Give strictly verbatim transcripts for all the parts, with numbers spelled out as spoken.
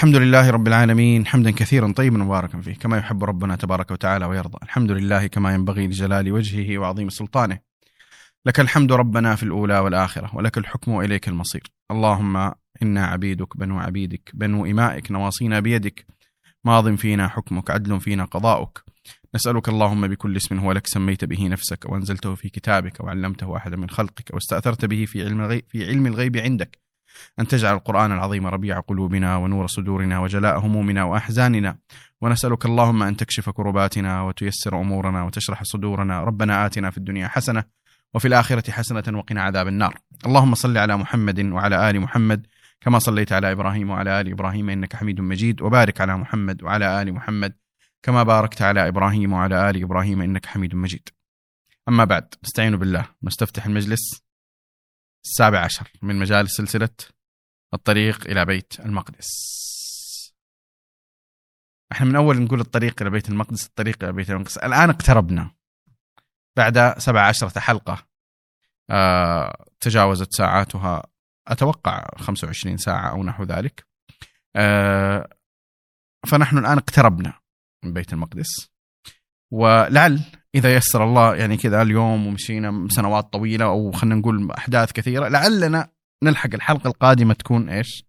الحمد لله رب العالمين حمدا كثيرا طيبا مباركا فيه كما يحب ربنا تبارك وتعالى ويرضى. الحمد لله كما ينبغي لجلال وجهه وعظيم سلطانه. لك الحمد ربنا في الأولى والآخرة، ولك الحكم وإليك المصير. اللهم إنا عبيدك بنو عبيدك بنو إمائك، نواصينا بيدك، ماض فينا حكمك، عدل فينا قضاؤك. نسألك اللهم بكل اسم هو لك سميت به نفسك وأنزلته في كتابك وعلمته أحدا من خلقك واستأثرت به في علم الغيب, في علم الغيب عندك، أن تجعل القرآن العظيم ربيع قلوبنا ونور صدورنا وجلاء همومنا وأحزاننا. ونسألك اللهم أن تكشف كرباتنا وتيسر أمورنا وتشرح صدورنا. ربنا آتنا في الدنيا حسنة وفي الآخرة حسنة وقنا عذاب النار. اللهم صل على محمد وعلى آل محمد كما صليت على إبراهيم وعلى آل إبراهيم إنك حميد مجيد، وبارك على محمد وعلى آل محمد كما باركت على إبراهيم وعلى آل إبراهيم إنك حميد مجيد. أما بعد، نستعين بالله نستفتح المجلس السابع عشر من مجالس سلسلة الطريق إلى بيت المقدس. احنا من أول نقول الطريق إلى بيت المقدس الطريق إلى بيت المقدس، الآن اقتربنا بعد سبع عشرة حلقة آه تجاوزت ساعاتها أتوقع خمسة وعشرين ساعة أو نحو ذلك. آه فنحن الآن اقتربنا من بيت المقدس، ولعل إذا يسر الله يعني كذا اليوم ومشينا سنوات طويلة أو خلنا نقول أحداث كثيرة، لعلنا نلحق الحلقة القادمة تكون إيش؟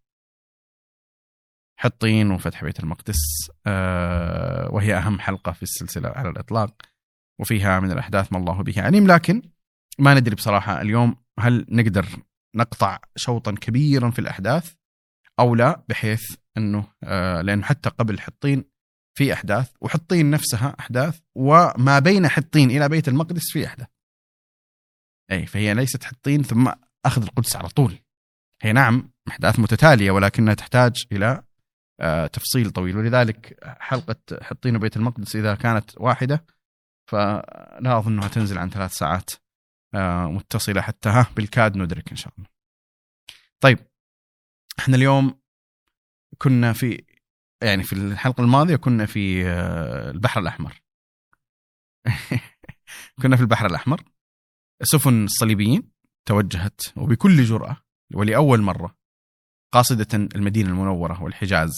حطين وفتح بيت المقدس، آه وهي أهم حلقة في السلسلة على الإطلاق، وفيها من الأحداث ما الله به عليم. لكن ما ندري بصراحة اليوم هل نقدر نقطع شوطا كبيرا في الأحداث أو لا، بحيث أنه آه لأنه حتى قبل حطين في أحداث، وحطين نفسها أحداث، وما بين حطين إلى بيت المقدس في أحداث. أي فهي ليست حطين ثم أخذ القدس على طول، هي نعم أحداث متتالية ولكنها تحتاج إلى آه تفصيل طويل. ولذلك حلقة حطين وبيت المقدس إذا كانت واحدة فلا أظنها تنزل عن ثلاث ساعات آه متصلة حتى ها بالكاد ندرك إن شاء الله. طيب، احنا اليوم كنا في يعني في الحلقة الماضية كنا في آه البحر الأحمر كنا في البحر الأحمر. سفن الصليبيين توجهت وبكل جرأة ولأول مرة قاصدة المدينة المنورة والحجاز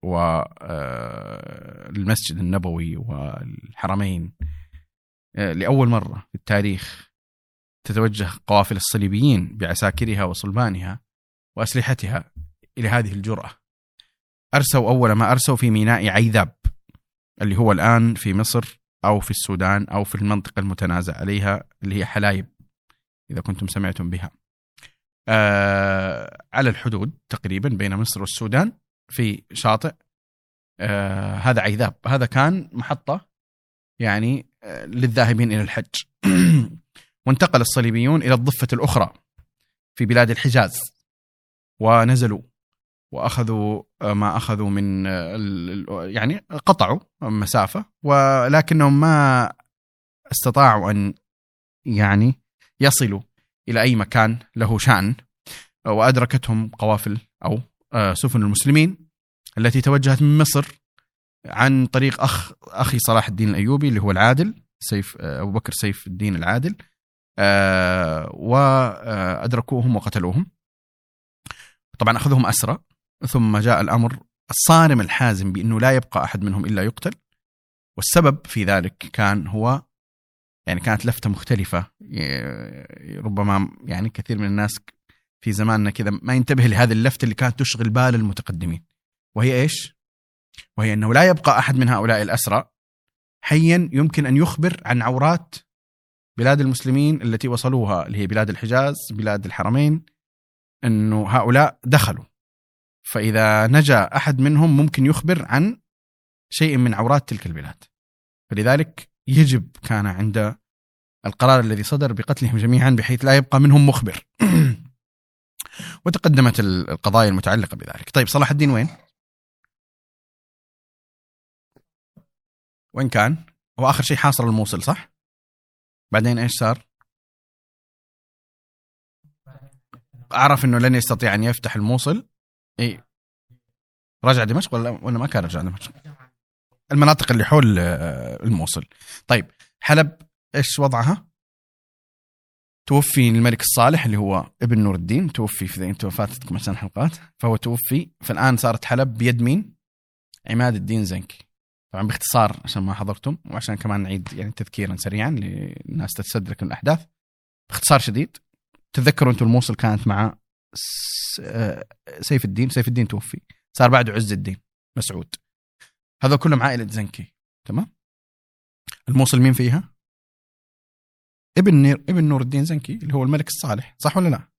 والمسجد النبوي والحرمين. لأول مرة في التاريخ تتوجه قوافل الصليبيين بعساكرها وصلبانها وأسلحتها إلى هذه الجرأة. أرسوا أول ما أرسوا في ميناء عيذاب اللي هو الآن في مصر أو في السودان أو في المنطقة المتنازع عليها اللي هي حلايب إذا كنتم سمعتم بها، آه على الحدود تقريبا بين مصر والسودان في شاطئ آه هذا عيذاب. هذا كان محطة يعني آه للذاهبين إلى الحج. وانتقل الصليبيون إلى الضفة الأخرى في بلاد الحجاز، ونزلوا وأخذوا ما أخذوا من يعني قطعوا مسافة، ولكنهم ما استطاعوا أن يعني يصلوا إلى أي مكان له شأن. وأدركتهم قوافل أو سفن المسلمين التي توجهت من مصر عن طريق أخ أخي صلاح الدين الأيوبي اللي هو العادل سيف أبو بكر سيف الدين العادل، وأدركوهم وقتلوهم. طبعا أخذهم أسرى، ثم جاء الأمر الصارم الحازم بأنه لا يبقى أحد منهم إلا يقتل. والسبب في ذلك كان هو يعني كانت لفتة مختلفة، ربما يعني كثير من الناس في زماننا كذا ما ينتبه لهذه اللفتة اللي كانت تشغل بال المتقدمين، وهي إيش؟ وهي أنه لا يبقى أحد من هؤلاء الأسرى حيا يمكن أن يخبر عن عورات بلاد المسلمين التي وصلوها اللي هي بلاد الحجاز بلاد الحرمين، أنه هؤلاء دخلوا، فإذا نجا أحد منهم ممكن يخبر عن شيء من عورات تلك البلاد. فلذلك يجب كان عند القرار الذي صدر بقتلهم جميعا بحيث لا يبقى منهم مخبر. وتقدمت القضايا المتعلقة بذلك. طيب، صلاح الدين وين؟ وين كان؟ هو آخر شيء حاصر الموصل صح؟ بعدين إيش صار؟ أعرف أنه لن يستطيع أن يفتح الموصل. إيه، رجع دمشق ولا ولا ما كان رجع دمشق؟ المناطق اللي حول الموصل. طيب، حلب إيش وضعها؟ توفي الملك الصالح اللي هو ابن نور الدين، توفي في انتوا فاتتكم عشان حلقات، فهو توفي. فالآن صارت حلب بيد مين؟ عماد الدين زنكي. طبعا باختصار عشان ما حضرتم، وعشان كمان نعيد يعني تذكيرا سريعا للناس تتسدرك الأحداث. باختصار شديد، تذكروا انتم الموصل كانت مع سيف الدين، سيف الدين توفي، صار بعده عز الدين مسعود، هذا كلهم عائلة زنكي. تمام. الموصل مين فيها؟ ابن نير ابن نور الدين زنكي اللي هو الملك الصالح، صح ولا لا؟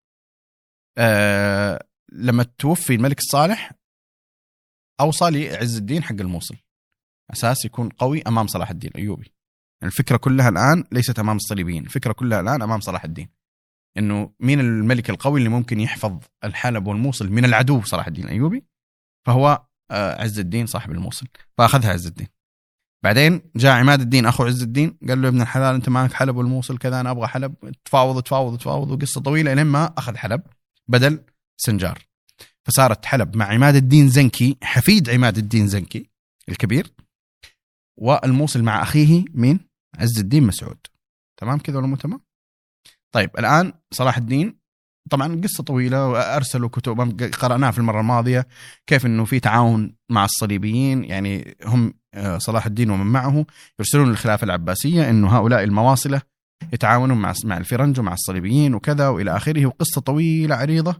آه لما توفي الملك الصالح أوصى لعز الدين حق الموصل أساس يكون قوي أمام صلاح الدين الأيوبي. الفكرة كلها الآن ليست أمام الصليبيين، الفكرة كلها الآن أمام صلاح الدين، إنه مين الملك القوي اللي ممكن يحفظ الحلب والموصل من العدو صلاح الدين الأيوبي، فهو آه عز الدين صاحب الموصل، فأخذها عز الدين. بعدين جاء عماد الدين أخو عز الدين قال له ابن الحلال أنت معك حلب والموصل كذا، أنا أبغى حلب، تفاوض تفاوض تفاوض وقصة طويلة لما أخذ حلب بدل سنجار. فصارت حلب مع عماد الدين زنكي حفيد عماد الدين زنكي الكبير، والموصل مع أخيه مين؟ عز الدين مسعود. تمام كذا ولا مو تمام؟ طيب الآن صلاح الدين طبعا قصة طويلة، وأرسلوا كتب قرأناها في المرة الماضية كيف أنه في تعاون مع الصليبيين، يعني هم صلاح الدين ومن معه يرسلون للخلافة العباسية أنه هؤلاء المواصلة يتعاونون مع مع الفرنج ومع الصليبيين وكذا وإلى آخره، وقصة طويلة عريضة.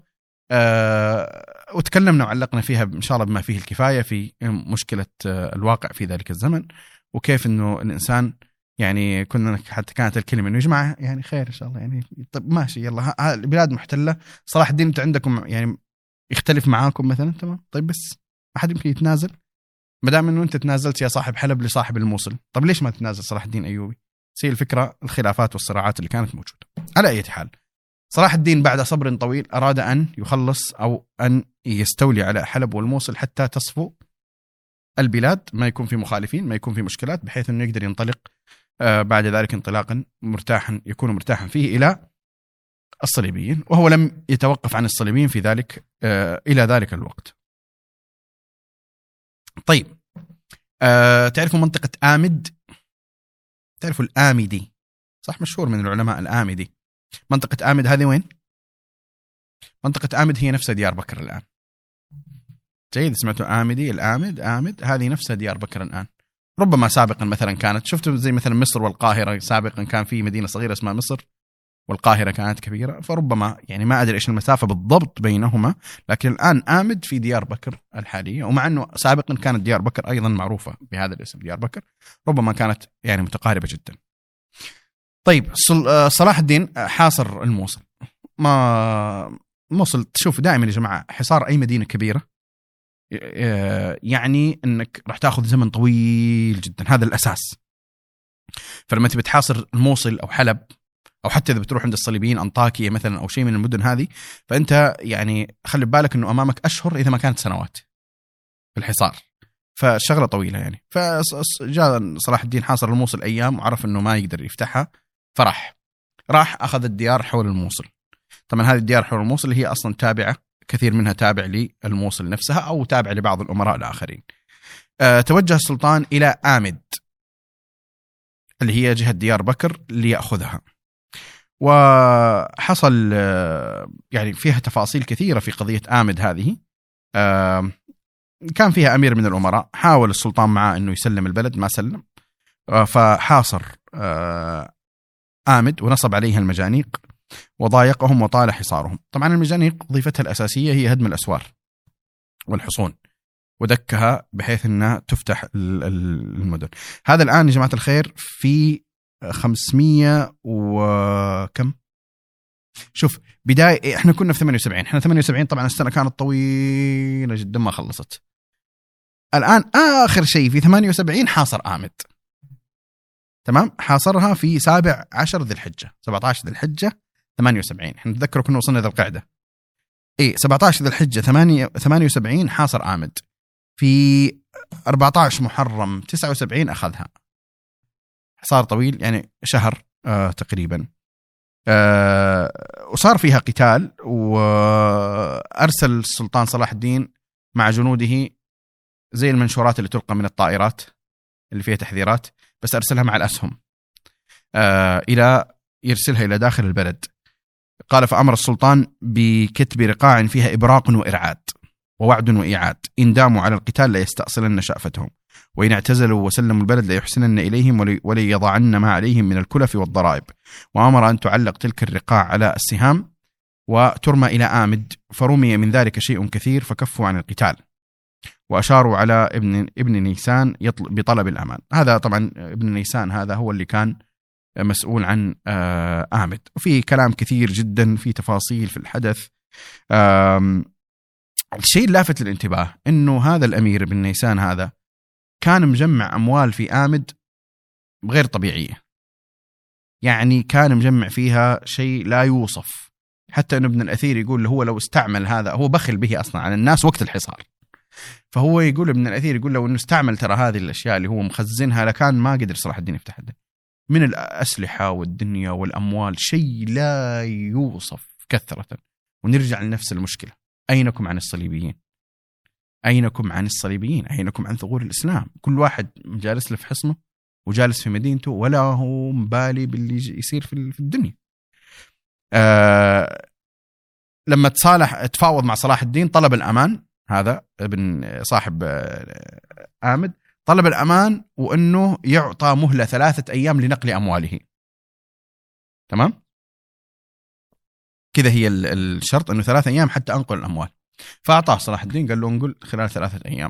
أه وتكلمنا وعلقنا فيها إن شاء الله بما فيه الكفاية في مشكلة الواقع في ذلك الزمن، وكيف أنه الإنسان يعني كنا حتى كانت الكلمة إنه يا جماعة يعني خير إن شاء الله، يعني طب ماشي يلا ها البلاد محتلة، صلاح الدين أنت عندكم يعني يختلف معاكم مثلا، تمام طيب بس ما حد يمكن يتنازل، ما دام إنه أنت تنازلت يا صاحب حلب لصاحب الموصل، طب ليش ما تتنازل صلاح الدين أيوبي؟ سي الفكرة الخلافات والصراعات اللي كانت موجودة. على أي حال صلاح الدين بعد صبر طويل أراد أن يخلص أو أن يستولي على حلب والموصل حتى تصفو البلاد، ما يكون في مخالفين، ما يكون في مشكلات، بحيث أنه يقدر ينطلق آه بعد ذلك انطلاقا مرتاحا يكون مرتاحا فيه إلى الصليبيين، وهو لم يتوقف عن الصليبيين في ذلك آه إلى ذلك الوقت. طيب آه تعرفوا منطقة آمد؟ تعرفوا الآمدي صح؟ مشهور من العلماء الآمدي. منطقة آمد هذه وين؟ منطقة آمد هي نفسها ديار بكر الآن. جيد، سمعتوا آمدي، الآمد، آمد، هذه نفسها ديار بكر الآن. ربما سابقا مثلا كانت، شفتوا زي مثلا مصر والقاهرة، سابقا كان في مدينة صغيرة اسمها مصر والقاهرة كانت كبيرة، فربما يعني ما أدري إيش المسافة بالضبط بينهما، لكن الآن آمد في ديار بكر الحالية، ومع أنه سابقا كانت ديار بكر أيضا معروفة بهذا الاسم ديار بكر، ربما كانت يعني متقاربة جدا. طيب صلاح الدين حاصر الموصل. ما موصل تشوف دائما يا جماعة حصار أي مدينة كبيرة يعني أنك راح تأخذ زمن طويل جدا، هذا الأساس. فلما تبي تحاصر الموصل أو حلب، أو حتى إذا بتروح عند الصليبيين أنطاكية مثلا أو شيء من المدن هذه، فأنت يعني خلي بالك أنه أمامك أشهر إذا ما كانت سنوات في الحصار، فالشغلة طويلة يعني. فجاء صلاح الدين حاصر الموصل أيام وعرف أنه ما يقدر يفتحها، فرح راح أخذ الديار حول الموصل. طبعا هذه الديار حول الموصل هي أصلا تابعة، كثير منها تابع للموصل نفسها أو تابع لبعض الأمراء الآخرين. أه توجه السلطان إلى آمد اللي هي جهة ديار بكر ليأخذها، وحصل أه يعني فيها تفاصيل كثيرة في قضية آمد هذه. أه كان فيها أمير من الأمراء حاول السلطان معه أنه يسلم البلد، ما سلم، أه فحاصر أه آمد ونصب عليها المجانيق وضايقهم وطال حصارهم. طبعا المجانيق وظيفتها الأساسية هي هدم الأسوار والحصون ودكها بحيث أنها تفتح المدن. هذا الآن يا جماعة الخير في خمسمية وكم، شوف بداية احنا كنا في ثمانية وسبعين، احنا ثمانية وسبعين طبعا السنة كانت طويلة جدا ما خلصت. الآن آخر شيء في ثمانية وسبعين حاصر آمد، تمام، حاصرها في سابع عشر ذي الحجة، سبعة عشر ذي الحجة ثمانية وسبعين. احنا نتذكر كنا وصلنا ذي القعدة، ايه سبعة عشر ذي الحجة ثمانية وسبعين حاصر آمد، في أربعة عشر محرم تسعة وسبعين أخذها. حصار طويل يعني شهر آه تقريبا، آه وصار فيها قتال، وأرسل السلطان صلاح الدين مع جنوده زي المنشورات اللي تلقى من الطائرات اللي فيها تحذيرات، بس أرسلها مع الأسهم آه إلى يرسلها إلى داخل البلد قال فأمر السلطان بكتب رقاع فيها إبراق وإرعاد ووعد وإيعاد، إن داموا على القتال لا يستأصلن شأفتهم، وإن اعتزلوا وسلموا البلد لا يحسنن إليهم وليضعن ما عليهم من الكلف والضرائب. وأمر أن تعلق تلك الرقاع على السهام وترمى إلى آمد، فرمي من ذلك شيء كثير فكفوا عن القتال، وأشاروا على ابن ابن نيسان بطلب الأمان. هذا طبعا ابن نيسان هذا هو اللي كان مسؤول عن آمد، وفي كلام كثير جدا في تفاصيل في الحدث. الشيء اللافت للانتباه إنه هذا الأمير ابن نيسان هذا كان مجمع أموال في آمد غير طبيعية، يعني كان مجمع فيها شيء لا يوصف، حتى أن ابن الأثير يقول له هو لو استعمل هذا، هو بخل به أصلا على الناس وقت الحصار، فهو يقول ابن الأثير يقول لو أنه استعمل ترى هذه الأشياء اللي هو مخزنها لكان ما قدر صلاح الدين يفتح الدين من الأسلحة والدنيا والأموال، شيء لا يوصف كثرة. ونرجع لنفس المشكلة، أينكم عن الصليبيين؟ أينكم عن الصليبيين؟ أينكم عن ثغور الإسلام؟ كل واحد جالس له في حصنه وجالس في مدينته ولا هو مبالي باللي يصير في الدنيا. آه لما تصالح تفاوض مع صلاح الدين طلب الأمان، هذا ابن صاحب آمد طلب الأمان وأنه يعطى مهلة ثلاثة أيام لنقل أمواله. تمام كذا هي الشرط، أنه ثلاثة أيام حتى أنقل الأموال. فأعطاه صلاح الدين قال له انقل خلال ثلاثة أيام.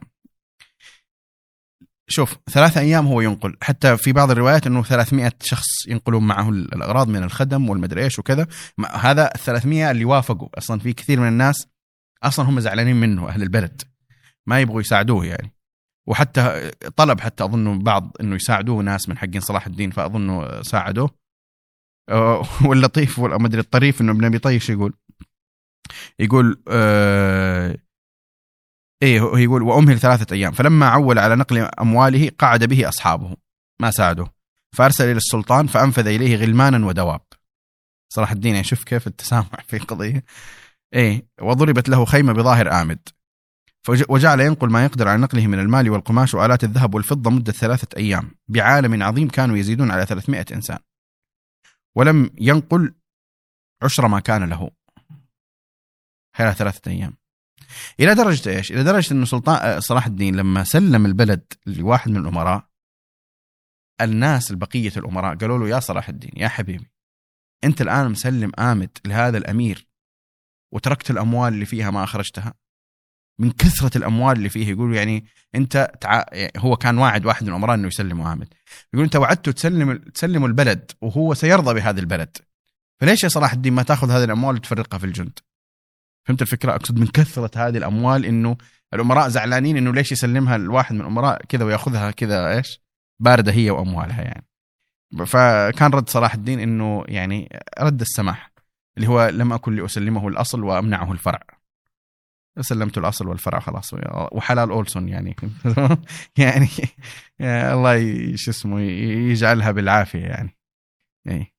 شوف ثلاثة أيام هو ينقل، حتى في بعض الروايات أنه ثلاثمائة شخص ينقلون معه الأغراض من الخدم والمدري إيش وكذا. هذا الثلاثمائة اللي وافقوا، أصلا في كثير من الناس أصلا هم زعلانين منه، أهل البلد ما يبغوا يساعدوه يعني، وحتى طلب حتى أظنه بعض أنه يساعدوه ناس من حقين صلاح الدين، فأظنه ساعدوه. واللطيف والمدري الطريف أنه ابن أبي طيش يقول يقول آه إيه هو يقول وأمهل ثلاثة أيام، فلما عول على نقل أمواله قعد به أصحابه ما ساعدوه، فأرسل إلى السلطان فأنفذ إليه غلمانا ودواب. صلاح الدين يشوف كيف التسامح في قضية إيه. وضربت له خيمة بظاهر آمد، وجعل ينقل ما يقدر على نقله من المال والقماش وآلات الذهب والفضة مدة ثلاثة أيام بعالم عظيم كانوا يزيدون على ثلاثمائة إنسان، ولم ينقل عشر ما كان له خلال ثلاثة أيام. إلى درجة إيش؟ إلى درجة أنه سلطان صلاح الدين لما سلم البلد لواحد من الأمراء، الناس البقية الأمراء قالوا له يا صلاح الدين يا حبيبي أنت الآن مسلم آمد لهذا الأمير وتركت الأموال اللي فيها ما أخرجتها من كثرة الأموال اللي فيه. يقول يعني أنت تع... هو كان واعد واحد من الأمراء أنه يسلم آمد، يقول أنت وعدته تسلم تسلم البلد وهو سيرضى بهذا البلد، فليش يا صلاح الدين ما تأخذ هذه الأموال وتفرقها في الجند؟ فهمت الفكرة؟ أقصد من كثرة هذه الأموال إنه الأمراء زعلانين إنه ليش يسلمها الواحد من الأمراء كذا ويأخذها كذا إيش باردة هي وأموالها يعني. فكان رد صلاح الدين إنه يعني رد السماح اللي هو لم أكن لأسلمه الأصل وأمنعه الفرع، سلمت الأصل والفرع خلاص وحلال أولسون يعني يعني الله يش اسمه يجعلها بالعافية يعني إيه.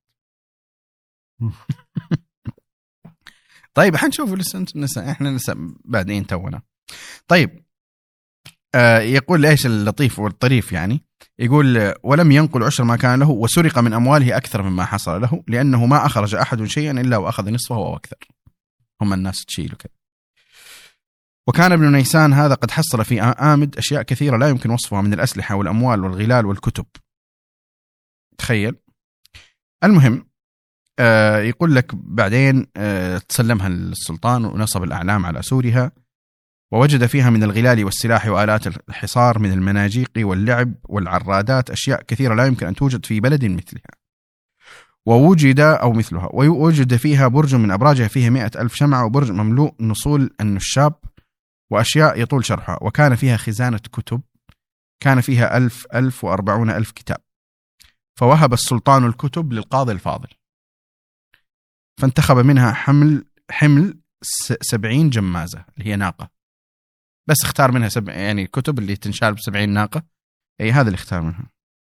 طيب حنشوف لسه لسه احنا لسه بعدين تونا. طيب آه يقول ايش اللطيف والطريف يعني، يقول ولم ينقل عشر ما كان له وسرق من امواله اكثر مما حصل له، لانه ما اخرج احد شيئا الا واخذ نصفه او اكثر، هم الناس تشيلوا كذا. وكان ابن نيسان هذا قد حصل في آمد اشياء كثيره لا يمكن وصفها من الاسلحه والاموال والغلال والكتب، تخيل. المهم آه يقول لك بعدين آه تسلمها السلطان ونصب الأعلام على سورها، ووجد فيها من الغلال والسلاح وآلات الحصار من المناجيق واللعب والعرادات أشياء كثيرة لا يمكن أن توجد في بلد مثلها، ووجد أو مثلها. ووجد فيها برج من أبراجها فيها مئة ألف شمعة، وبرج مملوء نصول النشاب وأشياء يطول شرحها. وكان فيها خزانة كتب كان فيها ألف ألف وأربعون ألف كتاب، فوهب السلطان الكتب للقاضي الفاضل، فانتخب منها حمل حمل سبعين جمازة اللي هي ناقة، بس اختار منها سبع يعني الكتب اللي تنشال بسبعين ناقة، أي هذا اللي اختار منها.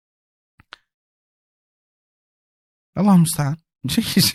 الله المستعان شيء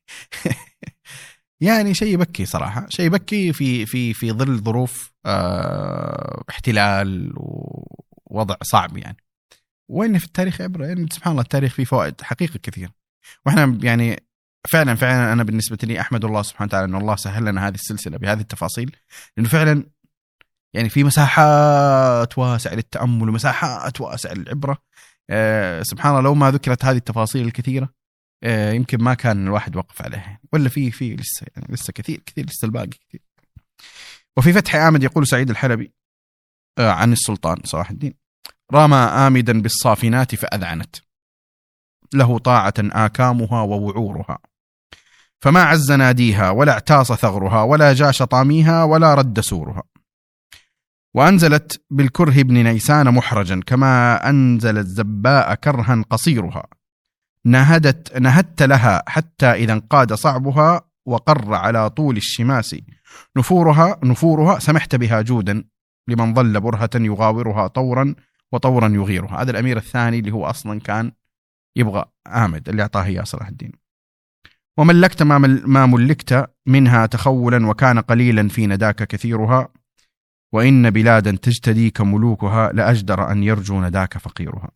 يعني شيء يبكي صراحة، شيء يبكي في في في ظل ظروف اه احتلال ووضع صعب يعني. وين في التاريخ عبرة يعني، سبحان الله التاريخ فيه فوائد حقيقة كثير، واحنا يعني فعلا فعلا أنا بالنسبة لي أحمد الله سبحانه وتعالى أن الله سهل لنا هذه السلسلة بهذه التفاصيل، لأنه فعلا يعني في مساحات واسعة للتأمل ومساحات واسعة للعبرة. أه سبحان الله، لو ما ذكرت هذه التفاصيل الكثيرة أه يمكن ما كان الواحد وقف عليها، ولا في في لسه يعني لسه كثير كثير لسه الباقي كثير. وفي فتح آمد يقول سعيد الحلبي أه عن السلطان صلاح الدين: رمى آمدا بالصافنات فأذعنت، له طاعة آكامها ووعورها، فما عز ناديها ولا اعتاص ثغرها ولا جاش طاميها ولا رد سورها. وأنزلت بالكره ابن نيسان محرجا، كما أنزلت زباء كرها قصيرها. نهدت نهدت لها حتى إذا انقاد صعبها، وقر على طول الشماس نفورها نفورها سمحت بها جودا لمن ظل برهة يغاورها طورا وطورا يغيرها. هذا الأمير الثاني اللي هو أصلا كان يبغى آمد اللي أعطاه إياه صلاح الدين. وملكت ما ملكت منها تخولا، وكان قليلا في نداك كثيرها، وإن بلادا تجتديك ملوكها لأجدر أن يرجو نداك فقيرها.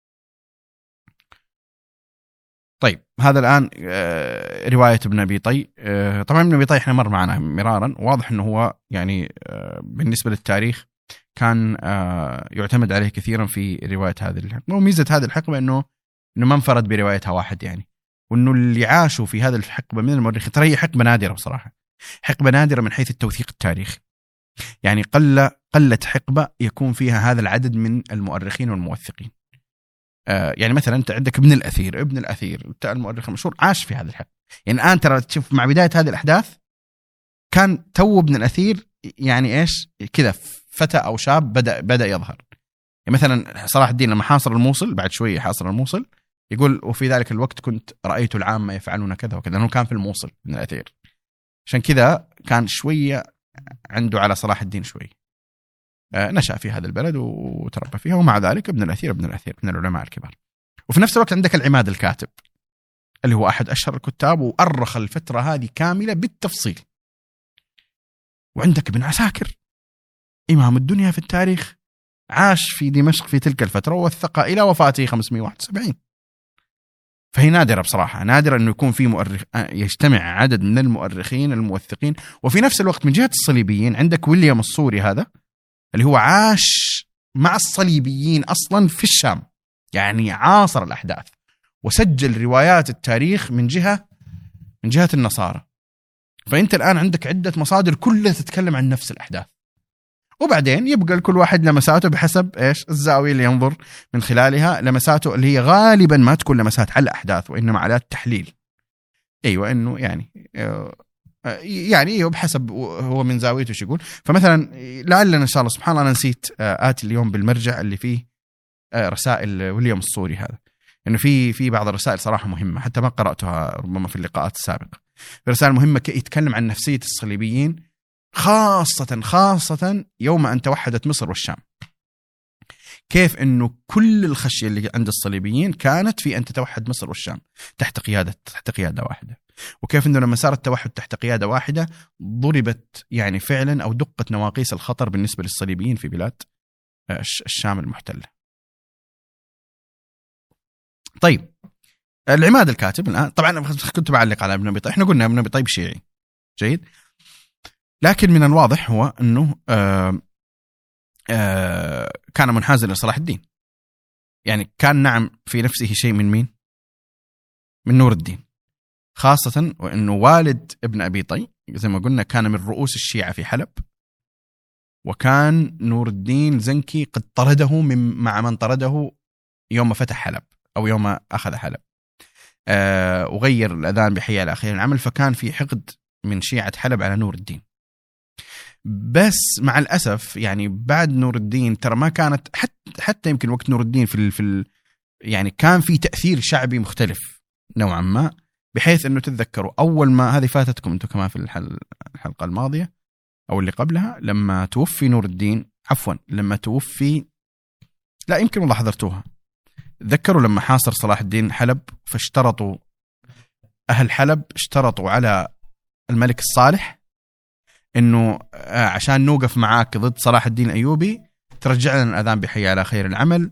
طيب هذا الآن رواية ابن أبي طي. طبعا ابن أبي طي احنا مر معنا مرارا، واضح أنه هو يعني بالنسبة للتاريخ كان يعتمد عليه كثيرا في رواية هذه الحقبة. وميزة هذه الحقبة أنه إنه ما انفرد بروايتها واحد يعني، وإنه اللي عاشوا في هذه الحقبة من المؤرخين، ترى هي حقبة نادرة بصراحة، حقبة نادرة من حيث التوثيق التاريخي. يعني قل قلت حقبة يكون فيها هذا العدد من المؤرخين والموثقين. آه يعني مثلا أنت عندك ابن الأثير، ابن الأثير المؤرخ المشهور عاش في هذه الحقبة. يعني الآن ترى تشوف مع بداية هذه الأحداث كان تو ابن الأثير يعني إيش كذا فتى أو شاب بدأ بدأ يظهر. يعني مثلا صلاح الدين لما حاصر الموصل، بعد شوية حاصر الموصل، يقول وفي ذلك الوقت كنت رأيت العامة يفعلون كذا وكذا، لأنه كان في الموصل ابن الأثير، عشان كذا كان شوية عنده على صلاح الدين شوي. آه نشأ في هذا البلد وتربى فيها، ومع ذلك ابن الأثير ابن الأثير من العلماء الكبار. وفي نفس الوقت عندك العماد الكاتب اللي هو أحد أشهر الكتاب وأرخ الفترة هذه كاملة بالتفصيل. وعندك ابن عساكر إمام الدنيا في التاريخ، عاش في دمشق في تلك الفترة ووثقها إلى وفاته خمسمائة وواحد وسبعين. فهي نادرة بصراحة، نادرة أنه يكون في مؤرخ يجتمع عدد من المؤرخين الموثقين. وفي نفس الوقت من جهة الصليبيين عندك ويليام الصوري، هذا اللي هو عاش مع الصليبيين أصلا في الشام، يعني عاصر الأحداث وسجل روايات التاريخ من جهة من جهة النصارى. فأنت الآن عندك عدة مصادر كلها تتكلم عن نفس الأحداث، وبعدين يبقى لكل واحد لمساته بحسب إيش الزاوية اللي ينظر من خلالها، لمساته اللي هي غالبا ما تكون لمسات على الأحداث وإنما على التحليل. أيوة إنه يعني يعني بحسب هو من زاويته شو يقول. فمثلا لعلنا إن شاء الله سبحان الله أنا نسيت آتي اليوم بالمرجع اللي فيه رسائل ويليام الصوري هذا، إنه في في بعض الرسائل صراحة مهمة حتى ما قرأتها ربما في اللقاءات السابقة، رسائل مهمة يتكلم عن نفسية الصليبيين، خاصة خاصة يوم أن توحدت مصر والشام. كيف أنه كل الخشية اللي عند الصليبيين كانت في أن تتوحد مصر والشام تحت قيادة تحت قيادة واحدة، وكيف أنه لما صار التوحد تحت قيادة واحدة ضربت يعني فعلا أو دقت نواقيس الخطر بالنسبة للصليبيين في بلاد الشام المحتلة. طيب العماد الكاتب الآن طبعا كنت بعلق على ابن أبي طيب، احنا قلنا ابن أبي طيب شيعي جيد، لكن من الواضح هو أنه آآ آآ كان منحازا لصلاح الدين، يعني كان نعم في نفسه شيء من مين؟ من نور الدين، خاصة وأنه والد ابن أبي طي زي ما قلنا كان من رؤوس الشيعة في حلب، وكان نور الدين زنكي قد طرده من مع من طرده يوم فتح حلب أو يوم أخذ حلب، وغير الأذان بحي على أخير العمل، فكان في حقد من شيعة حلب على نور الدين. بس مع الأسف يعني بعد نور الدين ترى ما كانت حتى حتى يمكن وقت نور الدين في ال في ال يعني كان في تأثير شعبي مختلف نوعا ما، بحيث أنه تتذكروا أول ما هذه فاتتكم أنتم كمان في الحلقة الماضية أو اللي قبلها لما توفي نور الدين، عفوا لما توفي لا يمكن والله حضرتوها، تذكروا لما حاصر صلاح الدين حلب فاشترطوا أهل حلب اشترطوا على الملك الصالح إنه عشان نوقف معاك ضد صلاح الدين الأيوبي ترجع لنا الأذان بحي على خير العمل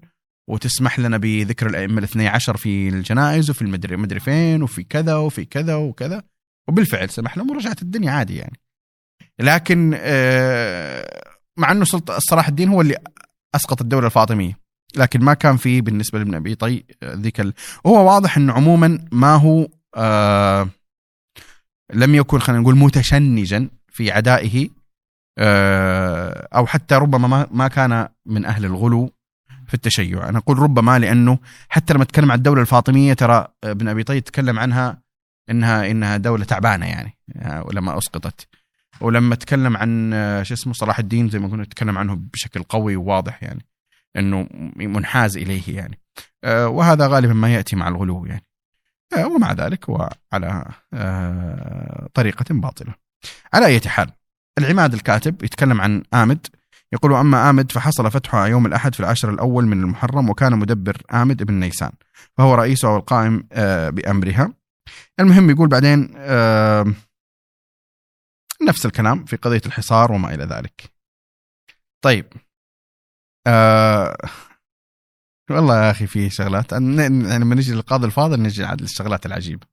وتسمح لنا بذكر الأئمة الاثني عشر في الجنائز وفي المدري مدري فين وفي كذا وفي كذا وكذا، وبالفعل سمح لهم ورجعت الدنيا عادي يعني. لكن مع أنه صلاح الدين هو اللي أسقط الدولة الفاطمية، لكن ما كان فيه بالنسبة لابن أبي طي ذيك ال... هو واضح أنه عموما ما هو آه لم يكن خلينا نقول متشنجا في عدائه، آه أو حتى ربما ما, ما كان من أهل الغلو في التشيع. أنا أقول ربما لأنه حتى لما تكلم عن الدولة الفاطمية ترى ابن أبي طي تكلم عنها إنها إنها دولة تعبانة يعني ولما أسقطت، ولما تكلم عن شو اسمه صلاح الدين زي ما كنا نتكلم عنه بشكل قوي وواضح يعني إنه منحاز إليه يعني، آه وهذا غالبا ما يأتي مع الغلو يعني، آه ومع ذلك هو على آه طريقة باطلة. على أي حال العماد الكاتب يتكلم عن آمد، يقول: أما آمد فحصل فتحها يوم الأحد في العشر الأول من المحرم، وكان مدبر آمد بن نيسان فهو رئيسها والقائم آه بأمرها. المهم يقول بعدين آه نفس الكلام في قضية الحصار وما إلى ذلك. طيب آه والله يا أخي فيه شغلات يعني لما نجي للقاضي الفاضل نجي عاد للشغلات العجيبة.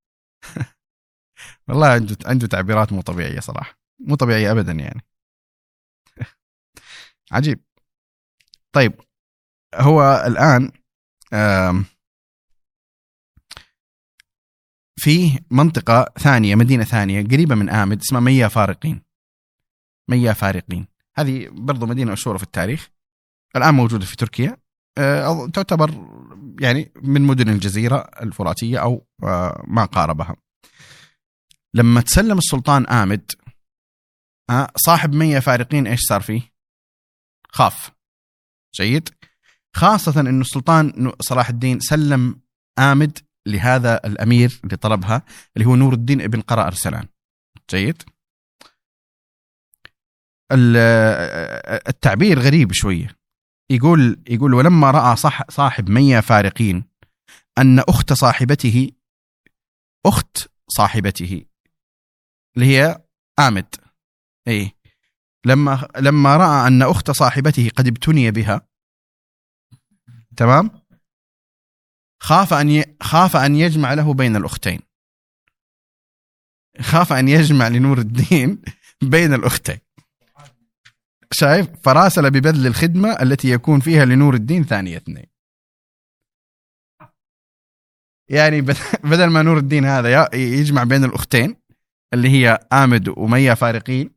والله عنده عنده تعبيرات مو طبيعية صراحة، مو طبيعية أبدا يعني. عجيب. طيب هو الآن في منطقة ثانية، مدينة ثانية قريبة من آمد اسمها ميا فارقين. ميا فارقين هذه برضو مدينة مشهورة في التاريخ، الآن موجودة في تركيا، تعتبر يعني من مدن الجزيرة الفراتية أو ما قاربها. لما تسلم السلطان آمد صاحب ميا فارقين إيش صار فيه؟ خاف. جيد. خاصة أن السلطان صلاح الدين سلم آمد لهذا الأمير اللي طلبها اللي هو نور الدين ابن قرا أرسلان. جيد. التعبير غريب شوية، يقول يقول ولما رأى صح صاحب ميا فارقين أن أخت صاحبته أخت صاحبته اللي هي آمد إيه لما لما رأى أن أخت صاحبته قد ابتني بها، تمام، خاف أن ي... خاف أن يجمع له بين الأختين، خاف أن يجمع لنور الدين بين الأختين. شايف؟ فراسل ببذل الخدمة التي يكون فيها لنور الدين ثانية اثنين. يعني بدل ما نور الدين هذا يجمع بين الأختين اللي هي آمد وميا فارقين،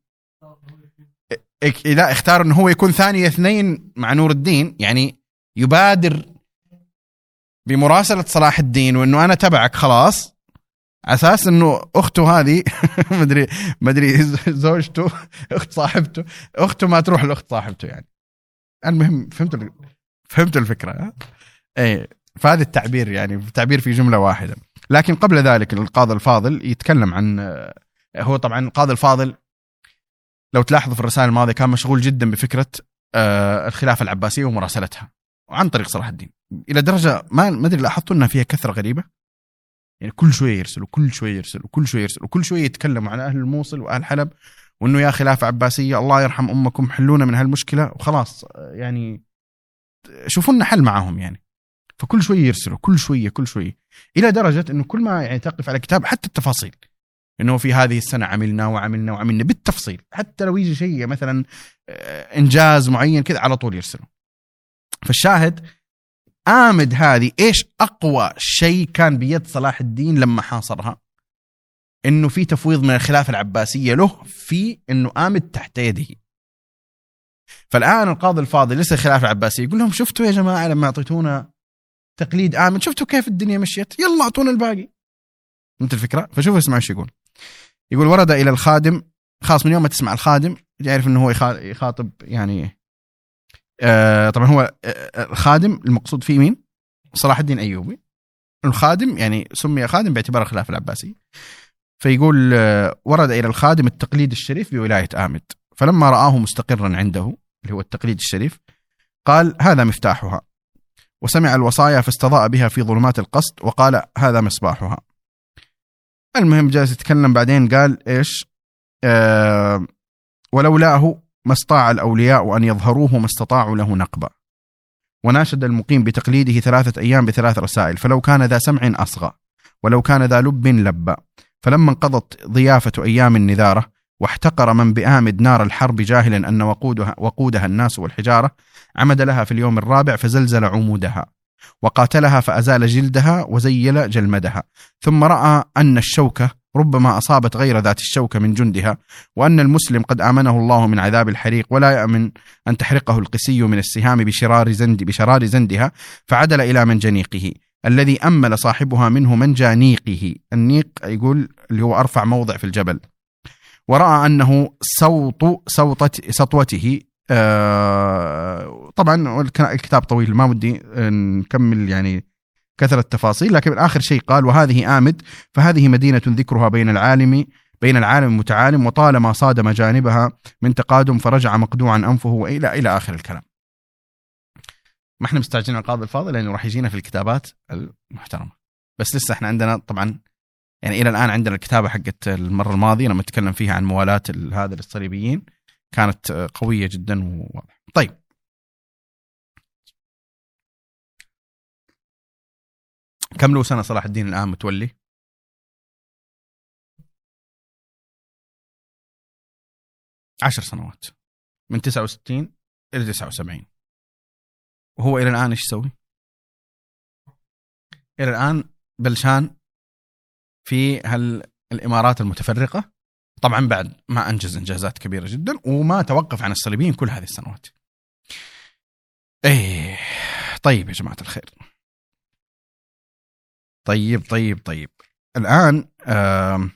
إذا اختار أنه هو يكون ثانية اثنين مع نور الدين، يعني يبادر بمراسلة صلاح الدين وأنه أنا تبعك خلاص، أساس أنه أخته هذه مدري مدري زوجته أخت صاحبته أخته ما تروح لأخت صاحبته يعني. المهم فهمت فهمت الفكرة. إيه فهذا التعبير يعني تعبير في جملة واحدة. لكن قبل ذلك القاضي الفاضل يتكلم عن، هو طبعا القاضي الفاضل لو تلاحظوا في الرسائل الماضية كان مشغول جدا بفكرة الخلافة العباسية ومراسلتها عن طريق صلاح الدين، إلى درجة ما ما أدري لاحظتوا أنها فيها كثرة غريبة، يعني كل شوية يرسل وكل شوية يرسل وكل شوية يرسل وكل شوية يتكلموا عن أهل الموصل وأهل حلب وأنه يا خلافة عباسية الله يرحم أمكم حلونا من هالمشكلة وخلاص، يعني شوفوا لنا حل معهم يعني. فكل شوية يرسلوا كل شوية كل شوية إلى درجة أنه كل ما يعني تقف على كتاب حتى التفاصيل إنه في هذه السنة عملنا وعملنا وعملنا بالتفصيل، حتى لو يجي شيء مثلا إنجاز معين كذا على طول يرسلوا. فالشاهد آمد هذه إيش أقوى شيء كان بيد صلاح الدين لما حاصرها؟ إنه في تفويض من الخلافة العباسية له في إنه آمد تحت يده. فالآن القاضي الفاضل لسه الخلافة العباسية يقول لهم شفتوا يا جماعة لما أعطيتونا تقليد آمد شفتوا كيف الدنيا مشيت، يلا أعطونا الباقي. انت الفكرة. فشوفوا اسمعوا ايش يقول. يقول ورد إلى الخادم، خاص من يوم ما تسمع الخادم يعرف أنه هو يخاطب يعني آه طبعا هو آه الخادم المقصود فيه مين؟ صلاح الدين أيوبي. الخادم يعني سمي خادم باعتبار الخلافة العباسية. فيقول آه ورد إلى الخادم التقليد الشريف بولاية آمد، فلما رآه مستقرا عنده اللي هو التقليد الشريف قال هذا مفتاحها، وسمع الوصايا فاستضاء بها في ظلمات القصد وقال هذا مصباحها. المهم جالس يتكلم بعدين قال إيش آه ولولاه ما استطاع الأولياء أن يظهروه ما استطاعوا له نقبة، وناشد المقيم بتقليده ثلاثة أيام بثلاث رسائل، فلو كان ذا سمع أصغى ولو كان ذا لب لبى. فلما انقضت ضيافة أيام النذارة واحتقر من بآمد نار الحرب جاهلا أن وقودها, وقودها الناس والحجارة، عمد لها في اليوم الرابع فزلزل عمودها وقاتلها فأزال جلدها وزيل جلمدها، ثم رأى أن الشوكة ربما أصابت غير ذات الشوكة من جندها، وأن المسلم قد آمنه الله من عذاب الحريق ولا يأمن أن تحرقه القسي من السهام بشرار زند بشرار زندها، فعدل إلى منجنيقه الذي أمل صاحبها منه منجانيقه. النيق يقول اللي هو أرفع موضع في الجبل. ورأى أنه صوت صوتة سطوته. آه طبعا الكتاب طويل ما ودي نكمل يعني كثرة التفاصيل، لكن آخر شيء قال: وهذه آمد فهذه مدينة ذكرها بين العالم بين العالم متعالم، وطالما صادم جانبها من تقادم فرجع مقدوعا أنفه، وإلى إلى آخر الكلام. ما احنا مستعجلين القاضي الفاضل لأنه راح يجينا في الكتابات المحترمة، بس لسه احنا عندنا طبعا يعني إلى الآن عندنا الكتابة حقت المرة الماضية لما تكلم فيها عن موالاة هذا الصليبيين كانت قوية جدا وواضحة. طيب كم له سنة صلاح الدين الآن متولي؟ عشر سنوات، من تسعة وستين إلى تسعة وسبعين. وهو إلى الآن إيش يسوي؟ إلى الآن بلشان في هالإمارات المتفرقة، طبعا بعد ما أنجز إنجازات كبيرة جدا وما توقف عن الصليبيين كل هذه السنوات. إيه طيب يا جماعة الخير، طيب طيب طيب الآن آه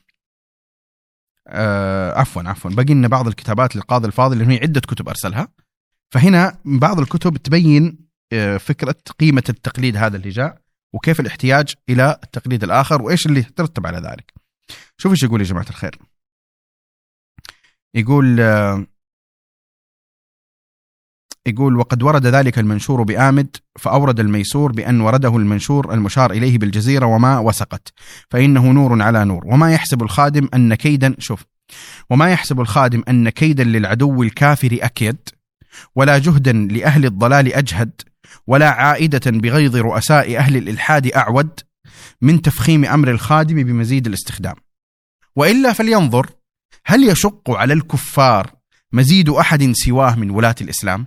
آه عفوا عفوا باقي لنا بعض الكتابات للقاضي الفاضل اللي هي عدة كتب أرسلها. فهنا بعض الكتب تبين آه فكرة قيمة التقليد هذا اللي جاء، وكيف الاحتياج إلى التقليد الآخر، وإيش اللي يترتب على ذلك. شوف إيش يقول يا جماعة الخير. يقول آه يقول: وقد ورد ذلك المنشور بآمد، فأورد الميسور بأن ورده المنشور المشار إليه بالجزيرة وما وسقت، فإنه نور على نور. وما يحسب الخادم أن كيدا شوف وما يحسب الخادم أن كيدا للعدو الكافر أكيد، ولا جهدا لأهل الضلال أجهد، ولا عائدة بغيظ رؤساء أهل الإلحاد أعود من تفخيم أمر الخادم بمزيد الاستخدام. وإلا فلينظر هل يشق على الكفار مزيد أحد سواه من ولاة الإسلام؟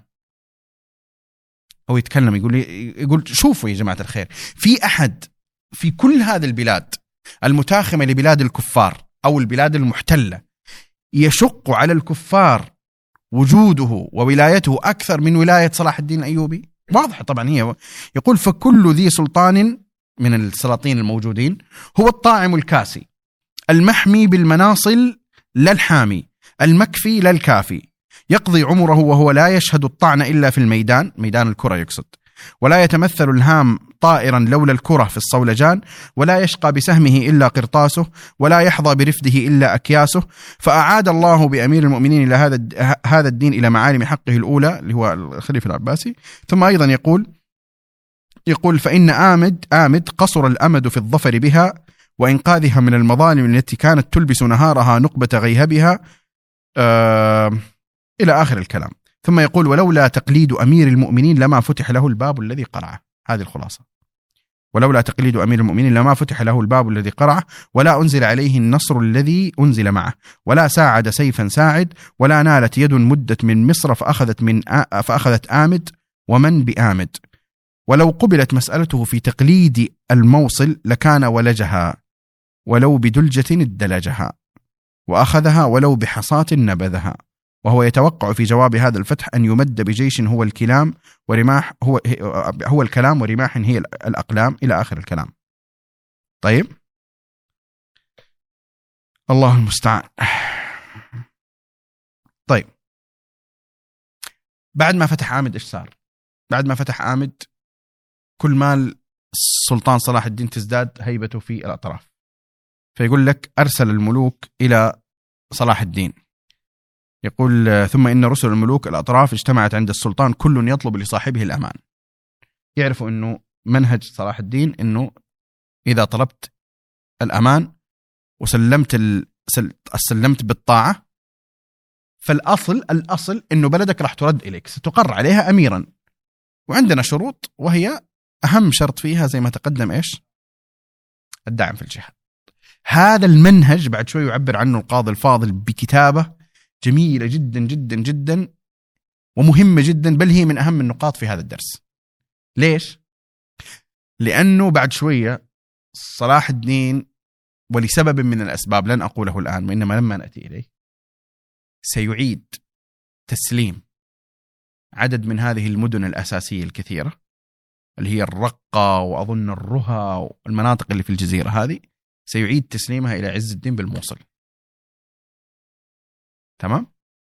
هو يتكلم يقول يقول شوفوا يا جماعة الخير، في أحد في كل هذه البلاد المتاخمة لبلاد الكفار أو البلاد المحتلة يشق على الكفار وجوده وولايته أكثر من ولاية صلاح الدين الأيوبي؟ واضح طبعا. هي يقول: فكل ذي سلطان من السلاطين الموجودين هو الطاعم الكاسي المحمي بالمناصل لا الحامي المكفي لا الكافي، يقضي عمره وهو لا يشهد الطعن إلا في الميدان، ميدان الكرة يقصد، ولا يتمثل الهام طائرا لولا الكرة في الصولجان، ولا يشقى بسهمه إلا قرطاسه، ولا يحظى برفده إلا أكياسه. فأعاد الله بأمير المؤمنين إلى هذا هذا الدين إلى معالم حقه الأولى اللي هو الخليفة العباسي. ثم أيضا يقول يقول فإن آمد آمد قصر الأمد في الظفر بها وإنقاذها من المظالم التي كانت تلبس نهارها نقبة غيهبها، آه إلى آخر الكلام. ثم يقول: ولولا تقليد أمير المؤمنين لما فتح له الباب الذي قرعه. هذه الخلاصة: ولولا تقليد أمير المؤمنين لما فتح له الباب الذي قرعه، ولا أنزل عليه النصر الذي أنزل معه، ولا ساعد سيفا ساعد، ولا نالت يد مدت من مصر فأخذت من آ... فأخذت آمد ومن بآمد. ولو قبلت مسألته في تقليد الموصل لكان ولجها، ولو بدلجة ادلجها، وأخذها ولو بحصاة نبذها. وهو يتوقع في جواب هذا الفتح أن يمد بجيش هو الكلام ورماح هو هو الكلام ورماح هي الأقلام، إلى آخر الكلام. طيب الله المستعان. طيب بعد ما فتح آمد إيش صار؟ بعد ما فتح آمد كل مال السلطان صلاح الدين تزداد هيبته في الأطراف. فيقول لك: أرسل الملوك إلى صلاح الدين، يقول: ثم إن رسل الملوك الأطراف اجتمعت عند السلطان كل يطلب لصاحبه الأمان. يعرفوا أنه منهج صلاح الدين أنه إذا طلبت الأمان وسلمت سلمت بالطاعة، فالأصل الأصل أنه بلدك راح ترد إليك، ستقر عليها أميرا. وعندنا شروط، وهي أهم شرط فيها زي ما تقدم إيش؟ الدعم في الجهاد. هذا المنهج بعد شوي يعبر عنه القاضي الفاضل بكتابة جميلة جدا جدا جدا ومهمة جدا، بل هي من أهم النقاط في هذا الدرس. ليش؟ لأنه بعد شوية صلاح الدين ولسبب من الأسباب لن أقوله الآن وإنما لما نأتي إليه سيعيد تسليم عدد من هذه المدن الأساسية الكثيرة اللي هي الرقة وأظن الرها والمناطق اللي في الجزيرة هذه، سيعيد تسليمها إلى عز الدين بالموصل. تمام؟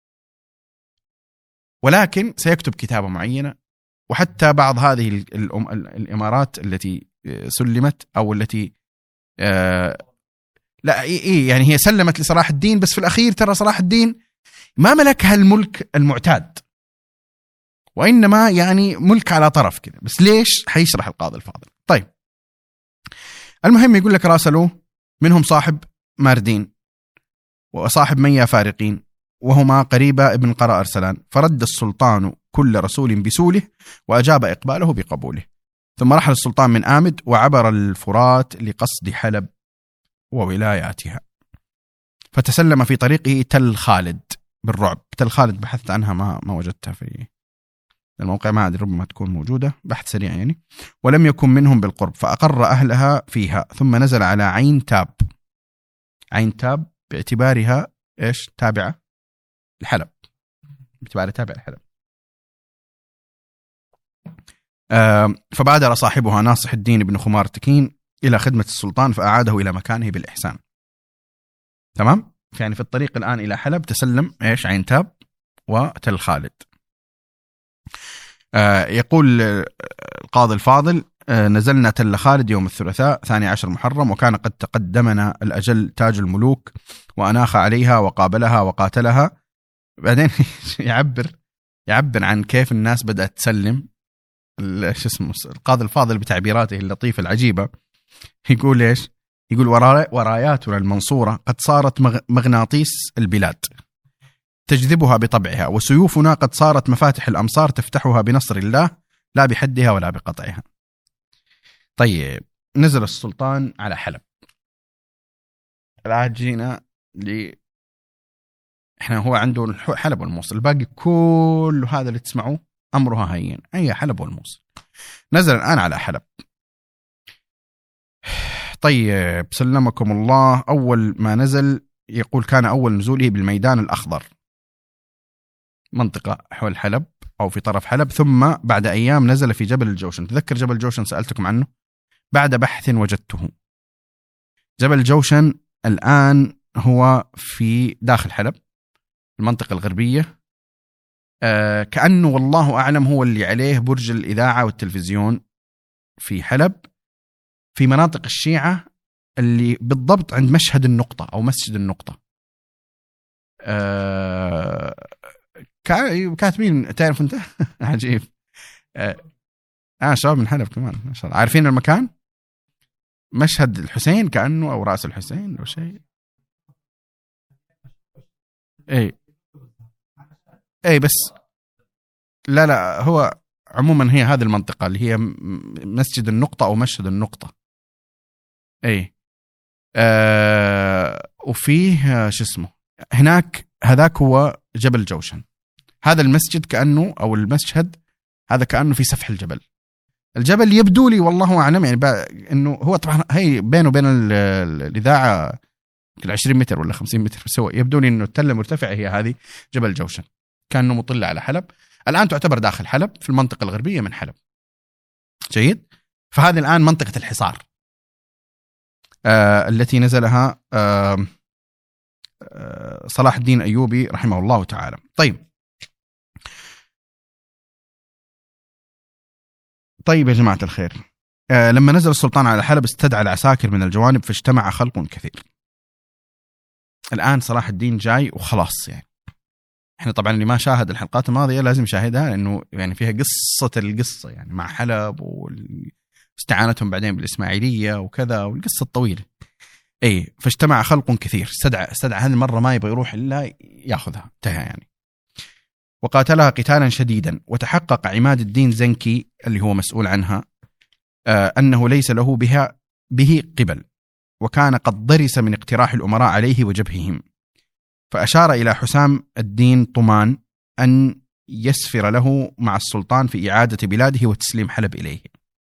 ولكن سيكتب كتابة معينة، وحتى بعض هذه الإمارات التي سلمت أو التي آه لا إيه يعني هي سلمت لصلاح الدين، بس في الأخير ترى صلاح الدين ما ملكها الملك المعتاد، وإنما يعني ملك على طرف كذا. بس ليش؟ حيشرح القاضي الفاضل. طيب المهم يقول لك راسلوه منهم صاحب ماردين وصاحب ميا فارقين وهما قريبا ابن قرى أرسلان، فرد السلطان كل رسول بسوله وأجاب إقباله بقبوله. ثم رحل السلطان من آمد وعبر الفرات لقصد حلب وولاياتها، فتسلم في طريقه تل خالد بالرعب. تل خالد بحثت عنها ما ما وجدتها في الموقع، ما أدري ربما تكون موجودة، بحث سريع يعني. ولم يكن منهم بالقرب، فأقر أهلها فيها. ثم نزل على عين تاب. عين تاب باعتبارها إيش؟ تابعة الحلب، باعتبارها تابعة الحلب. آه فبادر صاحبها ناصح الدين بن خمار تكين إلى خدمة السلطان فأعاده إلى مكانه بالإحسان. تمام؟ يعني في الطريق الآن إلى حلب تسلم إيش؟ عين تاب وتل خالد. آه يقول القاضي الفاضل آه نزلنا تل خالد يوم الثلاثاء ثاني عشر محرم، وكان قد تقدمنا الأجل تاج الملوك وأناخ عليها وقابلها وقاتلها. بعدين يعبر يعبر عن كيف الناس بدأت تسلم. شو اسمه القاضي الفاضل بتعبيراته اللطيفة العجيبة يقول إيش؟ يقول وراياتنا المنصورة قد صارت مغناطيس البلاد تجذبها بطبعها، وسيوفنا قد صارت مفاتح الأمصار تفتحها بنصر الله لا بحدها ولا بقطعها. طيب نزل السلطان على حلب. الآن جينا ل إحنا هو عنده حلب والموصل، الباقي كل هذا اللي تسمعوه أمرها هين، أي حلب والموصل. نزل الآن على حلب. طيب سلمكم الله. أول ما نزل يقول كان أول نزوله بالميدان الأخضر، منطقة حول حلب أو في طرف حلب. ثم بعد أيام نزل في جبل الجوشن. تذكر جبل الجوشن سألتكم عنه، بعد بحث وجدته. جبل الجوشن الآن هو في داخل حلب، المنطقة الغربية. آه كأنه والله أعلم هو اللي عليه برج الإذاعة والتلفزيون في حلب، في مناطق الشيعة اللي بالضبط عند مشهد النقطة أو مسجد النقطة. آه كاتبين تعرف أنت عجيب. آه, آه شباب من حلب كمان ما شاء الله عارفين المكان. مشهد الحسين كأنه أو رأس الحسين أو شيء. أي أي بس لا لا هو عموما هي هذه المنطقة اللي هي مسجد النقطة أو مشهد النقطة. أي آه وفيه شو اسمه هناك، هذاك هو جبل جوشن. هذا المسجد كأنه أو المشهد هذا كأنه في سفح الجبل. الجبل يبدو لي والله أعلم يعني إنه هو طبعا هي بينه وبين الإذاعة عشرين متر ولا خمسين متر سوا. يبدو لي إنه التلة مرتفعة هي هذه جبل جوشن، كأنه مطلع على حلب. الآن تعتبر داخل حلب في المنطقة الغربية من حلب. جيد. فهذه الآن منطقة الحصار آه التي نزلها آه آه صلاح الدين أيوبي رحمه الله تعالى. طيب طيب يا جماعة الخير، آه لما نزل السلطان على حلب استدعى العساكر من الجوانب فاجتمع خلق كثير. الآن صلاح الدين جاي وخلاص. يعني احنا طبعا اللي ما شاهد الحلقات الماضية لازم يشاهدها، لأنه يعني فيها قصة القصة يعني مع حلب واستعانتهم بعدين بالإسماعيلية وكذا والقصة الطويلة. اي فاجتمع خلق كثير. استدعى استدعى هذه المرة ما يبغى يروح إلا ياخذها انتهى يعني. وقاتلها قتالا شديدا، وتحقق عماد الدين زنكي اللي هو مسؤول عنها أنه ليس له بها به قبل، وكان قد ضرس من اقتراح الأمراء عليه وجبههم، فأشار إلى حسام الدين طمان أن يسفر له مع السلطان في إعادة بلاده وتسليم حلب إليه.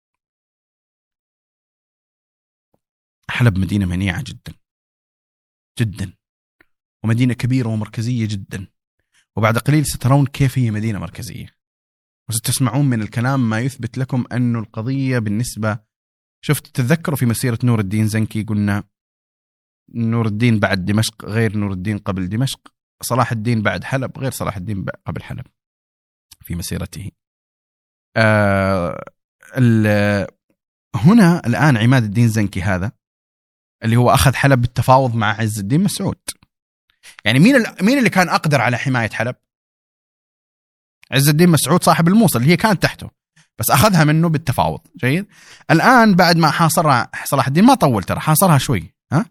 حلب مدينة منيعة جدا جدا، ومدينة كبيرة ومركزية جدا، وبعد قليل سترون كيف هي مدينة مركزية، وستسمعون من الكلام ما يثبت لكم أن القضية بالنسبة، شفت تتذكروا في مسيرة نور الدين زنكي قلنا نور الدين بعد دمشق غير نور الدين قبل دمشق، صلاح الدين بعد حلب غير صلاح الدين قبل حلب في مسيرته. آه هنا الآن عماد الدين زنكي هذا اللي هو أخذ حلب بالتفاوض مع عز الدين مسعود، يعني مين مين اللي كان أقدر على حماية حلب؟ عز الدين مسعود صاحب الموصل اللي هي كانت تحته، بس أخذها منه بالتفاوض. جيد. الآن بعد ما حاصرها صلاح الدين، ما طول ترى، حاصرها شوي، ها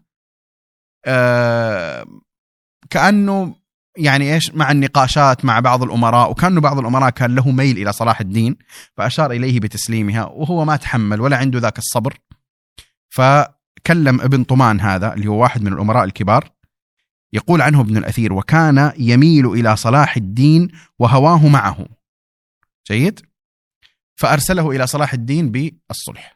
آه كأنه يعني إيش مع النقاشات مع بعض الأمراء، وكأنه بعض الأمراء كان له ميل إلى صلاح الدين فأشار إليه بتسليمها، وهو ما تحمل ولا عنده ذاك الصبر، فكلم ابن طمان هذا اللي هو واحد من الأمراء الكبار، يقول عنه ابن الأثير: وكان يميل إلى صلاح الدين وهواه معه. جيد. فأرسله إلى صلاح الدين بالصلح.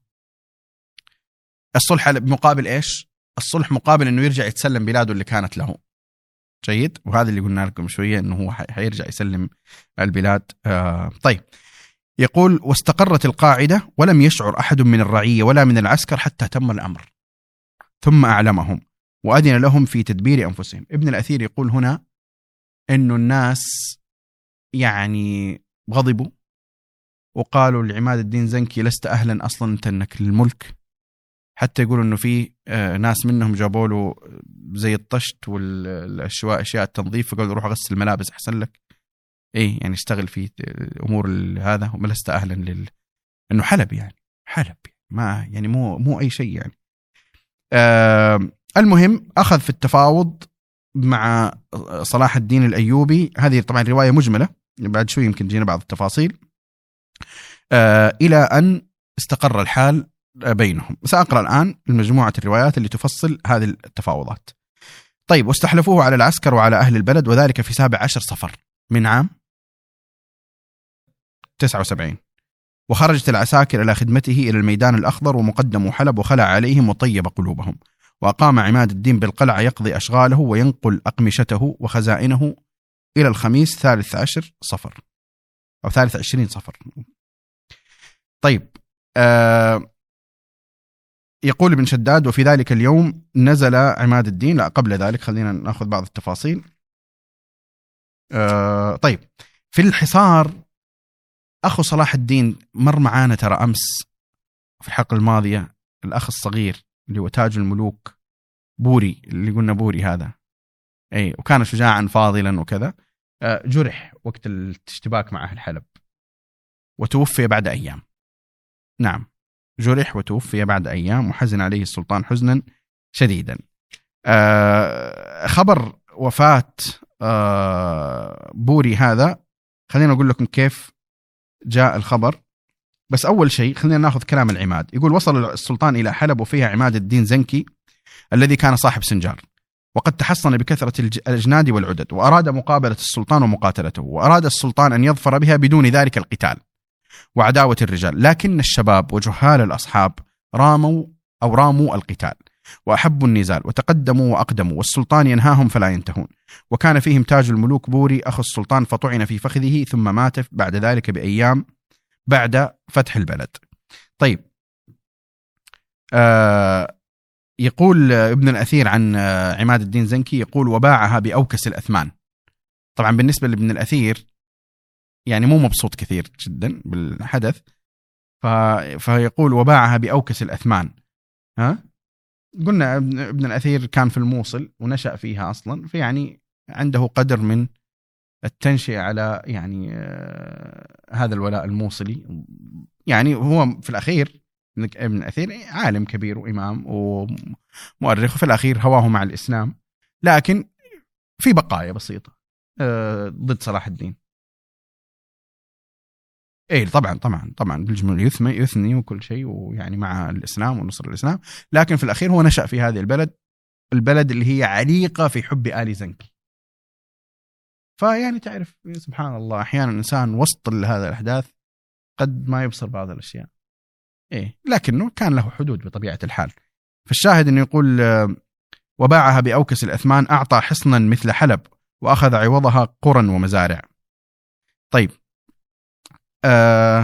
الصلح بمقابل إيش؟ الصلح مقابل أنه يرجع يتسلم بلاده اللي كانت له. جيد. وهذا اللي قلنا لكم شوية أنه هو حيرجع يسلم البلاد. آه طيب. يقول: واستقرت القاعدة ولم يشعر أحد من الرعية ولا من العسكر حتى تم الأمر، ثم أعلمهم وأذن لهم في تدبير أنفسهم. ابن الأثير يقول هنا أنه الناس يعني غضبوا وقالوا لعماد الدين زنكي: لست أهلا أصلا أنك للملك. حتى يقولوا أنه في ناس منهم جابوا له زي الطشت والأشياء أشياء التنظيف، فقالوا: روح غسل الملابس أحسن لك، إيه يعني اشتغل في أمور هذا، وما لست أهلا لل أنه حلب يعني حلب ما يعني مو مو أي شيء يعني. آه المهم أخذ في التفاوض مع صلاح الدين الأيوبي. هذه طبعا رواية مجملة، بعد شوي يمكن تجينا بعض التفاصيل. آه إلى أن استقر الحال بينهم. سأقرأ الآن المجموعة الروايات اللي تفصل هذه التفاوضات. طيب. واستحلفوه على العسكر وعلى أهل البلد، وذلك في سابع عشر صفر من عام تسعة وسبعين. وخرجت العساكر إلى خدمته إلى الميدان الأخضر، ومقدموا حلب وخلع عليهم وطيب قلوبهم. وأقام عماد الدين بالقلعة يقضي أشغاله وينقل أقمشته وخزائنه إلى الخميس ثالث عشر صفر أو ثالث عشرين صفر. طيب. آه يقول ابن شداد: وفي ذلك اليوم نزل عماد الدين. لا، قبل ذلك خلينا نأخذ بعض التفاصيل. آه طيب. في الحصار أخو صلاح الدين مر معانا ترى أمس في الحلقة الماضية، الأخ الصغير اللي هو تاج الملوك بوري، اللي قلنا بوري هذا، أي وكان شجاعا فاضلا وكذا، آه جرح وقت الاشتباك مع أهل حلب وتوفي بعد أيام. نعم، جرح وتوفي بعد أيام، وحزن عليه السلطان حزنا شديدا. آه خبر وفاة آه بوري هذا، خلينا أقول لكم كيف جاء الخبر. بس أول شيء خلينا نأخذ كلام العماد. يقول: وصل السلطان إلى حلب وفيها عماد الدين زنكي الذي كان صاحب سنجار، وقد تحصن بكثرة الأجناد والعدد، وأراد مقابلة السلطان ومقاتلته، وأراد السلطان أن يظفر بها بدون ذلك القتال وعداوة الرجال، لكن الشباب وجهال الأصحاب راموا أو راموا القتال وأحبوا النزال وتقدموا وأقدموا، والسلطان ينهاهم فلا ينتهون. وكان فيهم تاج الملوك بوري أخو السلطان، فطعن في فخذه ثم مات بعد ذلك بأيام بعد فتح البلد. طيب. آه يقول ابن الأثير عن عماد الدين زنكي، يقول: وباعها بأوكس الأثمان. طبعا بالنسبة لابن الأثير يعني مو مبسوط كثير جدا بالحدث، فيقول: وباعها بأوكس الأثمان. ها قلنا ابن الأثير كان في الموصل ونشأ فيها أصلا، فيعني عنده قدر من التنشئة على يعني هذا الولاء الموصلي. يعني هو في الأخير ابن الأثير عالم كبير وإمام ومؤرخ، وفي الأخير هواه مع الإسلام، لكن في بقايا بسيطة ضد صلاح الدين. اي طبعا طبعا طبعا بالجمله يثني يثني وكل شيء، ويعني مع الاسلام ونصر الاسلام، لكن في الاخير هو نشأ في هذه البلد، البلد اللي هي عريقه في حب آل زنكي. فيعني تعرف سبحان الله، احيانا الانسان وسط هذا الاحداث قد ما يبصر بعض الاشياء. ايه لكنه كان له حدود بطبيعه الحال. فالشاهد انه يقول وباعها بأوكس الأثمان، أعطى حصنا مثل حلب وأخذ عوضها قرى ومزارع. طيب آه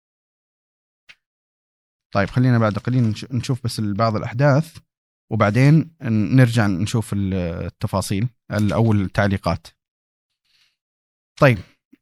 طيب خلينا بعد قليل نشوف بس بعض الأحداث، وبعدين نرجع نشوف التفاصيل أو التعليقات. طيب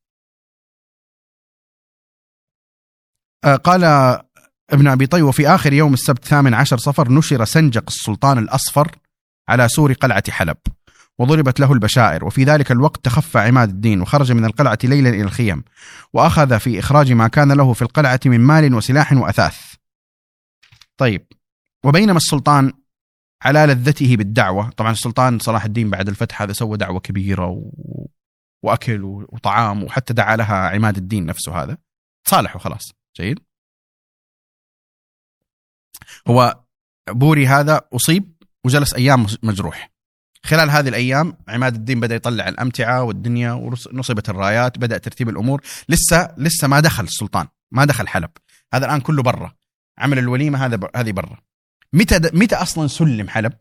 آه قال ابن أبي طيب وفي آخر يوم السبت ثامن عشر صفر نشر سنجق السلطان الأصفر على سور قلعة حلب وضربت له البشائر، وفي ذلك الوقت تخفى عماد الدين وخرج من القلعة ليلا إلى الخيم، وأخذ في إخراج ما كان له في القلعة من مال وسلاح وأثاث. طيب وبينما السلطان على لذته بالدعوة، طبعا السلطان صلاح الدين بعد الفتح هذا سوى دعوة كبيرة و... وأكل وطعام، وحتى دعا لها عماد الدين نفسه، هذا صالح وخلاص. جيد. هو بوري هذا أصيب وجلس أيام مجروح. خلال هذه الأيام عماد الدين بدأ يطلع الأمتعة والدنيا ونصبت الرايات، بدأ ترتيب الأمور. لسه لسه ما دخل السلطان، ما دخل حلب، هذا الآن كله برا، عمل الوليمة هذا ب... هذه برا. متى د... متى أصلا سلم حلب؟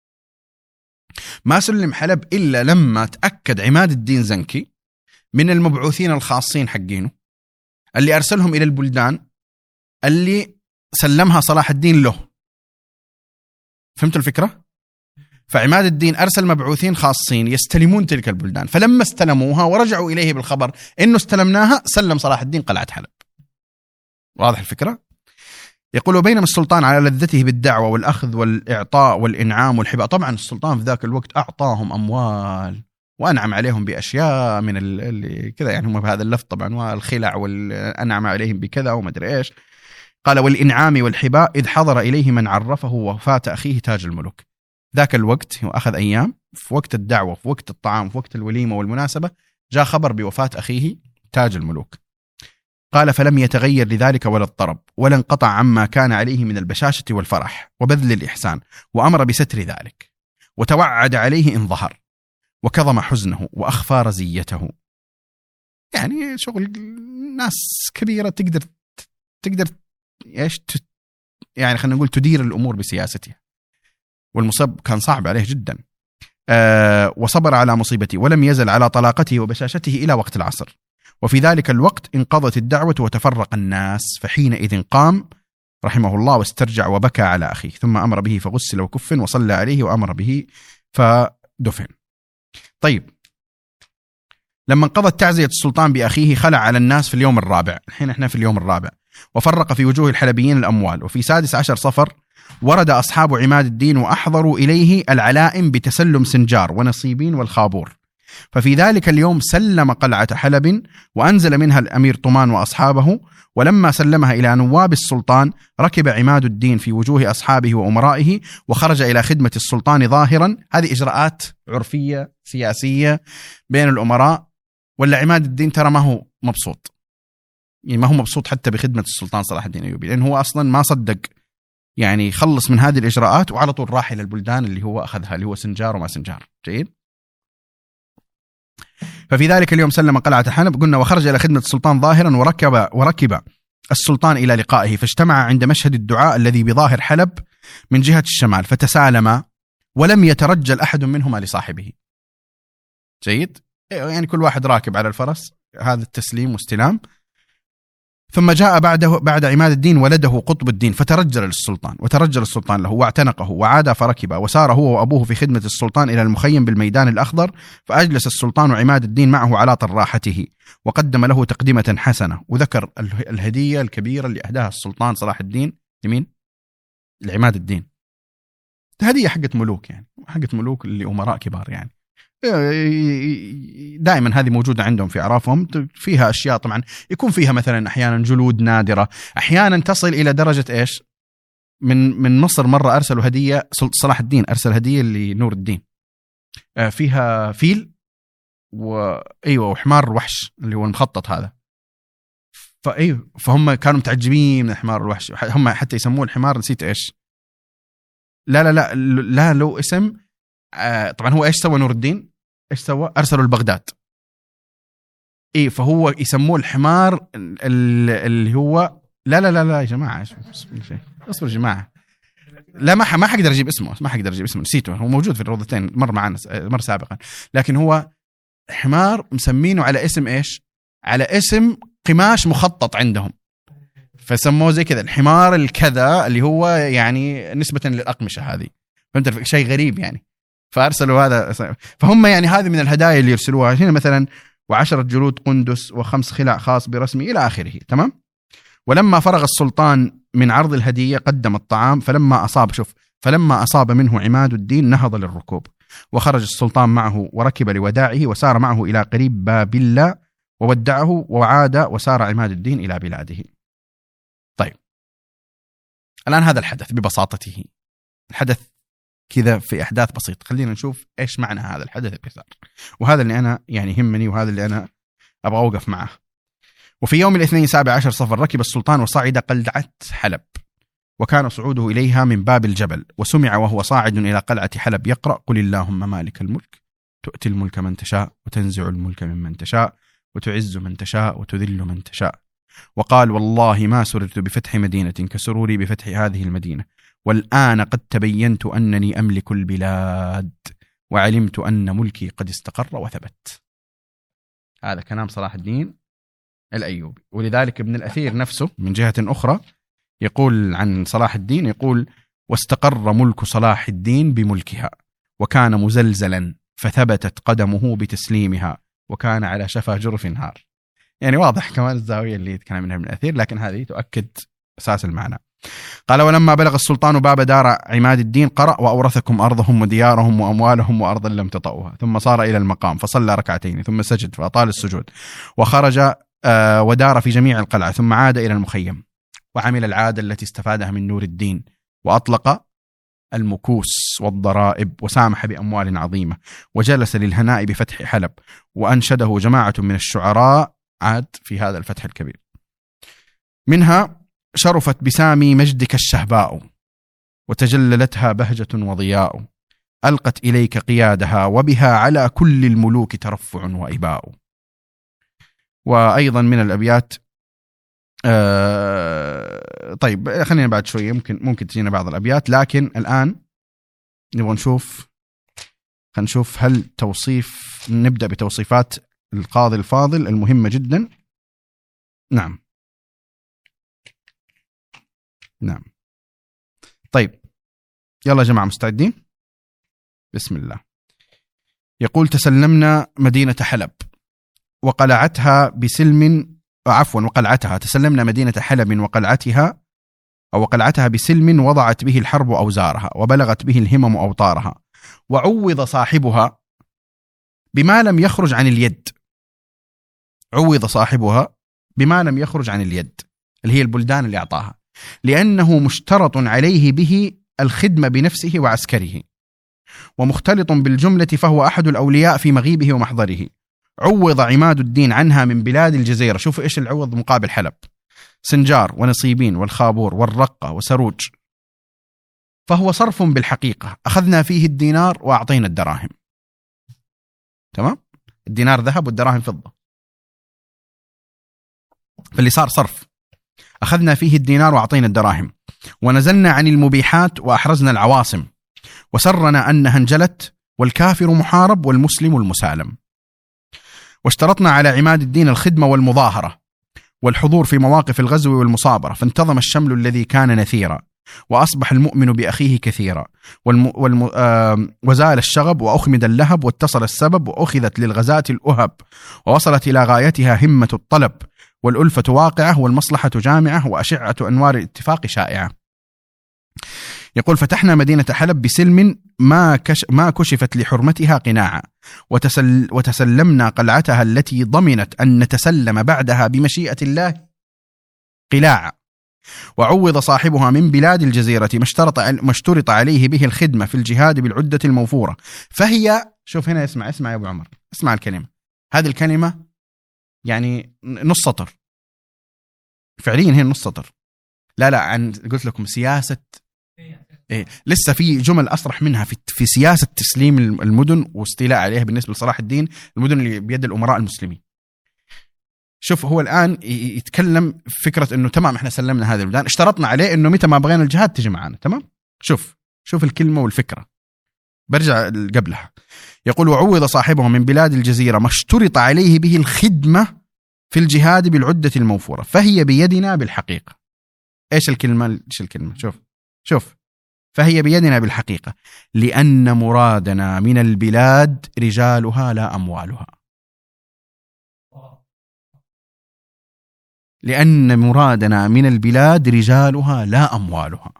ما سلم حلب إلا لما تأكد عماد الدين زنكي من المبعوثين الخاصين حقينه اللي أرسلهم إلى البلدان اللي سلمها صلاح الدين له. فهمتوا الفكرة؟ فعماد الدين أرسل مبعوثين خاصين يستلمون تلك البلدان، فلما استلموها ورجعوا إليه بالخبر إنه استلمناها سلم صلاح الدين قلعة حلب. واضح الفكرة؟ يقول بينما السلطان على لذته بالدعوة والأخذ والإعطاء والإنعام والحباء. طبعا السلطان في ذاك الوقت أعطاهم أموال وأنعم عليهم بأشياء من اللي كذا، يعني هم بهذا اللفظ طبعا، والخلع والأنعم عليهم بكذا وما أدري إيش. قال والإنعام والحباء إذ حضر إليه من عرفه وفاة أخيه تاج الملوك. ذاك الوقت أخذ أيام، في وقت الدعوة، في وقت الطعام، في وقت الوليمة والمناسبة، جاء خبر بوفاة أخيه تاج الملوك. قال فلم يتغير لذلك ولا اضطرب ولا انقطع عما كان عليه من البشاشة والفرح وبذل الإحسان، وأمر بستر ذلك وتوعد عليه إن ظهر، وكظم حزنه وأخفى رزيته. يعني شغل ناس كبيرة تقدر تقدر إيش يعني خلينا نقول تدير الأمور بسياستها. والمصاب كان صعب عليه جدا. أه وصبر على مصيبته ولم يزل على طلاقته وبشاشته إلى وقت العصر. وفي ذلك الوقت انقضت الدعوة وتفرق الناس، فحينئذ قام رحمه الله واسترجع وبكى على أخيه، ثم أمر به فغسل وكفن وصلى عليه وأمر به فدفن. طيب لما انقضت تعزية السلطان بأخيه خلع على الناس في اليوم الرابع، الحين احنا في اليوم الرابع، وفرق في وجوه الحلبيين الأموال. وفي سادس عشر صفر ورد أصحاب عماد الدين وأحضروا إليه العلائم بتسلم سنجار ونصيبين والخابور. ففي ذلك اليوم سلم قلعة حلب وأنزل منها الأمير طمان وأصحابه، ولما سلمها إلى نواب السلطان ركب عماد الدين في وجوه أصحابه وأمرائه وخرج إلى خدمة السلطان ظاهرا. هذه إجراءات عرفية سياسية بين الأمراء، ولا عماد الدين ترى ما هو مبسوط، يعني ما هو مبسوط حتى بخدمة السلطان صلاح الدين الأيوبي، لأنه هو أصلا ما صدق يعني يخلص من هذه الإجراءات، وعلى طول راح إلى البلدان اللي هو أخذها اللي هو سنجار وما سنجار. جيد. ففي ذلك اليوم سلم قلعة حلب قلنا وخرج إلى خدمة السلطان ظاهرا، وركب وركب السلطان إلى لقائه، فاجتمع عند مشهد الدعاء الذي بظاهر حلب من جهة الشمال، فتسالما ولم يترجل أحد منهما لصاحبه. جيد. يعني كل واحد راكب على الفرس، هذا التسليم واستلام. ثم جاء بعده بعد عماد الدين ولده قطب الدين فترجل للسلطان، وترجل السلطان له واعتنقه وعاد فركب، وسار هو وأبوه في خدمة السلطان إلى المخيم بالميدان الأخضر، فأجلس السلطان وعماد الدين معه على طراحته وقدم له تقدمة حسنة، وذكر الهدية الكبيرة اللي أهداها السلطان صلاح الدين لمين؟ لعماد الدين. هدية حقت ملوك، يعني حقت ملوك اللي أمراء كبار، يعني دائما هذه موجودة عندهم في أعرافهم، فيها أشياء طبعا يكون فيها مثلا أحيانا جلود نادرة، أحيانا تصل إلى درجة إيش. من من مصر مرة أرسلوا هدية، صلاح الدين أرسل هدية لنور الدين فيها فيل وأيوة وحمار وحش اللي هو المخطط هذا، فأيه فهم كانوا متعجبين من الحمار الوحشي، هم حتى يسموه الحمار نسيت إيش. لا لا لا لا له اسم. آه طبعا هو إيش سوى نور الدين؟ إيش سوى؟ أرسلوا لبغداد. إيه فهو يسموه الحمار اللي هو لا لا لا لا يا جماعة اصبروا يا جماعة، لا ما ما حقدر اجيب اسمه، ما حقدر اجيب اسمه، نسيته، هو موجود في الروضتين مر معنا مر سابقا، لكن هو حمار مسمينه على اسم ايش؟ على اسم قماش مخطط عندهم، فسموه زي كذا الحمار الكذا اللي هو يعني نسبة للأقمشة هذه، فهمت؟ شيء غريب يعني. فارسلوا هذا، فهم يعني هذه من الهدايا اللي يرسلوها هنا مثلا، وعشرة جلود قندس وخمس خلاع خاص برسمي إلى آخره. تمام. ولما فرغ السلطان من عرض الهدية قدم الطعام، فلما أصاب شوف فلما أصاب منه عماد الدين نهض للركوب، وخرج السلطان معه وركب لوداعه، وسار معه إلى قريب بابلة وودعه، وعاد وسار عماد الدين إلى بلاده. طيب الآن هذا الحدث ببساطته، الحدث كذا في أحداث بسيطة، خلينا نشوف إيش معنى هذا الحدث اللي صار، وهذا اللي أنا يعني يهمني وهذا اللي أنا أبغى أوقف معه. وفي يوم الاثنين سابع عشر صفر ركب السلطان وصعد قلعة حلب، وكان صعوده إليها من باب الجبل، وسمع وهو صاعد إلى قلعة حلب يقرأ: قل اللهم مالك الملك تؤتي الملك من تشاء وتنزع الملك ممن تشاء وتعز من تشاء وتذل من تشاء. وقال: والله ما سررت بفتح مدينة كسروري بفتح هذه المدينة، والآن قد تبينت أنني أملك البلاد وعلمت أن ملكي قد استقر وثبت. هذا كلام صلاح الدين الأيوبي. ولذلك ابن الأثير نفسه من جهة أخرى يقول عن صلاح الدين، يقول: واستقر ملك صلاح الدين بملكها، وكان مزلزلا فثبتت قدمه بتسليمها، وكان على شفا جرف نهار. يعني واضح كمان الزاوية اللي يتكلم منها ابن الأثير، لكن هذه تؤكد أساس المعنى. قال: ولما بلغ السلطان باب دار عماد الدين قرأ: وأورثكم أرضهم وديارهم وأموالهم وأرضا لم تطئوها. ثم صار إلى المقام فصلى ركعتين، ثم سجد فأطال السجود، وخرج آه ودار في جميع القلعة، ثم عاد إلى المخيم، وعمل العادة التي استفادها من نور الدين، وأطلق المكوس والضرائب، وسامح بأموال عظيمة، وجلس للهناء بفتح حلب، وأنشده جماعة من الشعراء عاد في هذا الفتح الكبير. منها: شرفت بسامي مجدك الشهباء، وتجللتها بهجة وضياء، ألقت إليك قيادها، وبها على كل الملوك ترفع وإباء. وأيضا من الأبيات آه طيب خلينا بعد شوية ممكن ممكن تجينا بعض الأبيات، لكن الآن نبغى نشوف خلينا نشوف هل توصيف نبدأ بتوصيفات القاضي الفاضل المهمة جدا. نعم نعم طيب يلا يا جماعة مستعدين؟ بسم الله. يقول: تسلمنا مدينة حلب وقلعتها بسلم عفوا وقلعتها تسلمنا مدينة حلب وقلعتها أو قلعتها بسلم وضعت به الحرب أوزارها، وبلغت به الهمم أوطارها، وعوض صاحبها بما لم يخرج عن اليد. عوض صاحبها بما لم يخرج عن اليد اللي هي البلدان اللي أعطاها، لأنه مشترط عليه به الخدمة بنفسه وعسكره، ومختلط بالجملة، فهو أحد الأولياء في مغيبه ومحضره. عوض عماد الدين عنها من بلاد الجزيرة. شوفوا إيش العوض مقابل حلب: سنجار ونصيبين والخابور والرقة وسروج، فهو صرف بالحقيقة، أخذنا فيه الدينار وأعطينا الدراهم. تمام؟ الدينار ذهب والدراهم فضة، فاللي صار صرف، أخذنا فيه الدينار وأعطينا الدراهم، ونزلنا عن المبيحات وأحرزنا العواصم، وسرنا أنها انجلت، والكافر محارب والمسلم المسالم. واشترطنا على عماد الدين الخدمة والمظاهرة والحضور في مواقف الغزو والمصابرة، فانتظم الشمل الذي كان نثيرا، وأصبح المؤمن بأخيه كثيرا، والم... والم... آه... وزال الشغب وأخمد اللهب، واتصل السبب، وأخذت للغزاة الأهب، ووصلت إلى غايتها همة الطلب، والألفة واقعة، والمصلحة جامعة، وأشعة أنوار الاتفاق شائعة. يقول: فتحنا مدينة حلب بسلم ما, كش ما كشفت لحرمتها قناعا، وتسل وتسلمنا قلعتها التي ضمنت أن نتسلم بعدها بمشيئة الله قلاعا. وعوض صاحبها من بلاد الجزيرة ما اشترط عليه به الخدمة في الجهاد بالعدة الموفورة، فهي شوف هنا اسمع اسمع يا أبو عمر، اسمع الكلمة هذه، الكلمة يعني نص سطر: فعليا هي نص سطر. لا لا عن قلت لكم سياسة إيه. لسه في جمل أصرح منها في في سياسة تسليم المدن واستيلاء عليها بالنسبة لصلاح الدين، المدن اللي بيد الأمراء المسلمين. شوف هو الآن يتكلم فكرة إنه تمام إحنا سلمنا هذه البلدان، اشترطنا عليه إنه متى ما بغينا الجهاد تجي معنا. تمام. شوف شوف الكلمة والفكرة، برجع قبلها. يقول وعوض صاحبه من بلاد الجزيرة ما اشترط عليه به الخدمة في الجهاد بالعدة الموفورة فهي بيدنا بالحقيقة. إيش الكلمة؟ إيش الكلمة؟ شوف شوف فهي بيدنا بالحقيقة لأن مرادنا من البلاد رجالها لا أموالها. لأن مرادنا من البلاد رجالها لا أموالها.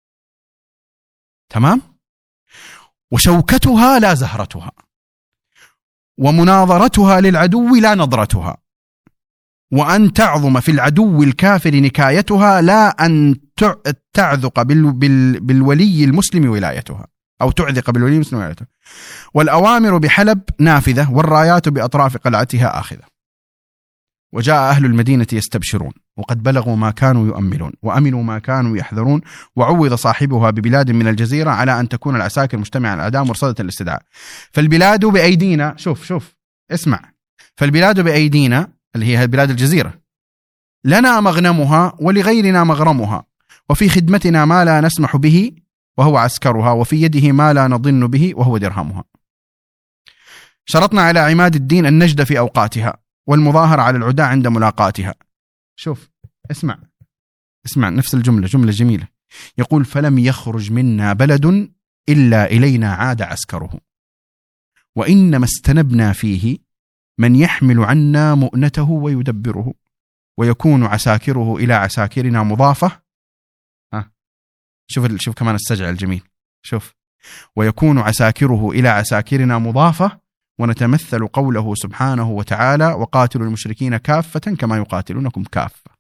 تمام. وشوكتها لا زهرتها، ومناظرتها للعدو لا نظرتها، وأن تعظم في العدو الكافر نكايتها لا أن تعذق بالولي المسلم ولايتها أو تعذق بالولي المسلم ولايتها. والأوامر بحلب نافذة والرايات بأطراف قلعتها آخذة. وجاء أهل المدينة يستبشرون وقد بلغوا ما كانوا يؤملون وأمنوا ما كانوا يحذرون. وعوض صاحبها ببلاد من الجزيرة على أن تكون العساكر مجتمعة الأعداء مرصدة الاستدعاء. فالبلاد بأيدينا، شوف شوف اسمع، فالبلاد بأيدينا اللي هي بلاد الجزيرة لنا مغنمها ولغيرنا مغرمها، وفي خدمتنا ما لا نسمح به وهو عسكرها، وفي يده ما لا نظن به وهو درهمها. شرطنا على عماد الدين أن نجد في أوقاتها والمظاهرة على العداء عند ملاقاتها. شوف اسمع اسمع نفس الجملة، جملة جميلة. يقول فلم يخرج منا بلد إلا إلينا عاد عسكره، وإنما استنبنا فيه من يحمل عنا مؤنته ويدبره، ويكون عساكره إلى عساكرنا مضافة. ها شوف شوف كمان السجع الجميل. شوف ويكون عساكره إلى عساكرنا مضافة، ونتمثل قوله سبحانه وتعالى وقاتلوا المشركين كافة كما يقاتلونكم كافة.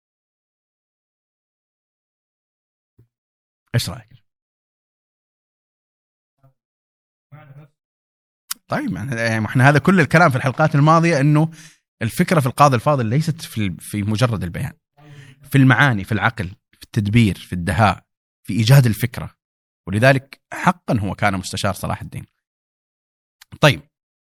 إيش رأيك؟ طيب يعني احنا هذا كل الكلام في الحلقات الماضية انه الفكرة في القاضي الفاضل ليست في في مجرد البيان، في المعاني، في العقل، في التدبير، في الدهاء، في إيجاد الفكرة، ولذلك حقا هو كان مستشار صلاح الدين. طيب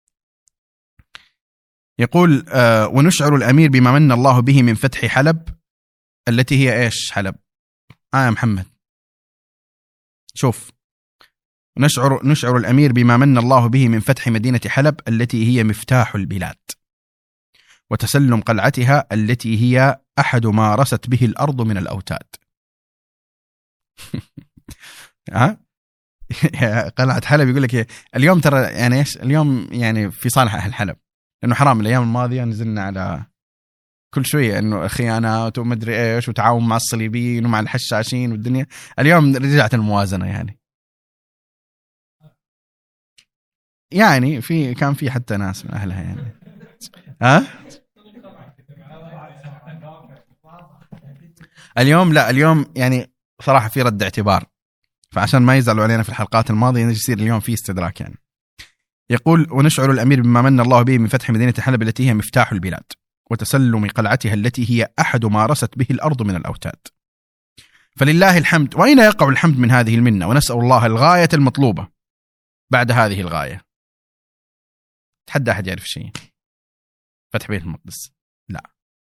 يقول آه ونشعر الأمير بما من الله به من فتح حلب التي هي إيش حلب؟ آه يا محمد شوف نشعر نشعر الأمير بما من الله به من فتح مدينة حلب التي هي مفتاح البلاد، وتسلم قلعتها التي هي أحد ما رست به الأرض من الأوتاد. ها قلعة حلب يقول لك اليوم ترى يعني إيش اليوم يعني في صالح أهل حلب، لأنه حرام الأيام الماضية نزلنا على كل شوية إنه خيانات ومدري إيش وتعاون مع الصليبيين ومع الحشاشين والدنيا. اليوم رجعت الموازنة يعني يعني في كان في حتى ناس من أهلها يعني ها اليوم لا اليوم يعني صراحة في رد اعتبار، فعشان ما يزعلوا علينا في الحلقات الماضية يصير اليوم في استدراك يعني. يقول ونشعر الأمير بما من الله به من فتح مدينة حلب التي هي مفتاح البلاد، وتسلم قلعتها التي هي أحد ما رست به الأرض من الأوتاد. فلله الحمد. وأين يقع الحمد من هذه المنة؟ ونسأل الله الغاية المطلوبة بعد هذه الغاية. تحدى أحد يعرف شيء فتح بيت المقدس؟ لا.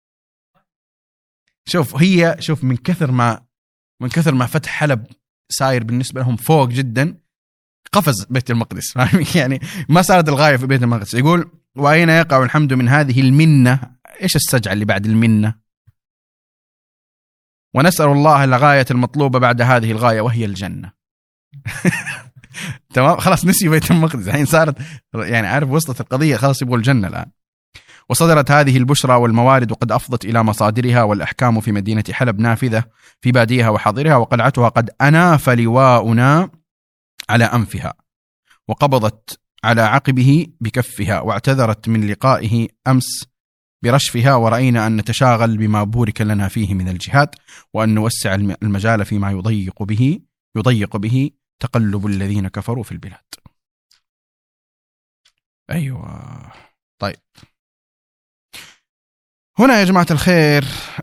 شوف هي شوف من كثر ما من كثر ما فتح حلب ساير بالنسبة لهم فوق جدا قفز بيت المقدس يعني ما صارت الغاية في بيت المقدس. يقول وأين يقع الحمد من هذه المنة؟ إيش السجع اللي بعد المنة؟ ونسأل الله الغاية المطلوبة بعد هذه الغاية وهي الجنة. تمام خلاص نسي بيت المقدس الحين صارت يعني عارف وصلت القضية خلاص يبغوا الجنة الآن. وصدرت هذه البشرى والموارد وقد أفضت إلى مصادرها، والأحكام في مدينة حلب نافذة في باديها وحاضرها، وقلعتها قد أناف لواؤنا على أنفها، وقبضت على عقبه بكفها، واعتذرت من لقائه أمس برشفها، ورأينا أن نتشاغل بما بورك لنا فيه من الجهاد، وأن نوسع المجال فيما يضيق به يضيق به تقلب الذين كفروا في البلاد. أيوة طيب هنا يا جماعة الخير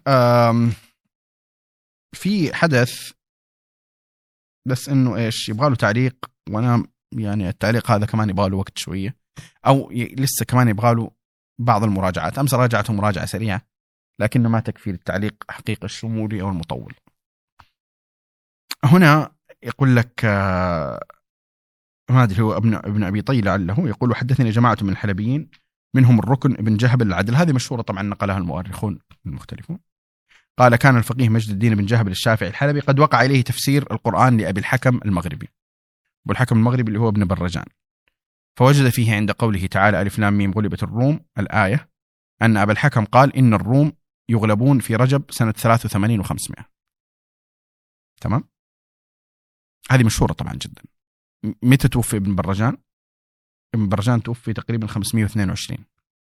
في حدث، بس إنه إيش يبغى له تعليق، وأنا يعني التعليق هذا كمان يبغى له وقت شوية، أو لسه كمان يبغى له بعض المراجعات. أمس راجعته مراجعة سريعة لكنه ما تكفي التعليق حقيقة الشمولي أو المطول. هنا يقول لك ما أدري هو ابن ابن أبي طي لعله، يقول حدثني جماعة من الحلبيين منهم الركن ابن جهبل العدل. هذه مشهورة طبعا نقلها المؤرخون المختلفون. قال كان الفقيه مجد الدين بن جهبل الشافعي الحلبي قد وقع إليه تفسير القرآن لأبي الحكم المغربي، أبو الحكم المغربي اللي هو ابن برجان، فوجد فيه عند قوله تعالى ألف لام ميم غلبت الروم الآية أن أبا الحكم قال إن الروم يغلبون في رجب سنة ثلاثة وثمانين وخمسمائة. تمام، هذه مشهورة طبعا جدا. متى توفي ابن برجان؟ ابن برجان توفي تقريبا خمسمائة واثنين وعشرين،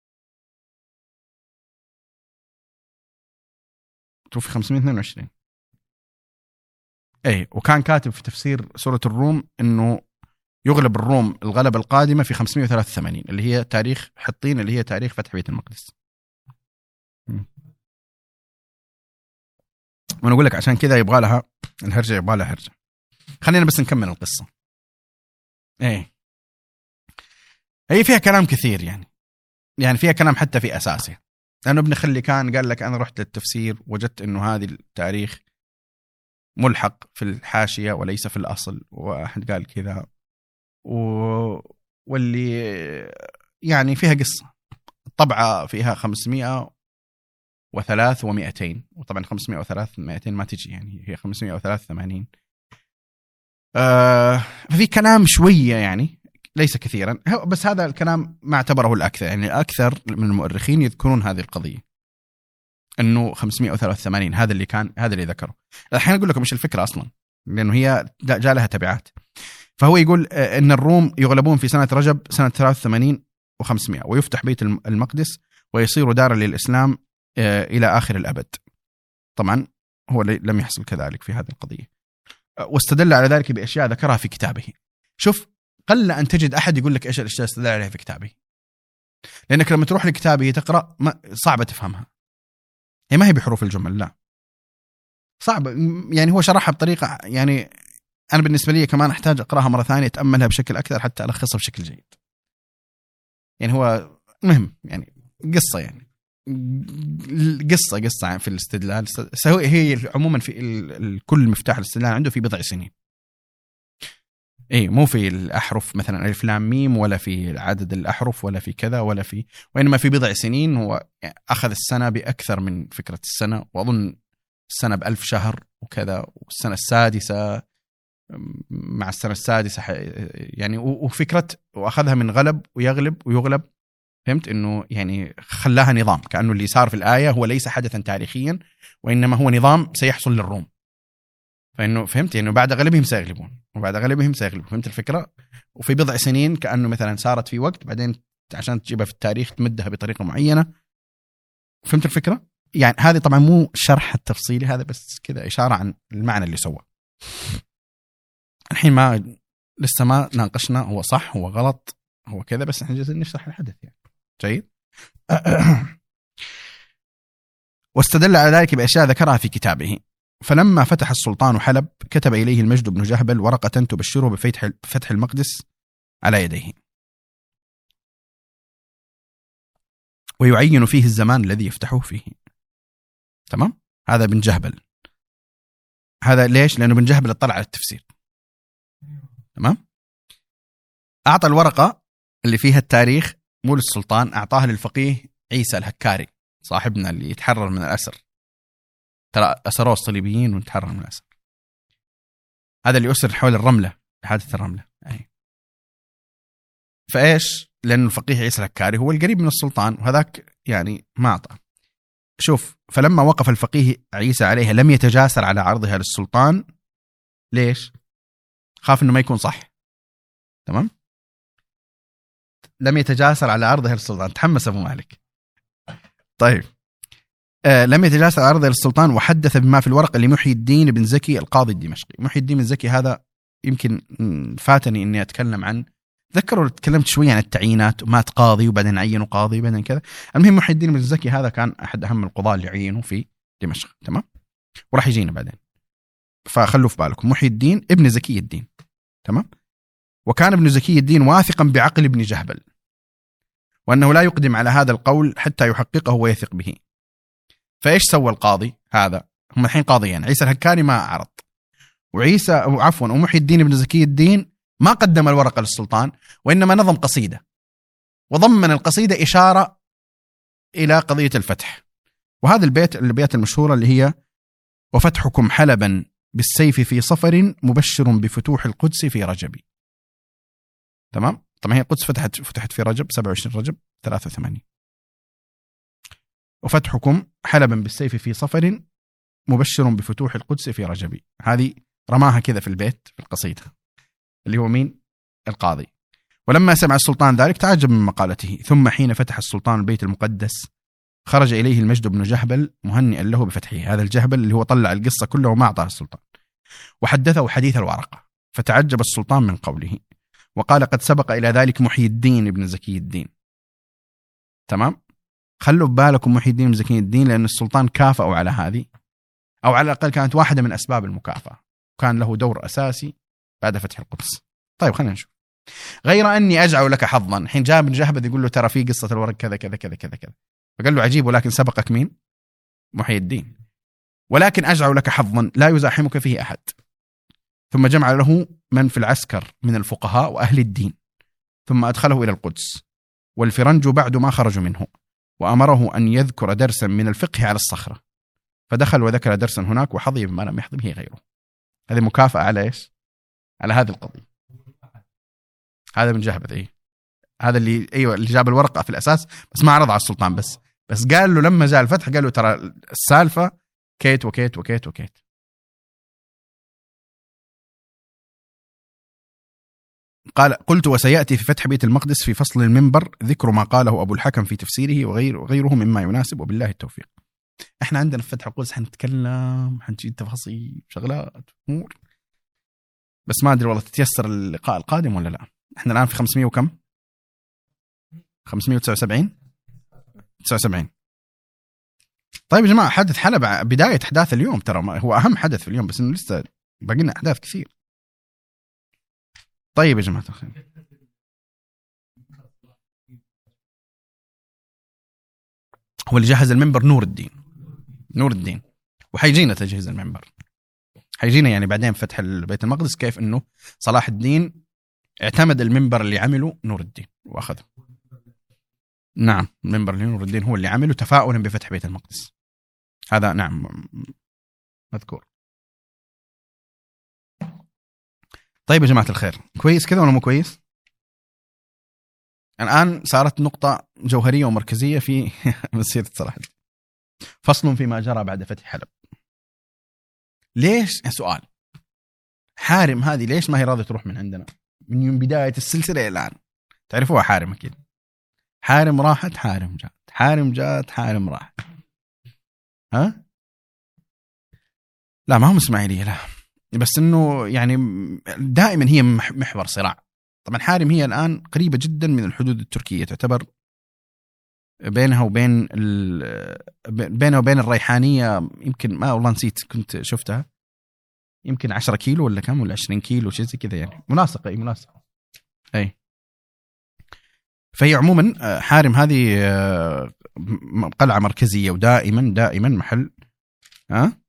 توفي خمسمائة واثنين وعشرين. اي، وكان كاتب في تفسير سورة الروم انه يغلب الروم الغلبة القادمة في خمسمائة وثلاثة وثمانين اللي هي تاريخ حطين، اللي هي تاريخ فتح بيت المقدس. وانا اقول لك عشان كذا يبغى لها الهرجة، يبغى لها هرجة. خلينا بس نكمل القصة. ايه، هي فيها كلام كثير يعني يعني فيها كلام حتى في أساسه، لأنه ابن خلكان قال لك أنا رحت للتفسير وجدت أنه هذه التاريخ ملحق في الحاشية وليس في الأصل، واحد قال كذا و... واللي يعني فيها قصة. الطبعة فيها خمسمائة وثلاثة ومئتين، وطبعا خمسمائة وثلاثة ومئتين ما تجي، يعني هي خمسمائة وثلاثة وثمانين. آه ففي كلام شوية يعني ليس كثيرا، بس هذا الكلام ما اعتبره الأكثر، يعني أكثر من المؤرخين يذكرون هذه القضية أنه خمسمائة وثلاثة وثمانين هذا اللي كان، هذا اللي ذكره. الحين أقول لكم مش الفكرة أصلا، لأنه هي جاء لها تبعات. فهو يقول أن الروم يغلبون في سنة رجب سنة ثلاثة وثمانين وخمسمائة، ويفتح بيت المقدس ويصير دارا للإسلام إلى آخر الأبد. طبعا هو لم يحصل كذلك في هذه القضية، واستدل على ذلك بأشياء ذكرها في كتابه. شوف، قل أن تجد أحد يقول لك إيش الأشياء استدل عليها في كتابه، لأنك لما تروح لكتابه تقرأ صعبة تفهمها، هي ما هي بحروف الجمل، لا صعب. يعني هو شرحها بطريقة، يعني أنا بالنسبة لي كمان أحتاج أقرأها مرة ثانية أتأملها بشكل أكثر حتى ألخصها بشكل جيد. يعني هو مهم، يعني قصة يعني قصة قصة في الاستدلال. هي عموما في الكل مفتاح الاستدلال عنده في بضع سنين، ايه مو في الأحرف مثلا ألف لام ميم، ولا في عدد الأحرف، ولا في كذا، ولا في، وإنما في بضع سنين. هو أخذ السنة بأكثر من فكرة السنة، وأظن السنة بألف شهر وكذا، والسنة السادسة مع السنة السادسة يعني، وفكرة وأخذها من غلب ويغلب ويغلب. فهمت إنه يعني خلاها نظام، كأنه اللي صار في الآية هو ليس حدثا تاريخيا، وإنما هو نظام سيحصل للروم. فإنه فهمت إنه بعد غلبهم سيغلبون، وبعد غلبهم سيغلبون. فهمت الفكرة؟ وفي بضع سنين كأنه مثلا صارت في وقت، بعدين عشان تجيبها في التاريخ تمدها بطريقة معينة. فهمت الفكرة؟ يعني هذه طبعا مو شرح التفصيلي هذا، بس كذا إشارة عن المعنى اللي سوى. الحين ما لسه ما ناقشنا هو صح هو غلط هو كذا، بس احنا جالسين نشرح الحدث يعني. جيد. واستدل على ذلك بأشياء ذكرها في كتابه. فلما فتح السلطان حلب كتب إليه المجد بن جهبل ورقة تبشره بفتح فتح المقدس على يديه، ويعين فيه الزمان الذي يفتحه فيه. تمام، هذا بن جهبل. هذا ليش؟ لأنه بن جهبل اطلع على التفسير. تمام، أعطى الورقة اللي فيها التاريخ مو للسلطان، أعطاها للفقيه عيسى الهكاري صاحبنا اللي يتحرر من الأسر. ترى أسروه الصليبيين وتحرر من الأسر. هذا اللي أسر حول الرملة، حادثة الرملة. أي. فإيش؟ لأن الفقيه عيسى الهكاري هو القريب من السلطان، وهذاك يعني ما أعطى. شوف، فلما وقف الفقيه عيسى عليها لم يتجاسر على عرضها للسلطان. ليش؟ خاف إنه ما يكون صح. تمام؟ لم يتجاسر على عرضها للسلطان. تحمس أبو مالك. طيب، آه لم يتجاسر على عرضها للسلطان، وحدث بما في الورقة لمحي الدين بن زكي القاضي الدمشقي. محي الدين بن زكي هذا يمكن فاتني إني أتكلم عن تذكروا تكلمت شوية عن التعيينات، مات قاضي وبعدين عينوا قاضي وبعدين كذا. المهم محي الدين بن زكي هذا كان أحد أهم القضاة اللي عينوا في دمشق، تمام، وراح يجينا بعدين، فخلوا في بالكم محي الدين ابن زكي الدين، تمام. وكان ابن زكي الدين واثقا بعقل ابن جهبل، وأنه لا يقدم على هذا القول حتى يحققه ويثق به. فإيش سوى القاضي هذا؟ هم الحين قاضيين، عيسى الهكاني ما عرض، وعيسى عفوا ومحي الدين ابن زكي الدين ما قدم الورقة للسلطان، وإنما نظم قصيدة، وضمن القصيدة إشارة إلى قضية الفتح. وهذا البيت البيت المشهورة اللي هي: وفتحكم حلبا بالسيف في صفر مبشر بفتوح القدس في رجب. تمام. طبعا هي القدس فتحت فتحت في رجب سبعة وعشرين رجب ثلاثة وثمانين. وفتحكم حلبا بالسيف في صفر مبشر بفتوح القدس في رجب. هذه رماها كذا في البيت في القصيدة، اللي هو مين؟ القاضي. ولما سمع السلطان ذلك تعجب من مقالته، ثم حين فتح السلطان البيت المقدس خرج إليه المجد بن جهبل مهنئا له بفتحه. هذا الجهبل اللي هو طلع القصة كلها وما أعطاها السلطان، وحدثه حديث الورقة، فتعجب السلطان من قوله، وقال: قد سبق إلى ذلك محي الدين ابن زكي الدين. تمام. خلوا ببالكم محي الدين ابن زكي الدين، لأن السلطان كافأوا على هذه، أو على الأقل كانت واحدة من أسباب المكافأة، كان له دور أساسي بعد فتح القدس. طيب خلينا نشوف. غير أني أجعل لك حظا. حين جاء ابن جهبذ يقول له ترى في قصة الورق كذا كذا كذا كذا كذا، فقال له عجيب، ولكن سبقك مين؟ محي الدين. ولكن أجعل لك حظا لا يزاحمك فيه أحد. ثم جمع له من في العسكر من الفقهاء وأهل الدين، ثم أدخله إلى القدس، والفرنج بعد ما خرجوا منه، وأمره أن يذكر درسا من الفقه على الصخرة، فدخل وذكر درسا هناك وحظي بما لم يحظ به غيره. هذه مكافأة على إيش؟ على هذه القضية. هذا من جهبذ. إيه هذا اللي أيوة اللي جاب الورقة في الأساس، بس ما عرض على السلطان، بس بس قال له لما جاء الفتح قال له ترى السالفة كيت وكيت وكيت وكيت. قال: قلت: وسيأتي في فتح بيت المقدس في فصل المنبر ذكر ما قاله أبو الحكم في تفسيره وغير وغيره مما يناسب، وبالله التوفيق. احنا عندنا في فتح القدس حنتكلم، حنجيب تفاصيل شغلات امور، بس ما ادري والله تتيسر اللقاء القادم ولا لا. احنا الان في خمسمية وكم؟ خمسمية وتسعة وسبعين تسعة وسبعين. طيب يا جماعه، حدث حلب بدايه احداث اليوم، ترى هو اهم حدث في اليوم، بس انه لسه باقي لنا احداث كثير. طيب يا جماعه الخير، هو اللي جهز المنبر نور الدين نور الدين وحيجينا تجهيز المنبر، حيجينا يعني بعدين فتح بيت المقدس كيف انه صلاح الدين اعتمد المنبر اللي عمله نور الدين واخذه. نعم، المنبر اللي نور الدين هو اللي عمله تفاؤلا بفتح بيت المقدس، هذا نعم مذكور. طيب يا جماعة الخير، كويس كذا ولا مو كويس؟ الآن صارت نقطة جوهرية ومركزية في مسيرة صلاح الدين، فصل فيما جرى بعد فتح حلب. ليش؟ سؤال، حارم هذه ليش ما هي راضية تروح من عندنا من يوم بداية السلسلة إلى الآن؟ تعرفوها حارم أكيد، حارم راحت حارم جات، حارم جات حارم راحت. ها؟ لا ما هم إسماعيلية، لا، بس إنه يعني دائما هي محور صراع. طبعا حارم هي الآن قريبة جدا من الحدود التركية، تعتبر بينها وبين بينها وبين الريحانية يمكن، ما والله نسيت كنت شفتها، يمكن عشرة كيلو ولا كم ولا عشرين كيلو شيء زي كذا يعني، مناسقة. أي مناسقة. أي فهي عموما حارم هذه قلعة مركزية ودائما دائما محل ها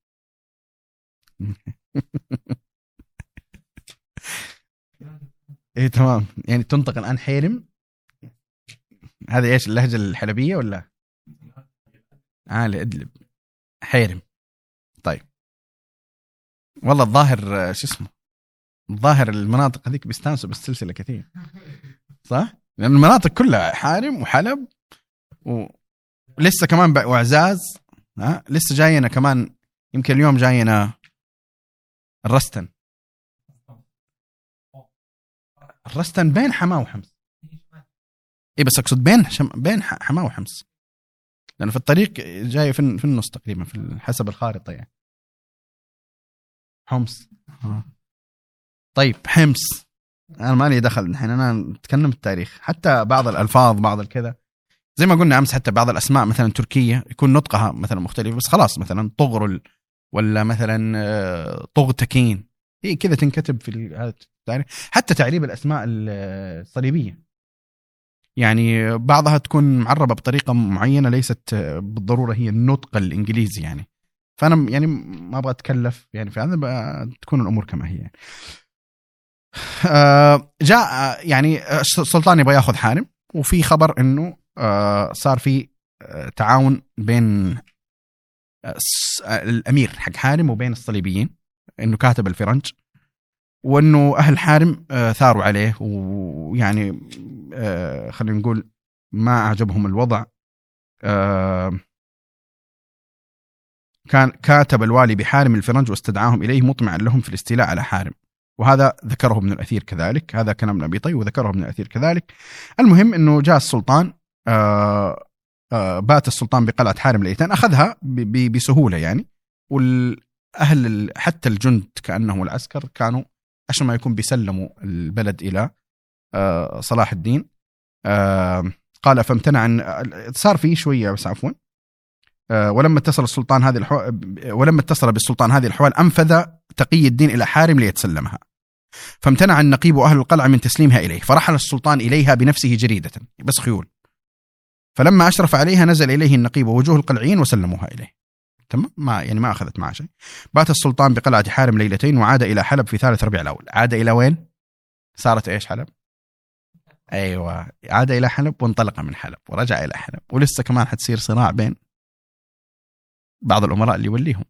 ايه تمام، يعني تنطق الآن حيرم. هذه ايش اللهجة الحلبية ولا اه لأدلب حيرم؟ طيب والله الظاهر شو اسمه، الظاهر المناطق هذيك بيستانسوا بالسلسلة كثير، صح؟ لأن المناطق كلها حارم وحلب ولسه كمان وعزاز. ها لسه جاينا كمان، يمكن اليوم جاينا الرستن. الرستن بين حماه وحمص. اي بس اقصد بين شم... بين حماه وحمص، لأنه في الطريق جاي في في النص تقريبا في حسب الخارطة يعني. حمص. آه. طيب حمص انا مالي دخل الحين، انا نتكلم التاريخ. حتى بعض الالفاظ بعض الكذا زي ما قلنا امس، حتى بعض الاسماء مثلا تركيه يكون نطقها مثلا مختلف، بس خلاص مثلا طغرل ولا مثلا طغتكين، هي كذا تنكتب في هذا التاريخ. حتى تعريب الاسماء الصليبيه يعني بعضها تكون معربه بطريقه معينه ليست بالضروره هي النطق الانجليزي يعني. فانا يعني ما ابغى اتكلف يعني في هذا، تكون الامور كما هي يعني. آه جاء يعني السلطان يبغى ياخذ حارم، وفي خبر انه آه صار في آه تعاون بين آه الامير حق حارم وبين الصليبيين، انه كاتب الفرنج، وانه اهل حارم آه ثاروا عليه، ويعني آه خلينا نقول ما اعجبهم الوضع. آه كان كاتب الوالي بحارم الفرنج واستدعاهم اليه مطمعا لهم في الاستيلاء على حارم، وهذا ذكره ابن الأثير كذلك. هذا كلام ابن أبي طيب وذكره ابن الأثير كذلك. المهم أنه جاء السلطان، آآ آآ بات السلطان بقلعة حارم ليتان، أخذها بسهولة يعني. والأهل حتى الجند كأنهم العسكر كانوا عشان ما يكون بيسلموا البلد إلى صلاح الدين. قال فامتنع عن، صار فيه شوية بس عفوا. ولما اتصل السلطان هذه الحو... ولما اتصل بالسلطان هذه الحوال أنفذ تقي الدين إلى حارم ليتسلمها، فامتنع النقيب وأهل القلعة من تسليمها إليه، فرحل السلطان إليها بنفسه جريدة بس خيول. فلما أشرف عليها نزل إليه النقيب ووجوه القلعيين وسلموها إليه. تمام، ما يعني ما أخذت معه شيء. بات السلطان بقلعة حارم ليلتين وعاد إلى حلب في ثالث ربيع الأول. عاد إلى وين؟ صارت إيش حلب؟ أيوة، عاد إلى حلب وانطلق من حلب ورجع إلى حلب، ولسه كمان حتصير صراع بين بعض الأمراء اللي يوليهم.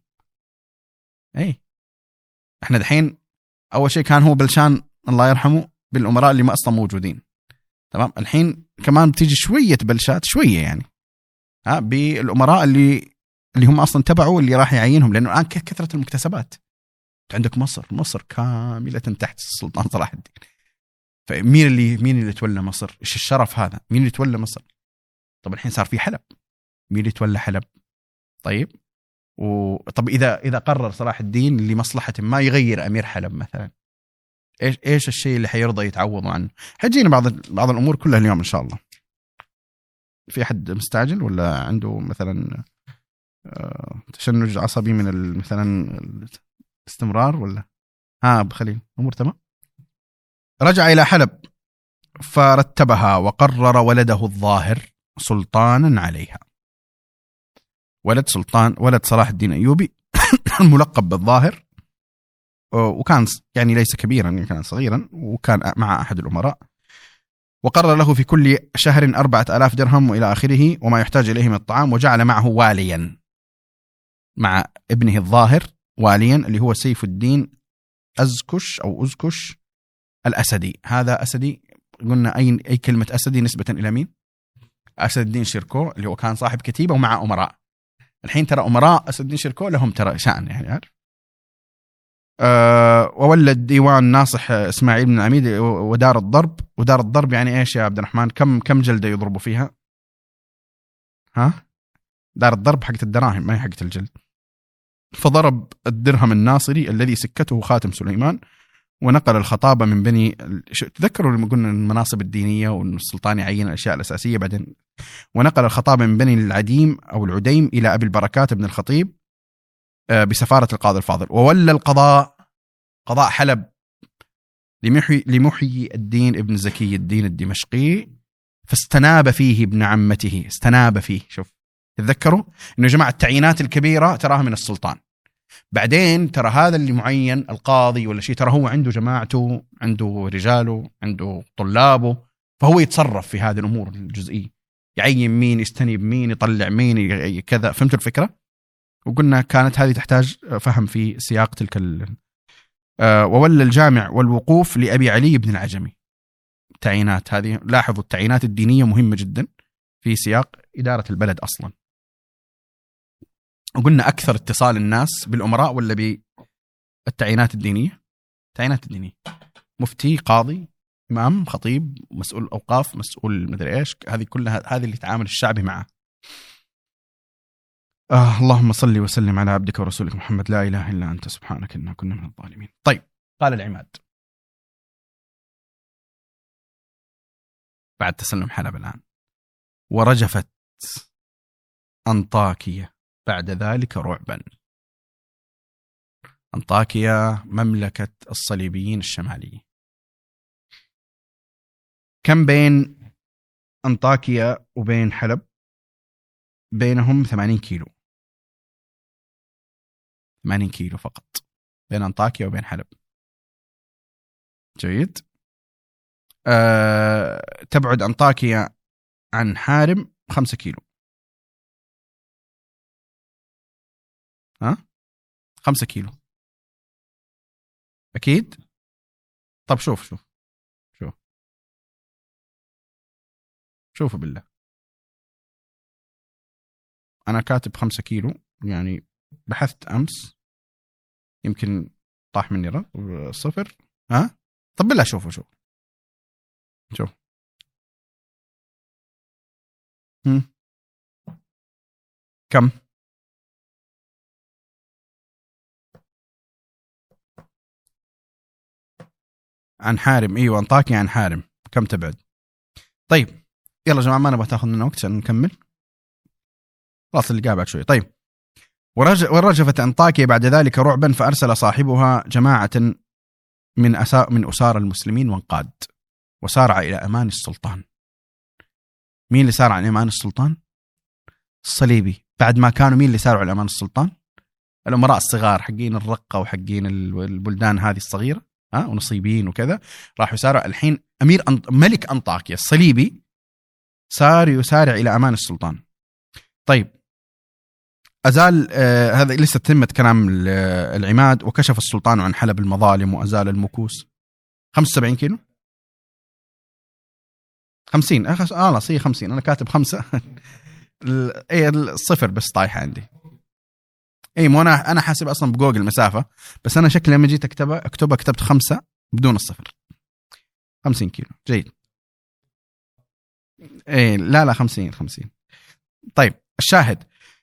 أي إحنا دحين أول شيء كان هو بلشان الله يرحمه بالأمراء اللي ما أصلا موجودين، تمام. الحين كمان بتيجي شوية بلشات شوية يعني ها بالأمراء اللي اللي هم أصلا تبعوا اللي راح يعينهم، لأنه الآن كثرة المكتسبات. عندك مصر مصر كاملة تحت السلطان صلاح الدين. فمين اللي مين اللي تولى مصر؟ إيش الشرف هذا؟ مين اللي تولى مصر؟ طب الحين صار في حلب، مين اللي تولى حلب؟ طيب وطب إذا إذا قرر صلاح الدين لمصلحة ما يغير أمير حلب مثلا، إيش إيش الشيء اللي حيرضى يتعوضوا عنه؟ حيجينا بعض بعض الأمور كلها اليوم إن شاء الله. في حد مستعجل ولا عنده مثلا تشنج عصبي من مثلا الاستمرار ولا ها بخليل أمور تمام؟ رجع إلى حلب فرتبها وقرر ولده الظاهر سلطانا عليها. ولد سلطان ولد صلاح الدين أيوبي الملقب بالظاهر، وكان يعني ليس كبيرا يعني كان صغيرا، وكان مع أحد الأمراء. وقرر له في كل شهر أربعة آلاف درهم وإلى آخره وما يحتاج إليه من الطعام، وجعل معه واليا مع ابنه الظاهر واليا اللي هو سيف الدين أزكش أو أزكش الأسدي. هذا أسدي قلنا أي أي كلمة أسدي نسبة إلى مين؟ أسد الدين شيركو اللي هو كان صاحب كتيبة ومع أمراء. الحين ترى أمراء أسد الدين شيركو لهم ترى شأن يعني عارف. أه وولد ديوان ناصح إسماعيل بن العميد ودار الضرب. ودار الضرب يعني إيش يا عبد الرحمن؟ كم كم جلدة يضربوا فيها؟ ها؟ دار الضرب حقت الدراهم ما هي حقت الجلد. فضرب الدرهم الناصري الذي سكته خاتم سليمان، ونقل الخطابة من بني. تذكروا لما قلنا المناصب الدينية وأن السلطان يعين الأشياء الأساسية بعدين. ونقل الخطابة من بني العديم أو العديم إلى أبي البركات بن الخطيب بسفارة القاضي الفاضل. وولى القضاء قضاء حلب لمحي لمحيي الدين ابن زكي الدين الدمشقي، فاستناب فيه ابن عمته. استناب فيه، شوف تذكروا إنه جماعة التعيينات الكبيرة تراها من السلطان. بعدين ترى هذا اللي معين القاضي ولا شيء ترى هو عنده جماعته، عنده رجاله، عنده طلابه، فهو يتصرف في هذه الأمور الجزئية، يعين مين، يستنيب مين، يطلع مين، كذا. فهمتوا الفكرة؟ وقلنا كانت هذه تحتاج فهم في سياق تلك ال... آه وولى الجامع والوقوف لأبي علي بن العجمي. تعيينات هذه، لاحظوا التعيينات الدينية مهمة جدا في سياق إدارة البلد أصلا. وقلنا أكثر اتصال الناس بالأمراء ولا بالتعيينات الدينية؟ التعيينات الدينية، مفتي، قاضي، إمام، خطيب، مسؤول أوقاف، مسؤول مدري إيش، هذه كلها هذه اللي تعامل الشعب معه. آه اللهم صل وسلم على عبدك ورسولك محمد، لا إله إلا أنت سبحانك إنا كنا من الظالمين. طيب، قال العماد: بعد تسلم حلب الآن. ورجفت أنطاكية بعد ذلك رعبا. أنطاكية مملكة الصليبيين الشمالية. كم بين أنطاكية وبين حلب؟ بينهم ثمانين كيلو. ثمانين كيلو فقط بين أنطاكية وبين حلب. جيد. أه... تبعد أنطاكية عن حارم خمسة كيلو. ها؟ خمسة كيلو أكيد. طب شوف شوف شوف شوفوا بالله، أنا كاتب خمسة كيلو، يعني بحثت أمس يمكن طاح مني رقم صفر. ها؟ طب بالله شوفوا شوف شوف هم. كم؟ عن حارم. ايوه انطاكية عن حارم كم تبعد؟ طيب يلا يا جماعه ما نبغى تاخذ لنا وقت عشان نكمل، خلاص اللي قاعد شوي. طيب ورجفت أنطاكية بعد ذلك رعبا، فأرسل صاحبها جماعة من أسا من أسار المسلمين وانقاد وسارع إلى أمان السلطان. مين اللي سارع إلى أمان السلطان؟ الصليبي. بعد ما كانوا مين اللي سارعوا إلى أمان السلطان؟ الأمراء الصغار حقين الرقة وحقين البلدان هذه الصغيرة، ها، ونصيبين وكذا، راحوا يسارعوا. الحين أمير أنط... ملك أنطاكية الصليبي صار يسارع إلى أمان السلطان. طيب أزال آه هذا لسه تمت كلام العماد. وكشف السلطان عن حلب المظالم وأزال المكوس. خمسة وسبعين كيلو، خمسين أخس آه لا صي خمسين، أنا كاتب خمسة إيه الصفر بس طايحة عندي. إيه مو أنا أنا حاسب أصلا بجوجل مسافة، بس أنا شكلي لما جيت أكتبها أكتبها كتبت خمسة بدون الصفر. خمسين كيلو. جيد. إيه لا لا خمسين خمسين. طيب الشاهد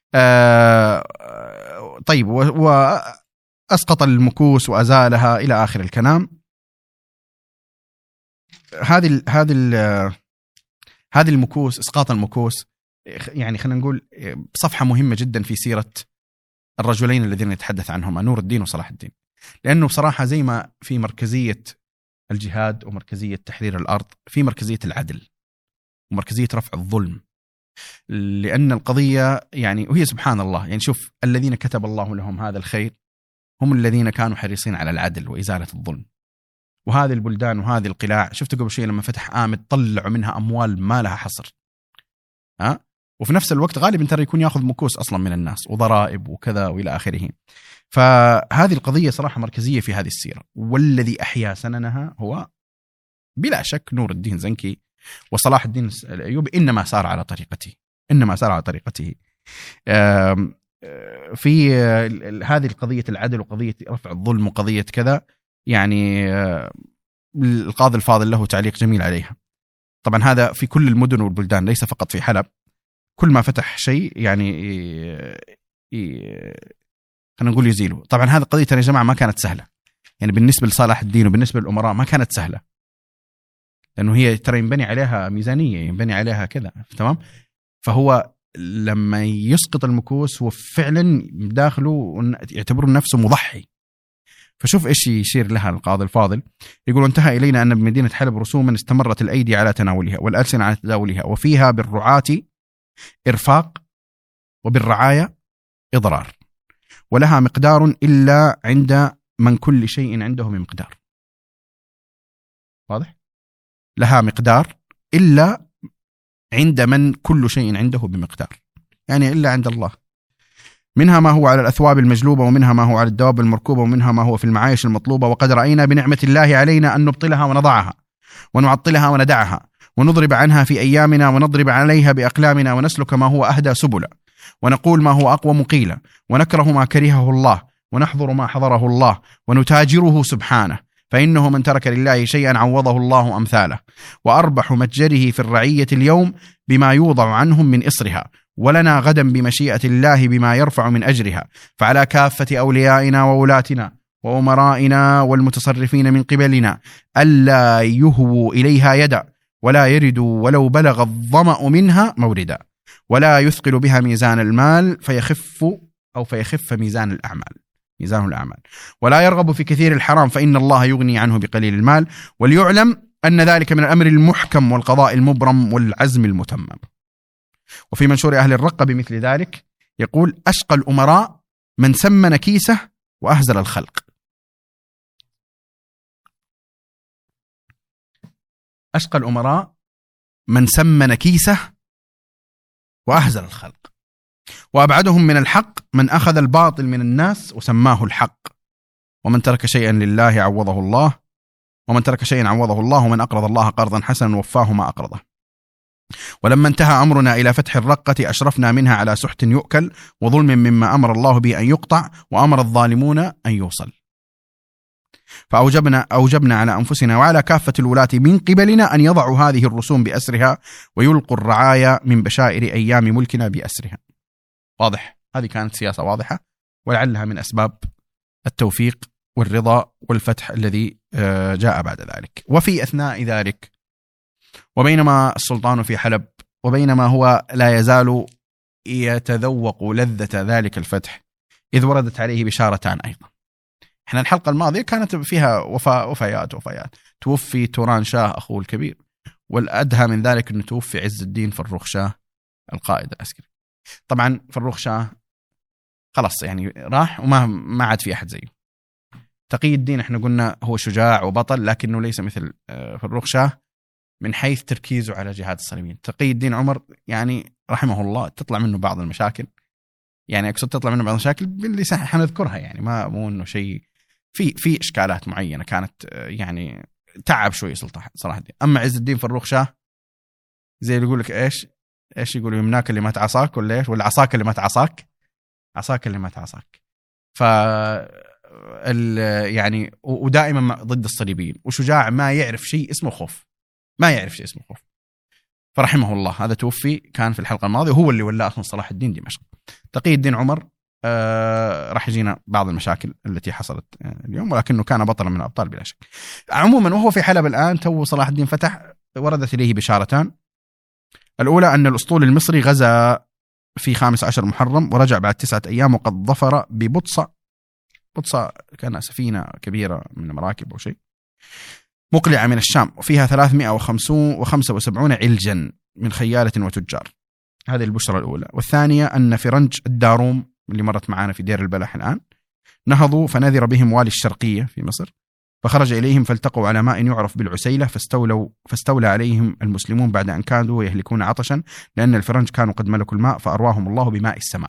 آه طيب وأسقط المكوس وأزالها إلى آخر الكلام. هذه هذه هذه المكوس، إسقاط المكوس، يعني خلينا نقول صفحة مهمة جدا في سيرة الرجلين الذين نتحدث عنهما، نور الدين وصلاح الدين. لأنه بصراحة زي ما في مركزية الجهاد ومركزية تحرير الأرض، في مركزية العدل ومركزية رفع الظلم. لأن القضية يعني وهي سبحان الله، يعني شوف الذين كتب الله لهم هذا الخير هم الذين كانوا حريصين على العدل وإزالة الظلم. وهذه البلدان وهذه القلاع شفت قبل شيء لما فتح آمد طلعوا منها أموال ما لها حصر، ها؟ وفي نفس الوقت غالبا ترى يكون يأخذ مكوس أصلا من الناس وضرائب وكذا وإلى آخره. فهذه القضية صراحة مركزية في هذه السيرة. والذي أحيا سننها هو بلا شك نور الدين زنكي وصلاح الدين الأيوبي، إنما سار على طريقته إنما سار على طريقته في هذه القضية العدل وقضية رفع الظلم وقضية كذا. يعني القاضي الفاضل له تعليق جميل عليها. طبعا هذا في كل المدن والبلدان ليس فقط في حلب. كل ما فتح شيء يعني خلينا نقول يزيله. طبعا هذه القضية يا جماعة ما كانت سهلة، يعني بالنسبة لصلاح الدين وبالنسبة للأمراء ما كانت سهلة، لأنه هي ترى ينبني عليها ميزانية، ينبني عليها كذا، تمام. فهو لما يسقط المكوس هو فعلا داخله يعتبر نفسه مضحي. فشوف إيش يشير لها القاضي الفاضل، يقول: انتهى إلينا أن بمدينة حلب رسوما استمرت الأيدي على تناولها والألسنة على تداولها، وفيها بالرعاة إرفاق وبالرعاية إضرار، ولها مقدار إلا عند من كل شيء عنده بمقدار. واضح؟ لها مقدار إلا عند من كل شيء عنده بمقدار، يعني إلا عند الله. منها ما هو على الأثواب المجلوبة، ومنها ما هو على الدواب المركوبة، ومنها ما هو في المعايش المطلوبة. وقد رأينا بنعمة الله علينا أن نبطلها ونضعها ونعطلها وندعها ونضرب عنها في أيامنا ونضرب عليها بأقلامنا، ونسلك ما هو أهدى سبلا، ونقول ما هو أقوى مقيلا، ونكره ما كرهه الله، ونحضر ما حضره الله، ونتاجره سبحانه، فإنه من ترك لله شيئا عوضه الله أمثاله، وأربح متجره في الرعية اليوم بما يوضع عنهم من إصرها، ولنا غدا بمشيئة الله بما يرفع من أجرها. فعلى كافة أوليائنا وولاتنا وأمرائنا والمتصرفين من قبلنا ألا يهووا إليها يدا، ولا يرد ولو بلغ الظمأ منها موردا، ولا يثقل بها ميزان المال فيخف أو فيخف ميزان الأعمال ميزان الأعمال، ولا يرغب في كثير الحرام فإن الله يغني عنه بقليل المال. وليعلم أن ذلك من الأمر المحكم والقضاء المبرم والعزم المتمم. وفي منشور أهل الرقة بمثل ذلك يقول: أشقى الأمراء من سمن كيسه وأهزل الخلق. أشقى الأمراء من سمن كيسه وأهزل الخلق، وأبعدهم من الحق من أخذ الباطل من الناس وسماه الحق، ومن ترك شيئا لله عوضه الله ومن ترك شيئا عوضه الله ومن أقرض الله قرضا حسنا وفاه ما أقرضه. ولما انتهى أمرنا إلى فتح الرقة أشرفنا منها على سحت يؤكل وظلم مما أمر الله به أن يقطع وأمر الظالمون أن يوصل. فأوجبنا أوجبنا على أنفسنا وعلى كافة الولاة من قبلنا أن يضعوا هذه الرسوم بأسرها ويلقوا الرعايا من بشائر أيام ملكنا بأسرها. واضح، هذه كانت سياسة واضحة، ولعلها من أسباب التوفيق والرضا والفتح الذي جاء بعد ذلك. وفي أثناء ذلك وبينما السلطان في حلب وبينما هو لا يزال يتذوق لذة ذلك الفتح، إذ وردت عليه بشارتان أيضا. احنا الحلقة الماضية كانت فيها وفاء وفيات وفيات. توفي توران شاه أخوه الكبير، والأدهى من ذلك أنه توفي عز الدين فروخ شاه القائد العسكري. طبعا فروخ شاه خلاص يعني راح وما ما عاد في أحد زيه. تقي الدين احنا قلنا هو شجاع وبطل، لكنه ليس مثل فروخ شاه من حيث تركيزه على جهاد الصليبيين. تقي الدين عمر يعني رحمه الله تطلع منه بعض المشاكل، يعني أقصد تطلع منه بعض المشاكل اللي حنذكرها، يعني ما مو إنه شيء في في إشكالات معينة كانت يعني تعب شوي سلطان صلاح الدين. أما عز الدين فروخ شاه زي اللي يقول لك إيش إيش يقولوا يمناك اللي ما تعصاك ولا إيش، ولا عصاك اللي ما تعصاك عصاك اللي ما تعصاك. ف يعني ودائما ضد الصليبيين، وشجاع ما يعرف شيء اسمه خوف، ما يعرف شيء اسمه خوف. فرحمه الله هذا توفي كان في الحلقة الماضية، وهو اللي ولا أصلا صلاح الدين دمشق. تقي الدين عمر آه راح يجينا بعض المشاكل التي حصلت اليوم، ولكنه كان بطلا من الأبطال بلا شك. عموما وهو في حلب الآن تو صلاح الدين فتح، وردت إليه بشارتان. الأولى أن الأسطول المصري غزا في خامس عشر محرم ورجع بعد تسعة أيام، وقد ظفر ببطصة. بطصة كان سفينة كبيرة من مراكب أو شيء مقلعة من الشام، وفيها ثلاثمائة وخمسة وسبعين علجا من خيالة وتجار. هذه البشرة الأولى. والثانية أن فرنج الداروم اللي مرت معانا في دير البلح الآن نهضوا فنذر بهم والي الشرقية في مصر، فخرج إليهم فالتقوا على ماء يعرف بالعسيلة، فاستولوا فاستولى عليهم المسلمون بعد أن كانوا يهلكون عطشا، لأن الفرنج كانوا قد ملكوا الماء فأرواهم الله بماء السماء.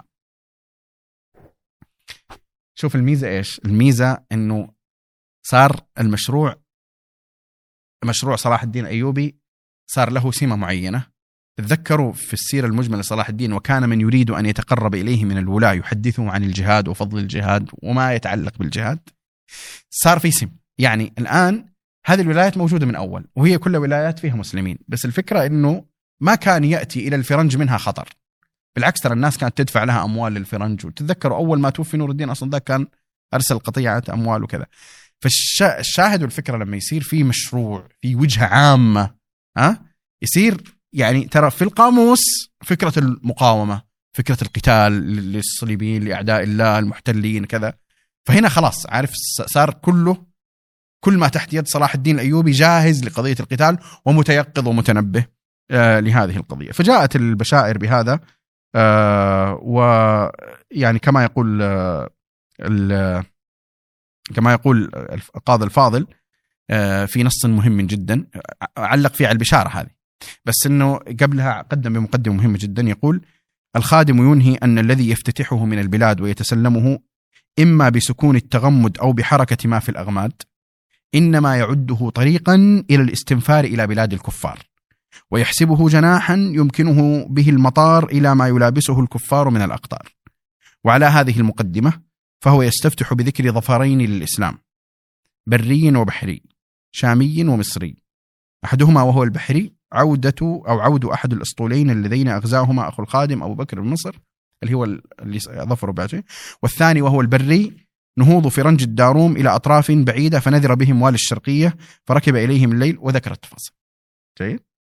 شوف الميزة إيش؟ الميزة أنه صار المشروع مشروع صلاح الدين الأيوبي صار له سمة معينة. تذكروا في السيرة المجملة لصلاح الدين: وكان من يريد أن يتقرب إليه من الولاة يحدثه عن الجهاد وفضل الجهاد وما يتعلق بالجهاد. صار في سم، يعني الآن هذه الولايات موجودة من أول، وهي كل ولايات فيها مسلمين، بس الفكرة أنه ما كان يأتي إلى الفرنج منها خطر، بالعكس ترى الناس كانت تدفع لها أموال للفرنج. وتتذكروا أول ما توفي نور الدين أصلا ذاك كان أرسل قطيعة أموال وكذا. فالشاهد الفكرة لما يصير في مشروع في وجهة عامة ها يصير يعني ترى في القاموس فكرة المقاومة، فكرة القتال للصليبيين لأعداء الله المحتلين كذا. فهنا خلاص عارف صار كله كل ما تحت يد صلاح الدين الأيوبي جاهز لقضية القتال ومتيقظ ومتنبه آه لهذه القضية. فجاءت البشائر بهذا آه ويعني كما يقول آه كما يقول القاضي الفاضل آه في نص مهم جدا علق فيه على البشارة هذه، بس إنه قبلها قدم بمقدمة مهمة جدا يقول: الخادم ينهي أن الذي يفتتحه من البلاد ويتسلمه إما بسكون التغمد أو بحركة ما في الأغماد إنما يعده طريقا إلى الاستنفار إلى بلاد الكفار، ويحسبه جناحا يمكنه به المطار إلى ما يلابسه الكفار من الأقطار. وعلى هذه المقدمة فهو يستفتح بذكر ظفرين للإسلام: بري وبحري، شامي ومصري. أحدهما وهو البحري عودة أو عود أحد الأسطولين اللذين أغزاهما أخو الخادم أبو بكر بن نصر اللي هو اللي ظفروا بعده، والثاني وهو البري نهوض فرنج الداروم إلى أطراف بعيدة فنذر بهم والي الشرقية فركب إليهم الليل، وذكر التفاصيل. جيد.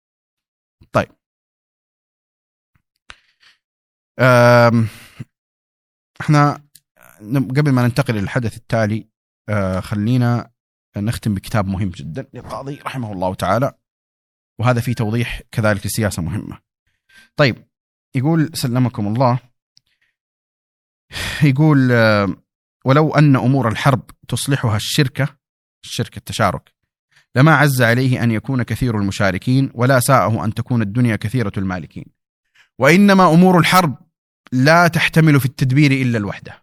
طيب احنا قبل ما ننتقل للحدث التالي أه خلينا نختم بكتاب مهم جدا للقاضي رحمه الله تعالى، وهذا فيه توضيح كذلك لسياسة مهمة. طيب يقول سلمكم الله، يقول أه ولو أن أمور الحرب تصلحها الشركة الشركة التشارك لما عز عليه أن يكون كثير المشاركين، ولا ساءه أن تكون الدنيا كثيرة المالكين، وإنما أمور الحرب لا تحتمل في التدبير إلا الوحدة.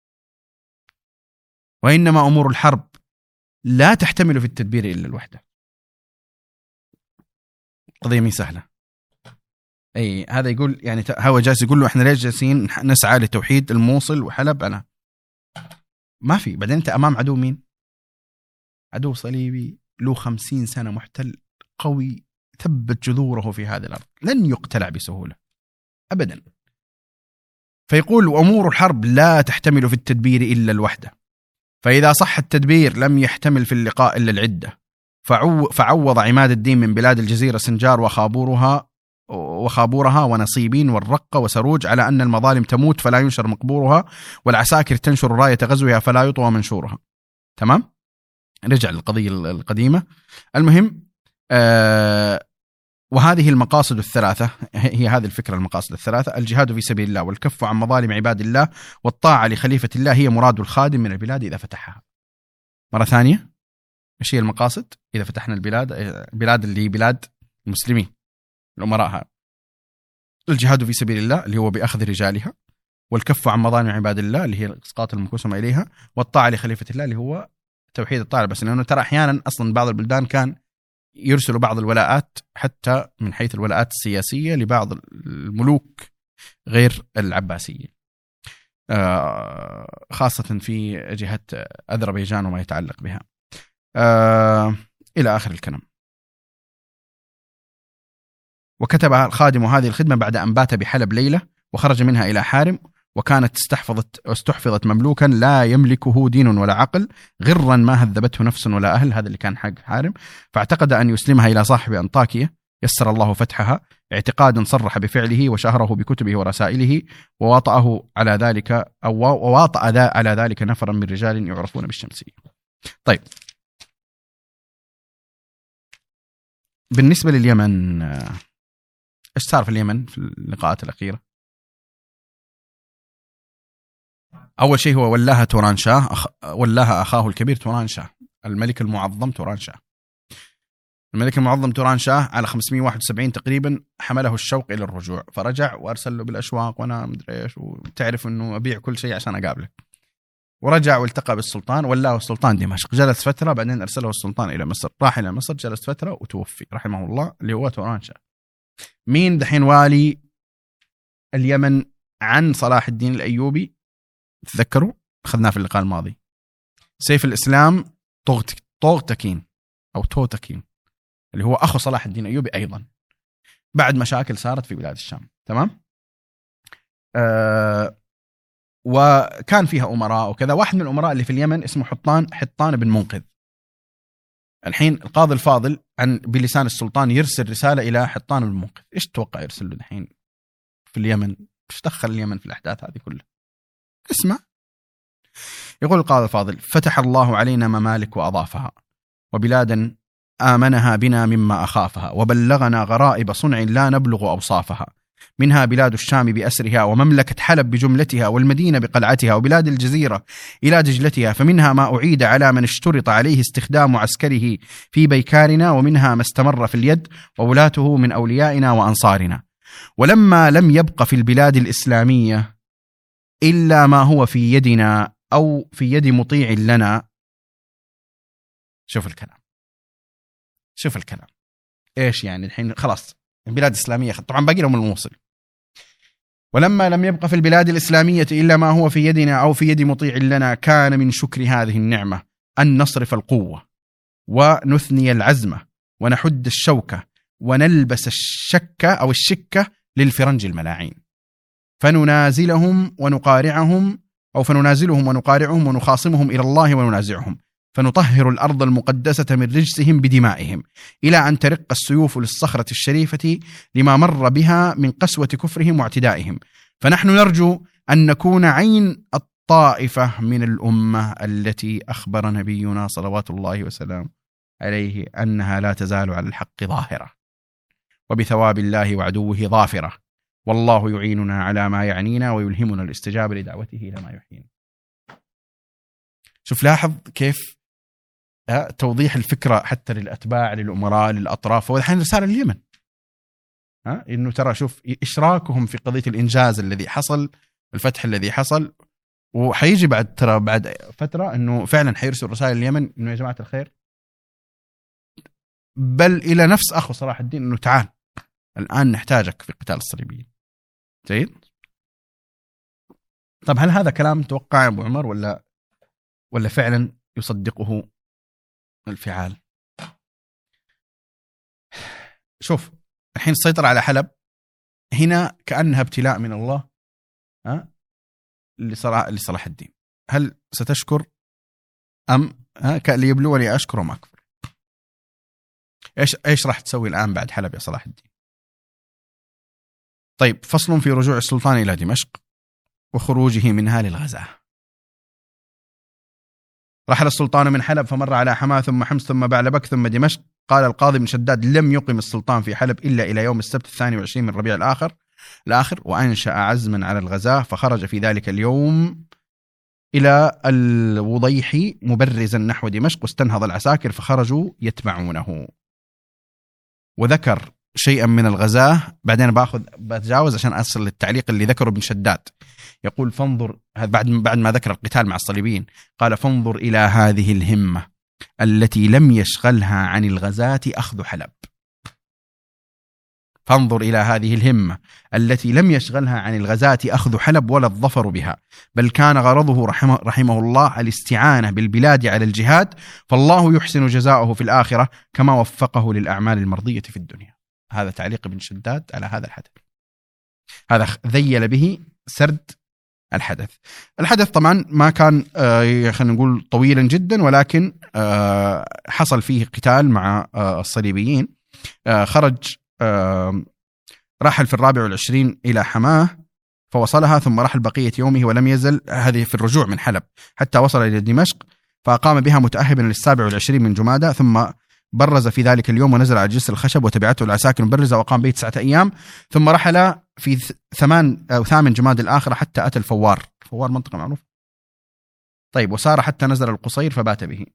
وإنما أمور الحرب لا تحتمل في التدبير إلا الوحدة. قضية مي سهلة. أي هذا يقول يعني هو جالس يقول له إحنا ليش جالسين نسعى لتوحيد الموصل وحلب؟ أنا ما في. بعدين أنت أمام عدو مين؟ عدو صليبي له خمسين سنة محتل قوي ثبت جذوره في هذه الأرض، لن يقتلع بسهولة أبدا. فيقول وأمور الحرب لا تحتمل في التدبير إلا الوحدة، فإذا صح التدبير لم يحتمل في اللقاء إلا العدة. فعو فعوض عماد الدين من بلاد الجزيرة سنجار وخابورها وخابورها ونصيبين والرقة وسروج على أن المظالم تموت فلا ينشر مقبورها، والعساكر تنشر راية غزوها فلا يطوى منشورها. تمام؟ رجع للقضية القديمة. المهم آه وهذه المقاصد الثلاثة، هي هذه الفكرة المقاصد الثلاثة: الجهاد في سبيل الله، والكف عن مظالم عباد الله، والطاعة لخليفة الله، هي مراد الخادم من البلاد إذا فتحها. مرة ثانية، إيش هي المقاصد إذا فتحنا البلاد؟ البلاد اللي هي بلاد المسلمين الأمراء. الجهاد في سبيل الله اللي هو بأخذ رجالها، والكف عن مظالم عباد الله اللي هي إسقاط المقسوم إليها، والطاعة لخليفة الله اللي هو توحيد الطاعة. بس لأنه ترى أحيانا أصلا بعض البلدان كان يرسلوا بعض الولاءات حتى من حيث الولاءات السياسية لبعض الملوك غير العباسية، خاصة في جهة أذربيجان وما يتعلق بها إلى آخر الكلام. وكتب الخادم هذه الخدمة بعد أن بات بحلب ليلة وخرج منها إلى حارم، وكانت استحفظت استحفظت مملوكا لا يملكه دين ولا عقل، غرا ما هذبته نفس ولا أهل، هذا اللي كان حق حارم، فاعتقد أن يسلمها إلى صاحب أنطاكية، يسر الله فتحها اعتقادا صرح بفعله وشهره بكتبه ورسائله، وواطأه على ذلك أو وواطأ على ذلك نفرا من رجال يعرفون بالشمسية. طيب بالنسبة لليمن، إيش صار في اليمن في اللقاءات الأخيرة؟ أول شيء هو ولاها توران شاه، أخ... ولاها أخاه الكبير توران شاه، الملك المعظم توران شاه. الملك المعظم توران شاه على خمسمائة وواحد وسبعين تقريبا حمله الشوق إلى الرجوع، فرجع وأرسل له بالأشواق وأنا مدري إيش، وتعرف إنه أبيع كل شيء عشان أقابلك. ورجع والتقى بالسلطان، ولاه السلطان دمشق، جلس فترة، بعدين أرسله السلطان إلى مصر، راح إلى مصر جلس فترة وتوفي رحمه الله، اللي هو توران شاه. مين دحين والي اليمن عن صلاح الدين الأيوبي؟ تذكروا أخذناه في اللقاء الماضي، سيف الإسلام طوغتكين أو توتكين، اللي هو أخو صلاح الدين الأيوبي أيضا، بعد مشاكل صارت في بلاد الشام. تمام. آه وكان فيها أمراء وكذا. واحد من الأمراء اللي في اليمن اسمه حطان حطان بن منقذ. الحين القاضي الفاضل عن بلسان السلطان يرسل رسالة إلى حطان بن منقذ. إيش توقع يرسل له الحين في اليمن؟ إيش دخل اليمن في الأحداث هذه كلها؟ اسمع. يقول القاضي الفاضل: فتح الله علينا ممالك وأضافها، وبلادا آمنها بنا مما أخافها، وبلغنا غرائب صنع لا نبلغ أوصافها، منها بلاد الشام بأسرها، ومملكة حلب بجملتها، والمدينة بقلعتها، وبلاد الجزيرة إلى دجلتها، فمنها ما أعيد على من اشترط عليه استخدام عسكره في بيكارنا، ومنها ما استمر في اليد، وولاته من أوليائنا وأنصارنا. ولما لم يبق في البلاد الإسلامية إلا ما هو في يدنا أو في يد مطيع لنا. شوف الكلام، شوف الكلام إيش يعني الحين؟ خلاص البلاد الإسلامية طبعا باقي لهم الموصل. ولما لم يبق في البلاد الإسلامية إلا ما هو في يدنا أو في يد مطيع لنا، كان من شكر هذه النعمة أن نصرف القوة ونثني العزمة ونحد الشوكة ونلبس الشكة أو الشكة للفرنج الملاعين، فننازلهم ونقارعهم أو فننازلهم ونقارعهم ونخاصمهم إلى الله وننازعهم، فنطهر الأرض المقدسة من رجسهم بدمائهم إلى أن ترق السيوف للصخرة الشريفة لما مر بها من قسوة كفرهم واعتدائهم. فنحن نرجو أن نكون عين الطائفة من الأمة التي أخبر نبينا صلوات الله وسلامه عليه أنها لا تزال على الحق ظاهرة وبثواب الله وعدوه ظافرة، والله يعيننا على ما يعنينا ويلهمنا الاستجابة لدعوته إلى ما يحيينا. شوف لاحظ كيف توضيح الفكرة حتى للأتباع للأمراء للأطراف. والحين رسالة اليمن ها إنه ترى شوف إشراكهم في قضية الإنجاز الذي حصل، الفتح الذي حصل، وحيجي بعد ترى بعد فترة إنه فعلا حيرسل رسائل اليمن إنه يا جماعة الخير، بل إلى نفس أخو صلاح الدين إنه تعال الآن نحتاجك في قتال الصليبيين. جيد. طب هل هذا كلام توقع يا أبو عمر ولا ولا فعلا يصدقه الفعال؟ شوف الحين السيطرة على حلب هنا كأنها ابتلاء من الله ها لصلاح لصلاح الدين. هل ستشكر أم ها ليبلوني أشكر وما أكفر؟ إيش إيش راح تسوي الآن بعد حلب يا صلاح الدين؟ طيب فصل في رجوع السلطان إلى دمشق وخروجه منها للغزاة. رحل السلطان من حلب فمر على حماة ثم حمص ثم بعلبك ثم دمشق. قال القاضي بن شداد لم يقم السلطان في حلب إلا إلى يوم السبت الثاني والعشرين من ربيع الآخر الآخر وأنشأ عزما على الغزاة، فخرج في ذلك اليوم إلى الوضيح مبرزا نحو دمشق واستنهض العساكر فخرجوا يتبعونه. وذكر شيئا من الغزاة بعدين باخذ بتجاوز عشان أصل للتعليق اللي ذكره ابن شداد. يقول فانظر بعد بعد ما ذكر القتال مع الصليبيين قال فانظر إلى هذه الهمة التي لم يشغلها عن الغزاة أخذ حلب. فانظر إلى هذه الهمة التي لم يشغلها عن الغزاة أخذ حلب ولا الظفر بها، بل كان غرضه رحمه, رحمه الله الاستعانة بالبلاد على الجهاد، فالله يحسن جزاؤه في الآخرة كما وفقه للأعمال المرضية في الدنيا. هذا تعليق ابن شداد على هذا الحدث. هذا ذيل به سرد الحدث. الحدث طبعا ما كان آه خلينا نقول طويلا جدا، ولكن آه حصل فيه قتال مع آه الصليبيين. آه خرج آه رحل في الرابع والعشرين إلى حماه فوصلها، ثم رحل بقية يومه ولم يزل هذه في الرجوع من حلب حتى وصل إلى دمشق، فأقام بها متأهبا للسابع والعشرين من جمادى، ثم برز في ذلك اليوم ونزل على جسر الخشب وتبعته العساكر مبرزة وقام به تسعة أيام، ثم رحل في ثمان أو ثامن جماد الآخرة حتى أتى الفوار. الفوار منطقة معروفة. طيب وسار حتى نزل القصير فبات به.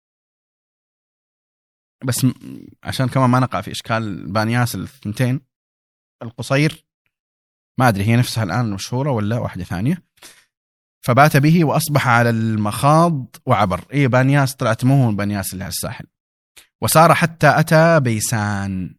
بس عشان كمان ما نقع في إشكال بانياس الثنتين، القصير ما أدري هي نفسها الآن مشهورة ولا واحدة ثانية. فبات به وأصبح على المخاض وعبر. إيه بانياس طلعت مو بانياس اللي على الساحل. وسار حتى أتى بيسان.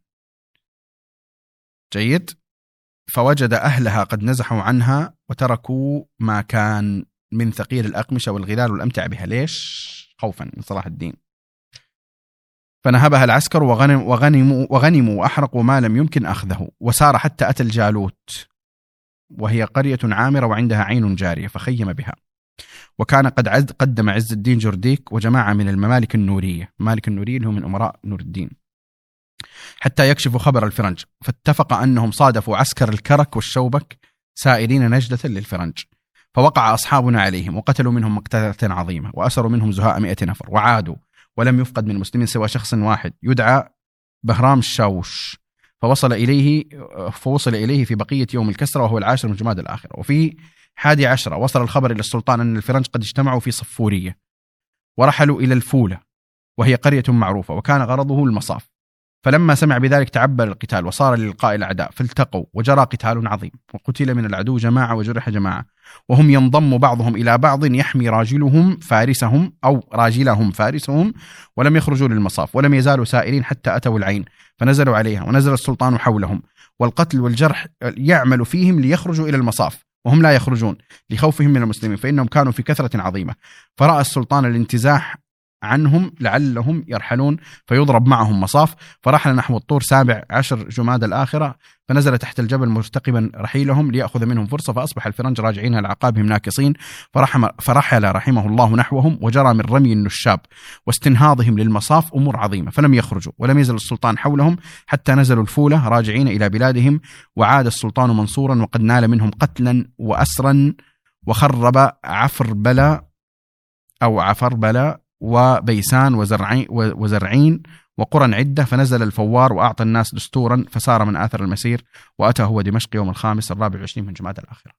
جيد. فوجد أهلها قد نزحوا عنها وتركوا ما كان من ثقيل الأقمشة والغلال والأمتع بها. ليش؟ خوفا من صلاح الدين. فنهبها العسكر وغنم وغنموا, وغنموا وأحرقوا ما لم يمكن أخذه. وسار حتى أتى الجالوت وهي قرية عامرة وعندها عين جارية فخيم بها. وكان قد عد قدم عز الدين جرديك وجماعة من الممالك النورية، مالك النورية اللي هم من أمراء نور الدين، حتى يكشفوا خبر الفرنج. فاتفق أنهم صادفوا عسكر الكرك والشوبك سائرين نجدة للفرنج، فوقع أصحابنا عليهم وقتلوا منهم مقتلة عظيمة وأسروا منهم زهاء مئة نفر، وعادوا ولم يفقد من المسلمين سوى شخص واحد يدعى بهرام الشاوش، فوصل إليه فوصل إليه في بقية يوم الكسرة وهو العاشر من جماد الآخرة. وفي حادي عشرة وصل الخبر إلى السلطان أن الفرنج قد اجتمعوا في صفورية ورحلوا إلى الفولة وهي قرية معروفة وكان غرضه المصاف. فلما سمع بذلك تعبر القتال وصار للقاء الأعداء، فالتقوا وجرى قتال عظيم وقتل من العدو جماعة وجرح جماعة، وهم ينضم بعضهم إلى بعض يحمي راجلهم فارسهم أو راجلهم فارسهم، ولم يخرجوا للمصاف ولم يزالوا سائرين حتى أتوا العين فنزلوا عليها ونزل السلطان حولهم، والقتل والجرح يعمل فيهم ليخرجوا إلى المصاف وهم لا يخرجون لخوفهم من المسلمين فإنهم كانوا في كثرة عظيمة. فرأى السلطان الانتزاح عنهم لعلهم يرحلون فيضرب معهم مصاف. فرحل نحو الطور سابع عشر جماد الآخرة فنزل تحت الجبل مرتقبا رحيلهم ليأخذ منهم فرصة. فأصبح الفرنج راجعين على أعقابهم ناكصين. فرحم فرحل رحمه الله نحوهم وجرى من رمي النشاب واستنهاضهم للمصاف أمور عظيمة فلم يخرجوا ولم يزل السلطان حولهم حتى نزلوا الفولة راجعين إلى بلادهم. وعاد السلطان منصورا وقد نال منهم قتلا وأسرا وخرب عفربلة أو عفربلة وبيسان وزرعين, وزرعين وقرى عدة. فنزل الفوار وأعطى الناس دستورا فسار من آثر المسير وأتى هو دمشق يوم الخامس الرابع والعشرين من جماد الآخرة.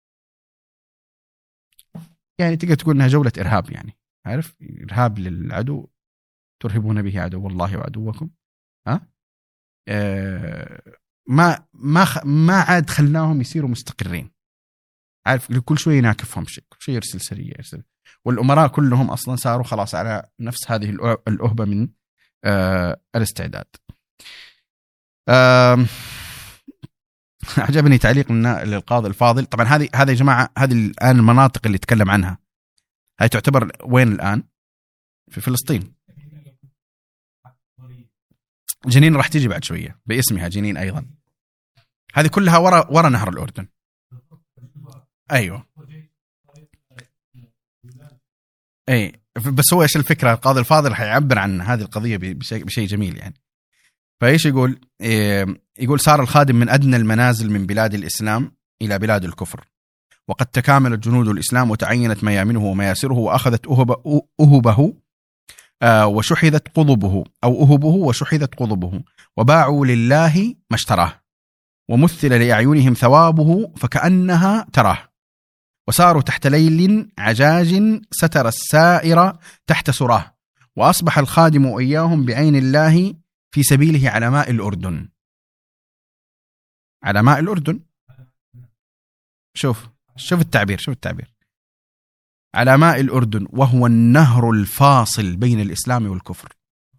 يعني تقدر تقول أنها جولة إرهاب، يعني عارف، إرهاب للعدو ترهبون به عدو الله وعدوكم. ها أه ما ما ما عاد خلاهم يصيروا مستقرين، عارف، لكل شوي يناكفهم شيء، كل شيء يرسل سرية يرسل. والأمراء كلهم أصلا صاروا خلاص على نفس هذه الأهبة من آه الاستعداد. آه عجبني تعليق للقاضي الفاضل. طبعا هذه هذه يا جماعة هذه الآن المناطق اللي تكلم عنها هاي تعتبر وين الآن؟ في فلسطين. جنين راح تيجي بعد شوية باسمها جنين أيضا. هذه كلها ورا ورا نهر الأردن. أيوة اي بس هو ايش الفكره؟ القاضي الفاضل حيعبر عن هذه القضيه بشيء بشيء جميل يعني. فايش يقول؟ إيه يقول صار الخادم من ادنى المنازل من بلاد الاسلام الى بلاد الكفر، وقد تكاملت جنود الاسلام وتعينت ميامنه ومياسره واخذت اهب اهبه آه وشحذت قضبه او اهبه وشحذت قضبه وباعوا لله ما اشتراه ومثل لاعينهم ثوابه فكانها تراه وساروا تحت ليل عجاج ستر السائر تحت سراه وأصبح الخادم إياهم بعين الله في سبيله على ماء الأردن. على ماء الأردن، شوف شوف التعبير، شوف التعبير على ماء الأردن وهو النهر الفاصل بين الإسلام والكفر.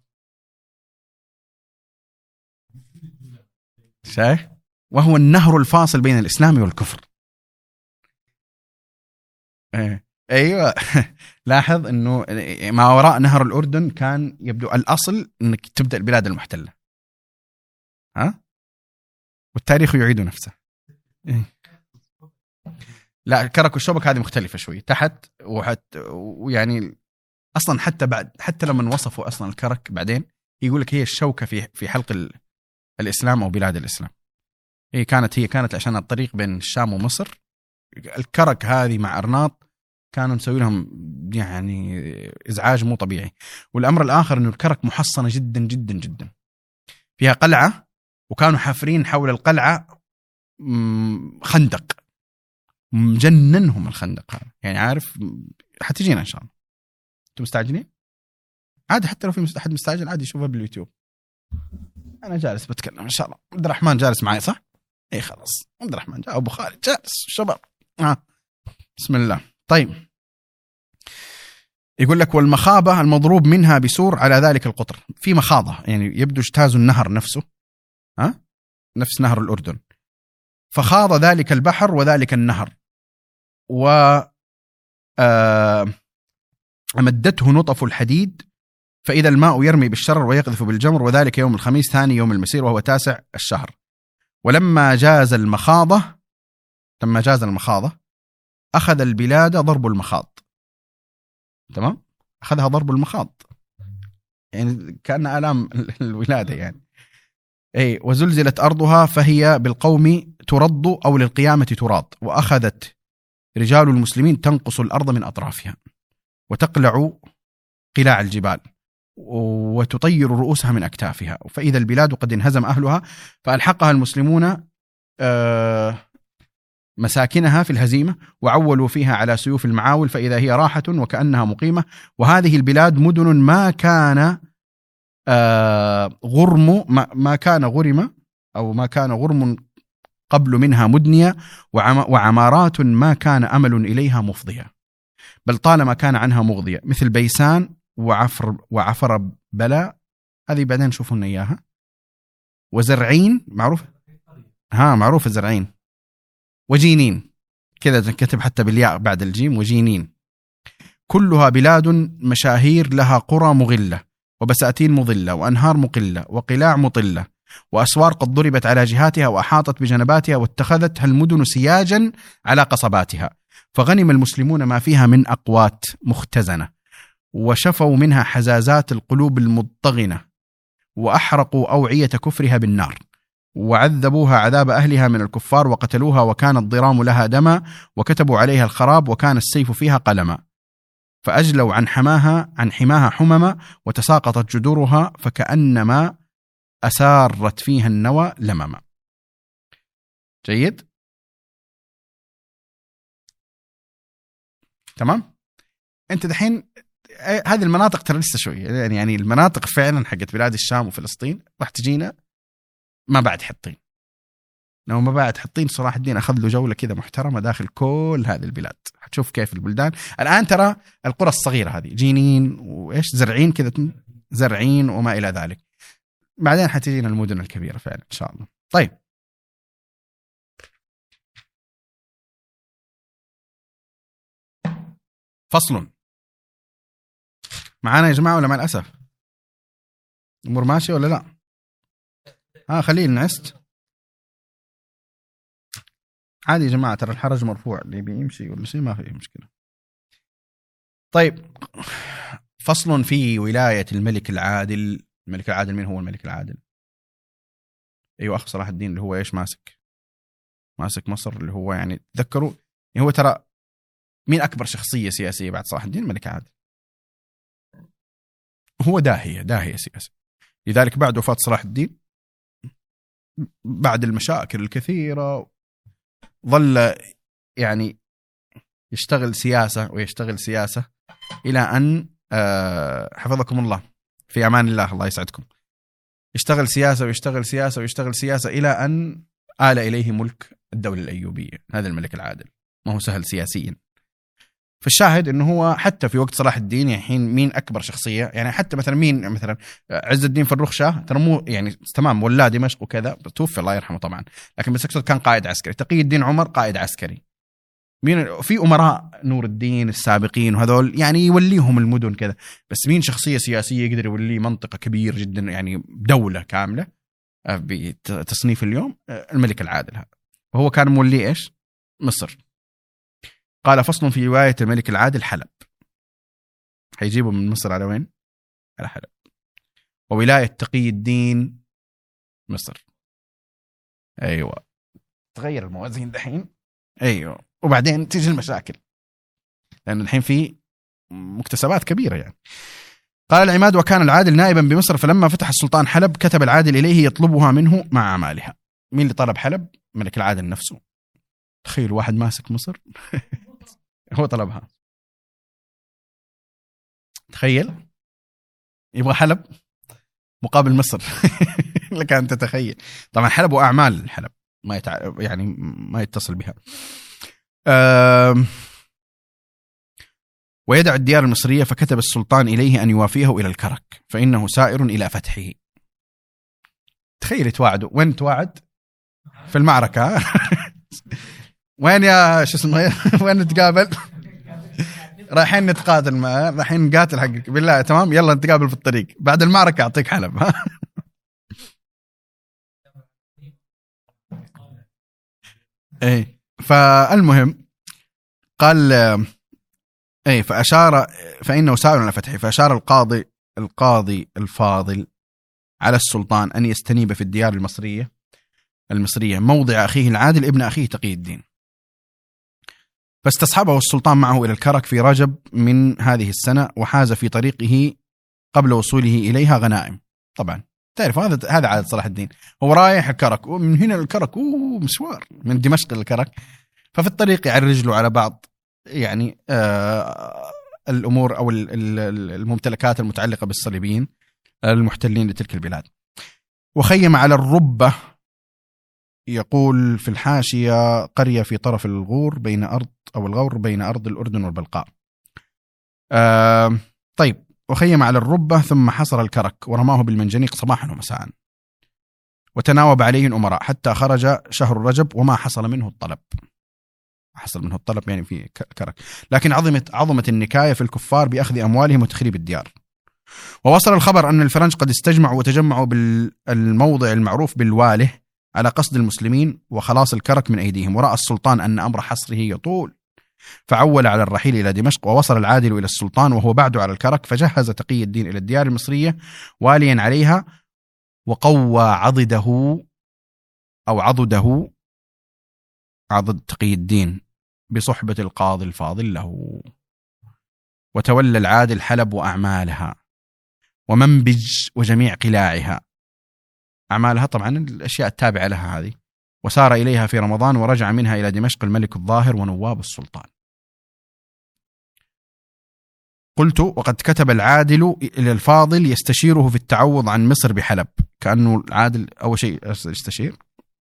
شايف؟ وهو النهر الفاصل بين الإسلام والكفر. ايوه لاحظ انه ما وراء نهر الاردن كان يبدو الاصل انك تبدا البلاد المحتله، ها، والتاريخ يعيد نفسه. لا الكرك والشوبك هذه مختلفه شوي تحت، وحتى ويعني اصلا حتى بعد حتى لما وصفوا اصلا الكرك بعدين يقول لك هي الشوكه في في حلق الاسلام او بلاد الاسلام. هي كانت هي كانت عشان الطريق بين الشام ومصر. الكرك هذه مع أرناط كانوا مسوي لهم يعني إزعاج مو طبيعي. والأمر الآخر إنه الكرك محصنة جدا جدا جدا، فيها قلعة وكانوا حافرين حول القلعة خندق مجننهم الخندق هذا، يعني عارف حتجينا إن شاء الله. أنتم مستعجلين؟ عادي حتى لو في أحد مستعجل عادي يشوفها باليوتيوب. أنا جالس بتكلم إن شاء الله. عبد الرحمن جالس معي صح؟ إيه خلاص عبد الرحمن جاء، أبو خالد جالس، شباب آه. بسم الله. طيب يقول لك والمخاضة المضروب منها بسور على ذلك القطر. في مخاضة يعني يبدو اجتاز النهر نفسه، ها آه؟ نفس نهر الأردن. فخاض ذلك البحر وذلك النهر و آه أمدته نطف الحديد فإذا الماء يرمي بالشرر ويقذف بالجمر، وذلك يوم الخميس ثاني يوم المسير وهو تاسع الشهر. ولما جاز المخاضة لما جاز المخاضة أخذ البلاد ضرب المخاض. تمام، أخذها ضرب المخاض يعني كأن آلام الولادة يعني. أي وزلزلت أرضها فهي بالقوم ترض أو للقيامة تراض، وأخذت رجال المسلمين تنقص الأرض من أطرافها وتقلع قلاع الجبال وتطير رؤوسها من أكتافها، فإذا البلاد قد انهزم أهلها فألحقها المسلمون مساكنها في الهزيمة وعولوا فيها على سيوف المعاول فإذا هي راحة وكأنها مقيمة. وهذه البلاد مدن ما كان غرم ما كان غرم أو ما كان غرم قبل منها مدنية، وعمارات ما كان أمل إليها مفضية بل طالما كان عنها مغضية، مثل بيسان وعفر وعفر بلا، هذه بعدين نشوفون إياها. وزرعين معروف، ها معروف الزرعين. وجينين كذا كتب حتى بالياء بعد الجيم، وجينين. كلها بلاد مشاهير لها قرى مغلة وبساتين مظلة وأنهار مقلة وقلاع مطلة وأسوار قد ضربت على جهاتها وأحاطت بجنباتها واتخذتها المدن سياجا على قصباتها، فغنم المسلمون ما فيها من أقوات مختزنة وشفوا منها حزازات القلوب المضطغنة وأحرقوا أوعية كفرها بالنار وعذبوها عذاب أهلها من الكفار وقتلوها وكان الضرام لها دما وكتبوا عليها الخراب وكان السيف فيها قلما، فأجلوا عن حماها عن حماها حمما وتساقطت جذورها فكأنما أسارت فيها النوى لمما. جيد؟ تمام؟ أنت دحين هذه المناطق ترى لسه شوية، يعني يعني المناطق فعلا حقت بلاد الشام وفلسطين راح تجينا ما بعد حطين. لو ما بعد حطين صلاح الدين أخذ له جولة كذا محترمة داخل كل هذه البلاد، هتشوف كيف البلدان الآن. ترى القرى الصغيرة هذه جينين وإيش زرعين كذا زرعين وما إلى ذلك، بعدين حتجينا المدن الكبيرة فعلا إن شاء الله. طيب فصل معانا يا جماعة ولا مع الأسف؟ أمور ماشية ولا لا؟ ها آه خليل نعست عادي يا جماعة، ترى الحرج مرفوع، اللي بيمشي ولا شيء ما فيه مشكلة. طيب فصل في ولاية الملك العادل. الملك العادل مين هو الملك العادل؟ أيوة أخ صلاح الدين اللي هو إيش ماسك ماسك مصر، اللي هو يعني تذكروا هو ترى مين أكبر شخصية سياسية بعد صلاح الدين؟ الملك العادل. هو داهية داهية سياسة، لذلك بعد وفاة صلاح الدين بعد المشاكل الكثيرة ظل يعني يشتغل سياسة ويشتغل سياسة إلى أن حفظكم الله في أمان الله الله يسعدكم، يشتغل سياسة ويشتغل سياسة ويشتغل سياسة إلى أن آل إليه ملك الدولة الأيوبية. هذا الملك العادل ما هو سهل سياسيا. فالشاهد إنه هو حتى في وقت صلاح الدين يعني حين مين أكبر شخصية، يعني حتى مثلا مين مثلا عز الدين فرخ شاه ترى مو يعني تمام ولا دمشق وكذا توفي الله يرحمه طبعا، لكن بس أقصد كان قائد عسكري. تقي الدين عمر قائد عسكري. مين في أمراء نور الدين السابقين وهذول يعني يوليهم المدن كذا، بس مين شخصية سياسية يقدر يولي منطقة كبيرة جدا يعني دولة كاملة بتصنيف اليوم؟ الملك العادل هذا. وهو كان مولي إيش؟ مصر. قال فصل في رواية الملك العادل حلب. هيجيبه من مصر على وين؟ على حلب. وولاية تقي الدين مصر. أيوة تغير الموازين دحين. أيوة وبعدين تيجي المشاكل لأن الحين في مكتسبات كبيرة يعني. قال العماد وكان العادل نائبا بمصر، فلما فتح السلطان حلب كتب العادل إليه يطلبها منه مع أعمالها. مين اللي طلب حلب؟ ملك العادل نفسه. تخيل واحد ماسك مصر هو طلبها. تخيل يبغى حلب مقابل مصر لك أن تتخيل. طبعا حلب وأعمال حلب ما يتع... يعني ما يتصل بها. أه... ويدع الديار المصرية، فكتب السلطان إليه أن يوافيه إلى الكرك فإنه سائر إلى فتحه. تخيل يتواعدوا. وين تواعد؟ في المعركة. وين يا شو اسمه وين نتقابل؟ رايحين نتقاتل معه، رايحين نقاتل حقك بالله تمام يلا نتقابل في الطريق بعد المعركة أعطيك حلب. ها ايه. فالمهم قال ايه فأشار فإنه سائر على فتحه، فأشار القاضي القاضي الفاضل على السلطان أن يستنيب في الديار المصرية المصرية موضع أخيه العادل ابن أخيه تقي الدين. فاستصحبه السلطان معه إلى الكرك في رجب من هذه السنة، وحاز في طريقه قبل وصوله إليها غنائم. طبعا تعرف هذا هذا عادة صلاح الدين، هو رايح الكرك ومن هنا الكرك أوه مشوار من دمشق للكرك، ففي الطريق يعرج له على بعض يعني آه الأمور أو الممتلكات المتعلقة بالصليبيين المحتلين لتلك البلاد. وخيم على الربة، يقول في الحاشية قرية في طرف الغور بين أرض أو الغور بين أرض الأردن والبلقاء. آه طيب وخيم على الربة ثم حصر الكرك ورماه بالمنجنيق صباحا ومساء، وتناوب عليه الأمراء حتى خرج شهر رجب وما حصل منه الطلب. حصل منه الطلب يعني في كرك. لكن عظمت عظمت النكاية في الكفار بأخذ أموالهم وتخريب الديار. ووصل الخبر أن الفرنج قد استجمعوا وتجمعوا بالموضع المعروف بالواله على قصد المسلمين وخلاص الكرك من أيديهم. ورأى السلطان أن أمر حصره يطول فعول على الرحيل إلى دمشق. ووصل العادل إلى السلطان وهو بعده على الكرك، فجهز تقي الدين إلى الديار المصرية واليا عليها، وقوى عضده أو عضده عضد تقي الدين بصحبة القاضي الفاضل له. وتولى العادل حلب وأعمالها ومنبج وجميع قلاعها، أعمالها طبعا الأشياء التابعة لها هذه، وسار إليها في رمضان ورجع منها إلى دمشق الملك الظاهر ونواب السلطان. قلت وقد كتب العادل إلى الفاضل يستشيره في التعوض عن مصر بحلب، كأنه العادل أول شيء يستشير،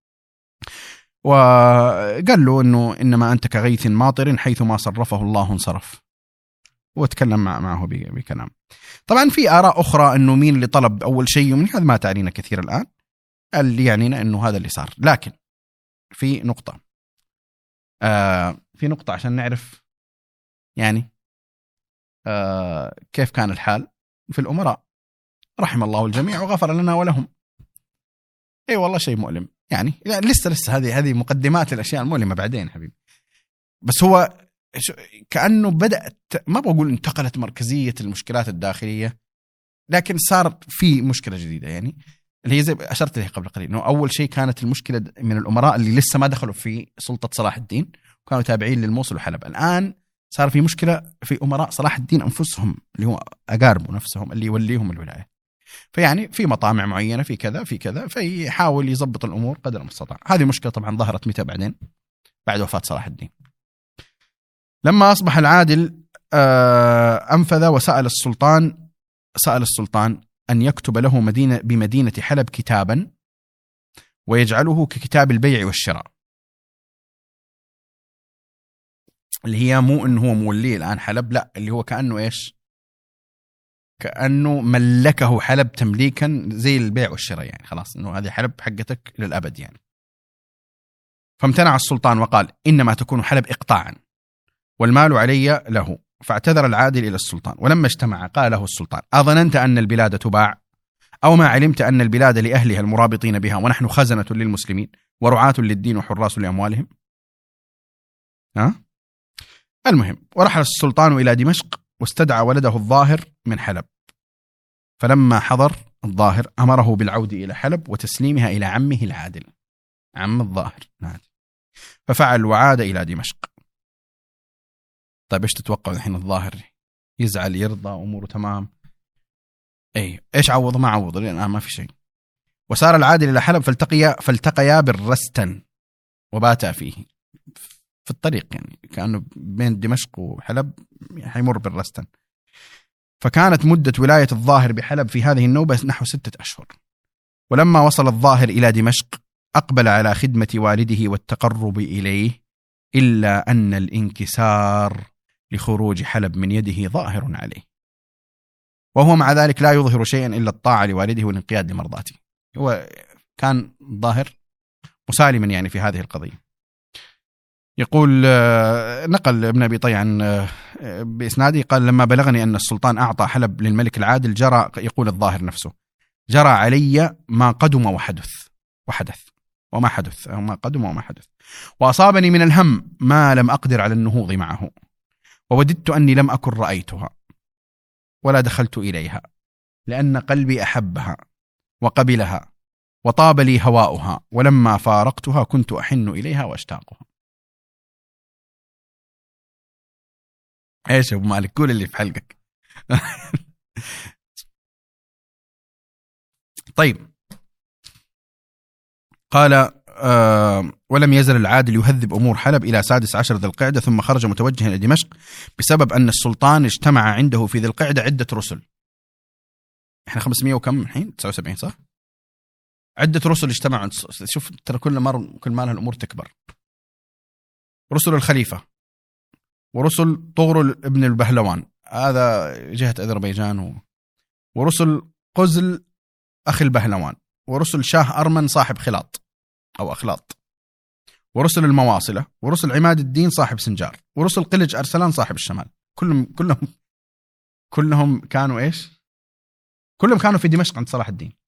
وقال له أنه إنما أنت كغيث ماطر حيث ما صرفه الله انصرف، وتكلم معه بكلام. طبعا في آراء أخرى أنه مين اللي طلب أول شيء، ومن هذا ما تعنينا كثير الآن، اللي يعنينا أنه هذا اللي صار. لكن في نقطة آه في نقطة عشان نعرف يعني آه كيف كان الحال في الأمراء، رحم الله الجميع وغفر لنا ولهم. اي والله شيء مؤلم يعني, يعني لسه لسه هذه هذه مقدمات الأشياء المؤلمة بعدين حبيبي. بس هو كأنه بدأت، ما بقول انتقلت مركزية المشكلات الداخلية، لكن صار في مشكلة جديدة يعني اللي هي زي أشرت لها قبل قليل، إنه أول شيء كانت المشكلة من الأمراء اللي لسه ما دخلوا في سلطة صلاح الدين وكانوا تابعين للموصل وحلب. الآن صار في مشكلة في أمراء صلاح الدين أنفسهم اللي هو أقاربه نفسهم اللي يوليهم الولاية، فيعني في مطامع معينة في كذا في كذا، فيحاول يضبط الأمور قدر المستطاع. هذه مشكلة طبعا ظهرت متى؟ بعدين بعد وفاة صلاح الدين، لما أصبح العادل أنفذ وسأل السلطان سأل السلطان أن يكتب له مدينة بمدينة حلب كتابا ويجعله ككتاب البيع والشراء، اللي هي مو إنه هو مولي الآن حلب، لا اللي هو كأنه إيش، كأنه ملكه حلب تمليكا زي البيع والشراء، يعني خلاص إنه هذه حلب حقتك للأبد يعني. فامتنع السلطان وقال إنما تكون حلب إقطاعا والمال علي له. فاعتذر العادل إلى السلطان، ولما اجتمع قال له السلطان أظننت أن البلاد تباع أو ما علمت أن البلاد لأهلها المرابطين بها ونحن خزنة للمسلمين ورعاة للدين وحراس لأموالهم؟ ها؟ المهم، ورحل السلطان إلى دمشق واستدعى ولده الظاهر من حلب، فلما حضر الظاهر أمره بالعود إلى حلب وتسليمها إلى عمه العادل عم الظاهر العادل، ففعل وعاد إلى دمشق. طيب إيش تتوقع الحين؟ الظاهر يزعل يرضى أموره تمام؟ أي إيش عوض؟ ما عوض لأن ما في شيء. وسار العادل إلى حلب فالتقيا فالتقيا بالرستن وباتا فيه في الطريق، يعني كأنه بين دمشق وحلب حيمر بالرستن. فكانت مدة ولاية الظاهر بحلب في هذه النوبة نحو ستة أشهر. ولما وصل الظاهر إلى دمشق أقبل على خدمة والده والتقرب إليه، إلا أن الانكسار لخروج حلب من يده ظاهر عليه، وهو مع ذلك لا يظهر شيئا إلا الطاعة لوالده والانقياد لمرضاته. هو كان ظاهر مسالما يعني في هذه القضية. يقول نقل ابن أبي طي عن بإسناده قال لما بلغني أن السلطان أعطى حلب للملك العادل جرى، يقول الظاهر نفسه، جرى علي ما قدم وحدث وحدث وما حدث أو ما قدم وما حدث، وأصابني من الهم ما لم أقدر على النهوض معه، ووددت أني لم أكن رأيتها ولا دخلت إليها، لأن قلبي أحبها وقبلها وطاب لي هواؤها، ولما فارقتها كنت أحن إليها وأشتاقها. ايش ابو مالك؟ قول اللي في حلقك. طيب، قال آه ولم يزل العادل يهذب أمور حلب إلى سادس عشر ذي القعدة، ثم خرج متوجها إلى دمشق بسبب أن السلطان اجتمع عنده في ذي القعدة عدة رسل. إحنا خمسمية وكم الحين؟ تسعة وسبعين صح؟ عدة رسل اجتمعوا. شوف ترى كل مرة كل ما لها الأمور تكبر. رسل الخليفة، ورسل طغرل ابن البهلوان هذا جهة أذربيجان، ورسل قزل أخي البهلوان، ورسل شاه أرمن صاحب خلاط أو أخلاط، ورسل المواصلة، ورسل عماد الدين صاحب سنجار، ورسل قلج أرسلان صاحب الشمال. كلهم كلهم كلهم كانوا إيش؟ كلهم كانوا في دمشق عند صلاح الدين.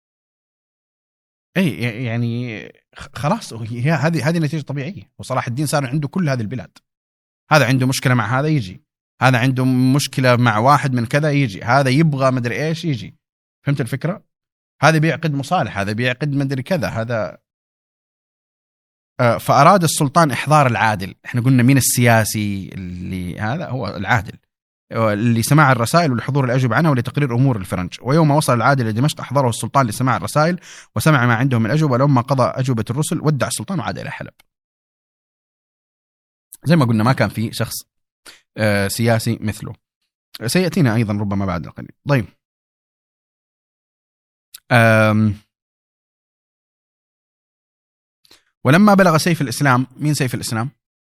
أي يعني خلاص هي هذه هذه نتيجة طبيعية. وصلاح الدين صار عنده كل هذه البلاد. هذا عنده مشكلة مع هذا يجي، هذا عنده مشكلة مع واحد من كذا يجي، هذا يبغى مدري إيش يجي. فهمت الفكرة؟ هذا بيعقد مصالح، هذا بيعقد مدري كذا، هذا. فأراد السلطان إحضار العادل. إحنا قلنا مين السياسي اللي هذا؟ هو العادل، لسماع الرسائل ولحضور الأجوبة عنها ولتقرير أمور الفرنج. ويوم وصل العادل إلى دمشق أحضره السلطان لسماع الرسائل وسمع ما عندهم من الأجوبة. ولما قضى أجوبة الرسل ودع السلطان وعاد إلى حلب. زي ما قلنا ما كان في شخص سياسي مثله. سيأتينا أيضا ربما بعد قليل. طيب ولما بلغ سيف الإسلام، مين سيف الإسلام؟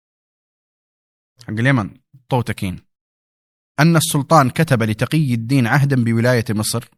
حق اليمن، طوتكين، أن السلطان كتب لتقي الدين عهدا بولاية مصر،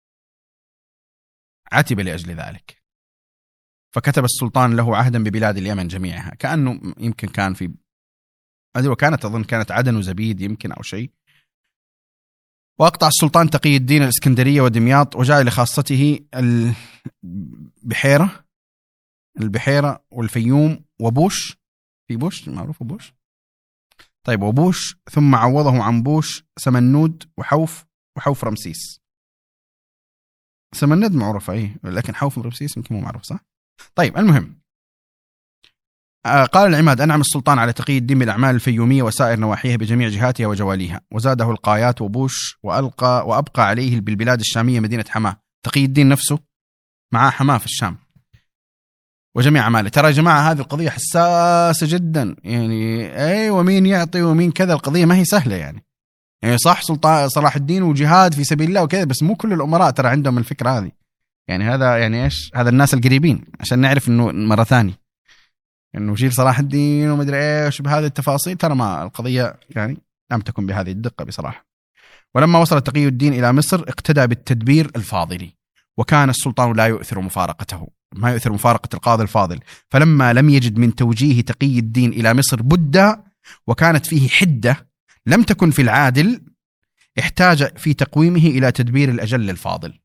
عتب لأجل ذلك، فكتب السلطان له عهدا ببلاد اليمن جميعها، كأنه يمكن كان في هذه، وكانت أظن كانت عدن وزبيد يمكن أو شيء. وأقطع السلطان تقي الدين الإسكندرية ودمياط، وجاء لخاصته البحيرة البحيرة والفيوم وبوش. في بوش معروف بوش، طيب وبوش، ثم عوضه عن بوش سمنود وحوف وحوف رمسيس. سمنود معروفة ايه، لكن حوف رمسيس يمكن مو معروف صح. طيب المهم، آه قال العماد: أنعم السلطان على تقي الدين بالأعمال الفيومية وسائر نواحيها بجميع جهاتها وجواليها، وزاده القايات وبوش، وألقى وأبقى عليه بالبلاد الشامية مدينة حماه. تقي الدين نفسه معاه حماه في الشام وجميع أعماله. ترى يا جماعة هذه القضية حساسة جدا، يعني أي ومين يعطي ومين كذا، القضية ما هي سهلة يعني. يعني صح سلطان صلاح الدين وجهاد في سبيل الله وكذا، بس مو كل الأمراء ترى عندهم الفكرة هذه. يعني هذا يعني إيش، هذا الناس القريبين عشان نعرف إنه مرة ثانية إنه جيل صلاح الدين ومدري إيش بهذه التفاصيل، ترى ما القضية يعني لم تكن بهذه الدقة بصراحة. ولما وصل تقي الدين إلى مصر اقتدى بالتدبير الفاضلي، وكان السلطان لا يؤثر مفارقته، ما يؤثر مفارقة القاضي الفاضل. فلما لم يجد من توجيه تقي الدين إلى مصر بدا، وكانت فيه حدة لم تكن في العادل، احتاج في تقويمه إلى تدبير الأجل الفاضل.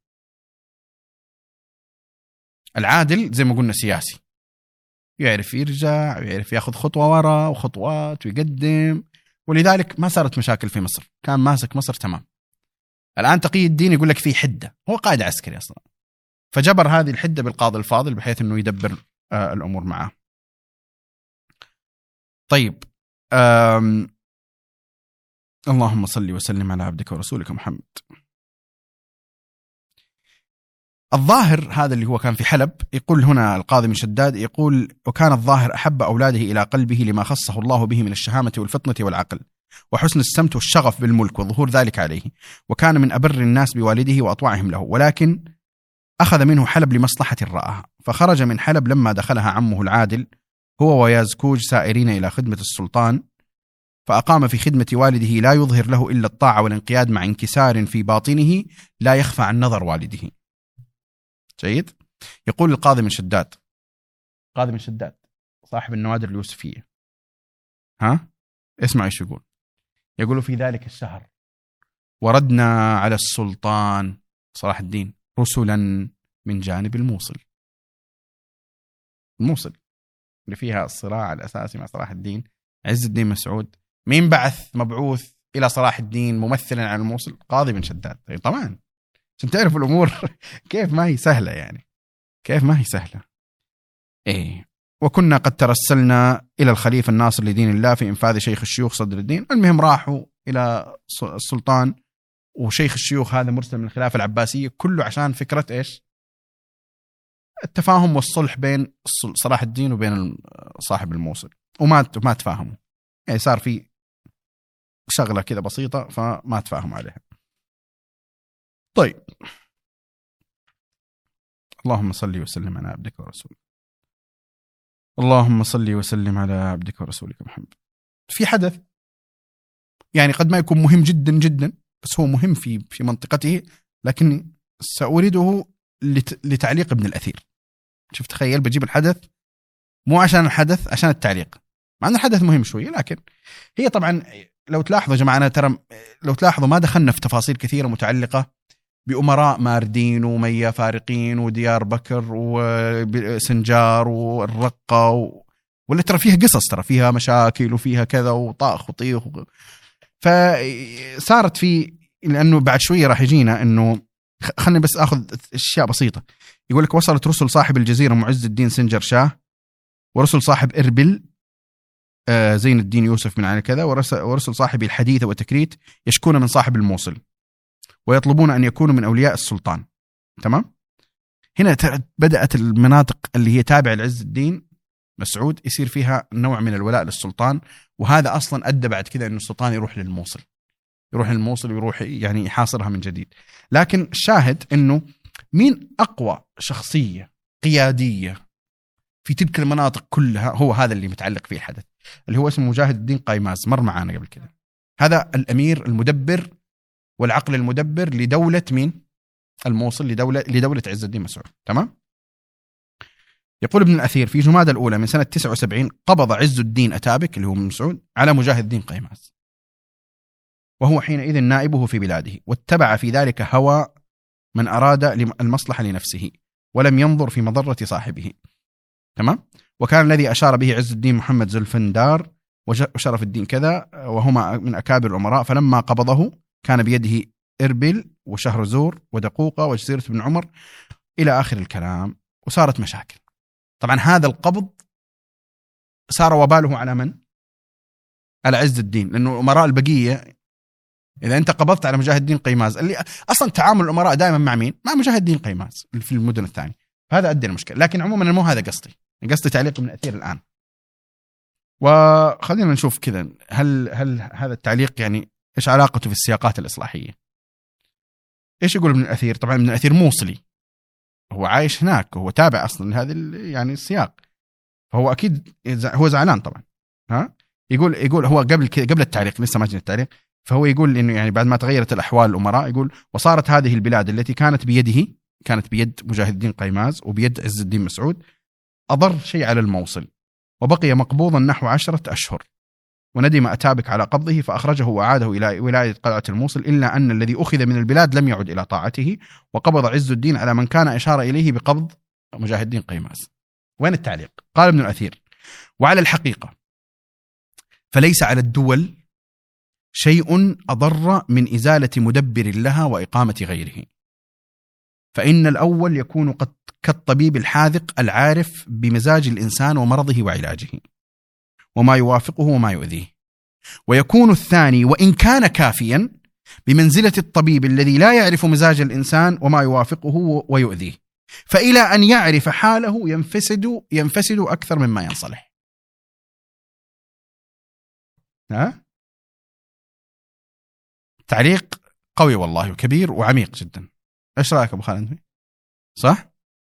العادل زي ما قلنا سياسي، يعرف يرجع ويعرف ياخذ خطوة وراء وخطوات ويقدم، ولذلك ما صارت مشاكل في مصر، كان ماسك مصر تمام. الآن تقي الدين يقول لك في حدة، هو قائد عسكري أصلا، فجبر هذه الحدة بالقاضي الفاضل بحيث أنه يدبر آه الأمور معه. طيب اللهم صل وسلم على عبدك ورسولك محمد. الظاهر هذا اللي هو كان في حلب، يقول هنا القاضي بن شداد، يقول: وكان الظاهر أحب أولاده إلى قلبه لما خصه الله به من الشهامة والفطنة والعقل وحسن السمت والشغف بالملك وظهور ذلك عليه، وكان من أبر الناس بوالده وأطوعهم له، ولكن أخذ منه حلب لمصلحة رآها، فخرج من حلب لما دخلها عمه العادل هو ويازكوج سائرين إلى خدمة السلطان، فأقام في خدمة والده لا يظهر له إلا الطاعة والانقياد مع انكسار في باطنه لا يخفى عن نظر والده. جيد. يقول القاضي بن شداد، قاضي بن شداد صاحب النوادر اليوسفية، ها اسمع ايش يقول. يقول: في ذلك الشهر وردنا على السلطان صلاح الدين رسلا من جانب الموصل. الموصل اللي فيها الصراع الأساسي مع صلاح الدين، عز الدين مسعود. مين بعث مبعوث إلى صلاح الدين ممثلا عن الموصل؟ قاضي بن شداد. طبعا عشان تعرف الأمور كيف ما هي سهلة، يعني كيف ما هي سهلة. إيه. وكنا قد ترسلنا إلى الخليفة الناصر لدين الله في إنفاذ شيخ الشيوخ صدر الدين. المهم راحوا إلى السلطان، وشيخ الشيوخ هذا مرسل من الخلافة العباسية، كله عشان فكرة إيش؟ التفاهم والصلح بين صلاح الدين وبين صاحب الموصل، وما ما تفاهموا، يعني صار في شغلة كذا بسيطة فما تفاهم عليها. طيب اللهم صل وسلم على عبدك ورسولك، اللهم صل وسلم على عبدك ورسولك محمد. في حدث يعني قد ما يكون مهم جدا جدا، بس هو مهم في في منطقته، لكن سأورده لتعليق ابن الأثير. شوف تخيل، بجيب الحدث مو عشان الحدث، عشان التعليق، مع أن الحدث مهم شوية. لكن هي طبعا لو تلاحظوا يا جماعة، أنا ترى لو تلاحظوا ما دخلنا في تفاصيل كثيرة متعلقة بأمراء ماردين ومية فارقين وديار بكر وسنجار والرقة و... ولا ترى فيها قصص، ترى فيها مشاكل وفيها كذا وطاخ وطيخ و... فصارت في، لأنه بعد شوية راح يجينا أنه خلني بس أخذ أشياء بسيطة. يقول لك وصلت رسل صاحب الجزيرة معز الدين سنجر شاه، ورسل صاحب إربل آه زين الدين يوسف من على كذا، ورسل, ورسل صاحب الحديثة وتكريت يشكون من صاحب الموصل ويطلبون أن يكونوا من أولياء السلطان. تمام. هنا بدأت المناطق اللي هي تابعة لعز الدين مسعود يصير فيها نوع من الولاء للسلطان، وهذا أصلا أدى بعد كذا أنه السلطان يروح للموصل، يروح للموصل ويروح يعني يحاصرها من جديد. لكن الشاهد أنه مين أقوى شخصية قيادية في تلك المناطق كلها هو هذا اللي متعلق فيه الحدث، اللي هو اسمه مجاهد الدين قايماز، مر معانا قبل كده. هذا الأمير المدبر والعقل المدبر لدولة مين؟ الموصل، لدولة لدولة عز الدين مسعود. تمام. يقول ابن الأثير في جمادى الأولى من سنة تسعة وسبعين قبض عز الدين أتابك اللي هو من مسعود على مجاهد الدين قايماز، وهو حينئذ نائبه في بلاده، واتبع في ذلك هوى من أراد المصلحة لنفسه ولم ينظر في مضرة صاحبه. تمام. وكان الذي أشار به عز الدين محمد زلفندار وشرف الدين كذا، وهما من أكابر الأمراء، فلما قبضه كان بيده إربل وشهرزور ودقوقة وجزيرة بن عمر إلى آخر الكلام، وصارت مشاكل. طبعا هذا القبض صار وباله على من؟ على عز الدين، لأنه الأمراء البقية إذا أنت قبضت على مجاهد الدين قيماز، اللي أصلا تعامل الأمراء دائما مع مين؟ مع مجاهد الدين قيماز في المدن الثانية، هذا أدى المشكلة. لكن عموما مو هذا قصدي، قصدي تعليق من أثير الآن. وخلينا نشوف كذا هل هل هذا التعليق يعني إيش علاقته في السياقات الإصلاحية؟ إيش يقول ابن الأثير؟ طبعا ابن الأثير موصلي، هو عايش هناك، هو تابع أصلا لهذا يعني السياق، فهو أكيد هو زعلان طبعا. ها يقول يقول هو قبل قبل التعليق، لسه ما جاء التعليق، فهو يقول إنه يعني بعد ما تغيرت الأحوال الأمراء، يقول وصارت هذه البلاد التي كانت بيده، كانت بيد مجاهد الدين قيماز وبيد عز الدين مسعود، أضر شيء على الموصل، وبقي مقبوضا نحو عشرة أشهر، وندم أتابك على قبضه فأخرجه وأعاده إلى ولاية قلعة الموصل، إلا أن الذي أخذ من البلاد لم يعد إلى طاعته، وقبض عز الدين على من كان إشار إليه بقبض مجاهد الدين قيماز. وين التعليق؟ قال ابن الأثير وعلى الحقيقة فليس على الدول شيء أضر من إزالة مدبر لها وإقامة غيره، فإن الأول يكون قد كالطبيب الحاذق العارف بمزاج الإنسان ومرضه وعلاجه وما يوافقه وما يؤذيه، ويكون الثاني وإن كان كافيا بمنزلة الطبيب الذي لا يعرف مزاج الإنسان وما يوافقه ويؤذيه، فإلى أن يعرف حاله ينفسد ينفسد أكثر مما ينصلح. ها؟ تعليق قوي والله وكبير وعميق جدا. إيش رأيك أبو خالد؟ صح؟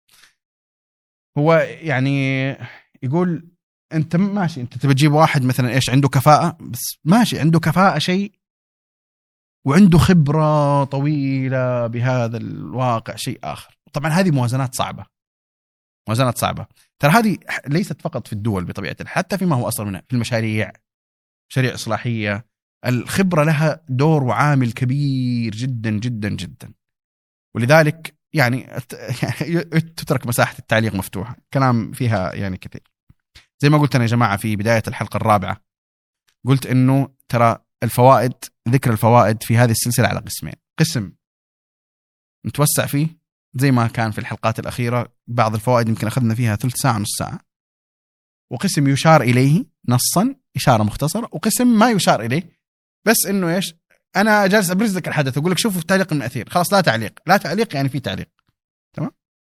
هو يعني يقول أنت ماشي، أنت تبي تجيب واحد مثلا إيش عنده كفاءة، بس ماشي عنده كفاءة شيء، وعنده خبرة طويلة بهذا الواقع شيء آخر. طبعا هذه موازنات صعبة، موازنات صعبة. ترى هذه ليست فقط في الدول بطبيعة الحال، حتى فيما هو أصلا منها في المشاريع، مشاريع إصلاحية، الخبرة لها دور وعامل كبير جدا جدا جدا. ولذلك يعني تترك مساحة التعليق مفتوحة، كلام فيها يعني كثير. زي ما قلت أنا يا جماعة في بداية الحلقة الرابعة، قلت إنه ترى الفوائد، ذكر الفوائد في هذه السلسلة على قسمين: قسم نتوسع فيه زي ما كان في الحلقات الأخيرة، بعض الفوائد يمكن أخذنا فيها ثلث ساعة نص ساعة، وقسم يشار إليه نصا إشارة مختصرة، وقسم ما يشار إليه بس إنه إيش، أنا جالس أبرز لك الحدث أقول لك شوفوا تعليق من أثير، خلاص لا تعليق، لا تعليق يعني في تعليق. تمام.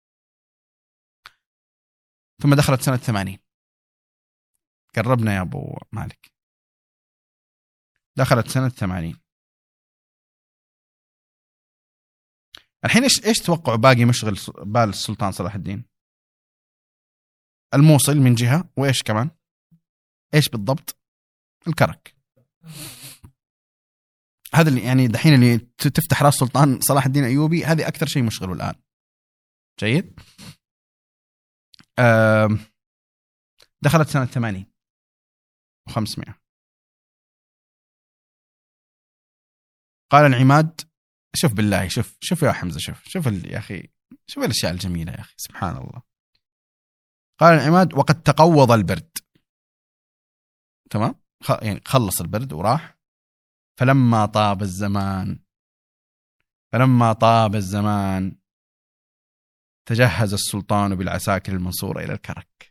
ثم دخلت سنة ثمانين، قربنا يا أبو مالك، دخلت سنة ثمانين. الحين إيش إيش توقعوا باقي مشغل بال السلطان صلاح الدين؟ الموصل من جهة، وإيش كمان؟ إيش بالضبط؟ الكرك. هذا اللي يعني دحين اللي تفتح راس سلطان صلاح الدين أيوبي، هذه أكثر شيء مشغله الآن. جيد. دخلت سنة ثمانين وخمسمائة. قال العماد، شوف بالله، شوف شوف يا حمزة، شوف شوف يا أخي، شوف الأشياء الجميلة يا أخي، سبحان الله. قال العماد: وقد تقوض البرد، تمام، يعني خلص البرد وراح. فلما طاب الزمان فلما طاب الزمان تجهز السلطان بالعساكر المنصورة إلى الكرك.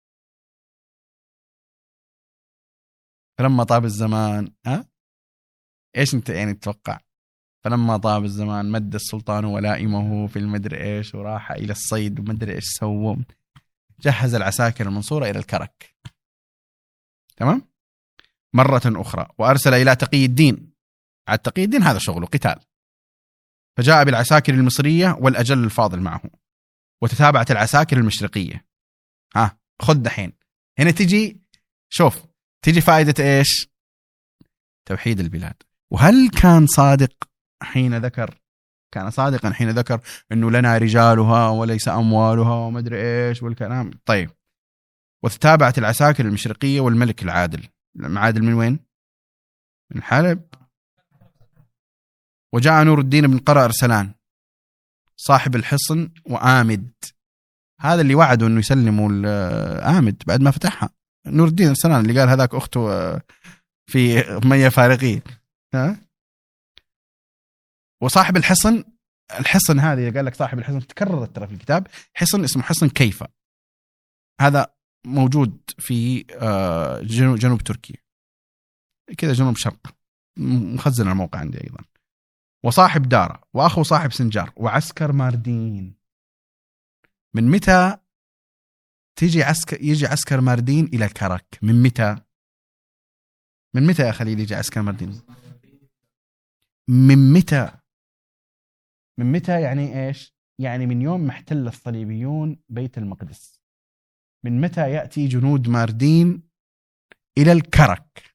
فلما طاب الزمان، ها إيش أنت يعني تتوقع؟ فلما طاب الزمان مد السلطان ولائمه في المدري إيش وراح إلى الصيد ومدري إيش سووا، جهز العساكر المنصورة إلى الكرك. تمام. مرة أخرى وأرسل إلى تقي الدين، عاد تقي الدين هذا شغله قتال، فجاء بالعساكر المصرية والأجل الفاضل معه، وتتابعت العساكر المشرقية. ها خذ دحين، هنا تجي شوف تجي فائدة إيش؟ توحيد البلاد. وهل كان صادق حين ذكر كان صادقا حين ذكر أنه لنا رجالها وليس أموالها ومدري إيش والكلام؟ طيب، وتتابعت العساكر المشرقية والملك العادل. العادل من وين؟ من حلب. وجاء نور الدين بن قرى أرسلان صاحب الحصن وآمد، هذا اللي وعدوا أنه يسلموا آمد بعد ما فتحها. نور الدين أرسلان اللي قال هذاك أخته في مية فارقين. ها؟ وصاحب الحصن، الحصن هذه قال لك صاحب الحصن تكررت ترى في الكتاب، حصن اسمه حصن كيفة، هذا موجود في جنوب, جنوب تركيا كذا، جنوب شرق، مخزن الموقع عندي أيضا. وصاحب دارة، وأخو صاحب سنجار، وعسكر ماردين. من متى تيجي عسكر يجي عسكر ماردين إلى الكرك؟ من متى؟ من متى يا خليل يجي عسكر ماردين؟ من متى؟ من متى يعني إيش؟ يعني من يوم ما احتل الصليبيون بيت المقدس. من متى يأتي جنود ماردين إلى الكرك؟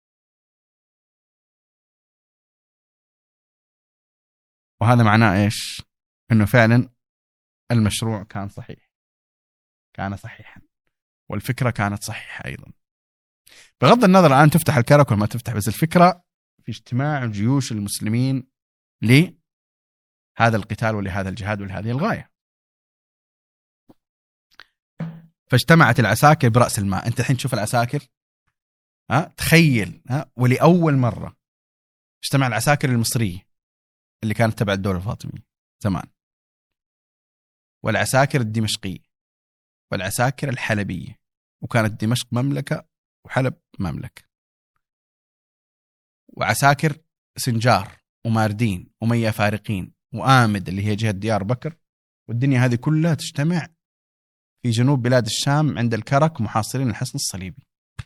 وهذا معناه إيش؟ إنه فعلا المشروع كان صحيح، كان صحيحا، والفكرة كانت صحيحة أيضا، بغض النظر الآن تفتح الكرك ولا ما تفتح، بس الفكرة في اجتماع جيوش المسلمين لهذا القتال ولهذا الجهاد ولهذه الغاية. فاجتمعت العساكر برأس الماء. أنت الحين تشوف العساكر، ها تخيل، ها ولأول مرة اجتمع العساكر المصرية اللي كانت تبع الدولة الفاطمية زمان، والعساكر الدمشقية، والعساكر الحلبية، وكانت دمشق مملكة وحلب مملكة، وعساكر سنجار وماردين ومية فارقين وآمد اللي هي جهة ديار بكر، والدنيا هذه كلها تجتمع في جنوب بلاد الشام عند الكرك محاصرين الحصن الصليبي.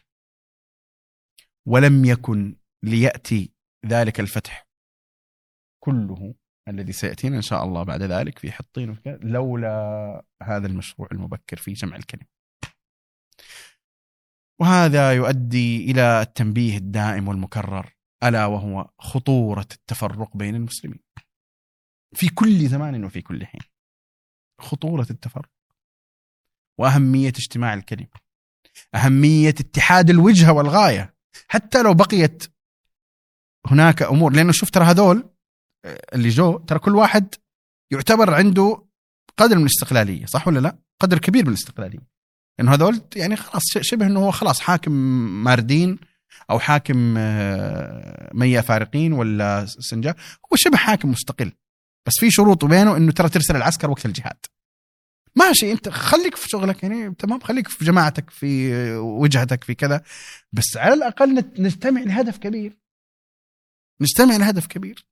ولم يكن ليأتي ذلك الفتح كله الذي سيأتينا إن شاء الله بعد ذلك في حطين لولا هذا المشروع المبكر في جمع الكلم. وهذا يؤدي إلى التنبيه الدائم والمكرر، ألا وهو خطورة التفرق بين المسلمين في كل زمان وفي كل حين. خطورة التفرق وأهمية اجتماع الكلمة، أهمية اتحاد الوجهة والغاية، حتى لو بقيت هناك أمور. لأنه شوف ترى هذول اللي جو ترى كل واحد يعتبر عنده قدر من الاستقلالية، صح ولا لا؟ قدر كبير من الاستقلالية، لأنه هذول يعني خلاص شبه أنه هو خلاص حاكم ماردين أو حاكم مية فارقين ولا سنجار، هو شبه حاكم مستقل، بس في شروط بينه أنه ترى ترسل العسكر وقت الجهاد. ماشي، أنت خليك في شغلك يعني تمام، خليك في جماعتك في وجهتك في كذا، بس على الأقل نجتمع لهدف كبير، نجتمع لهدف كبير.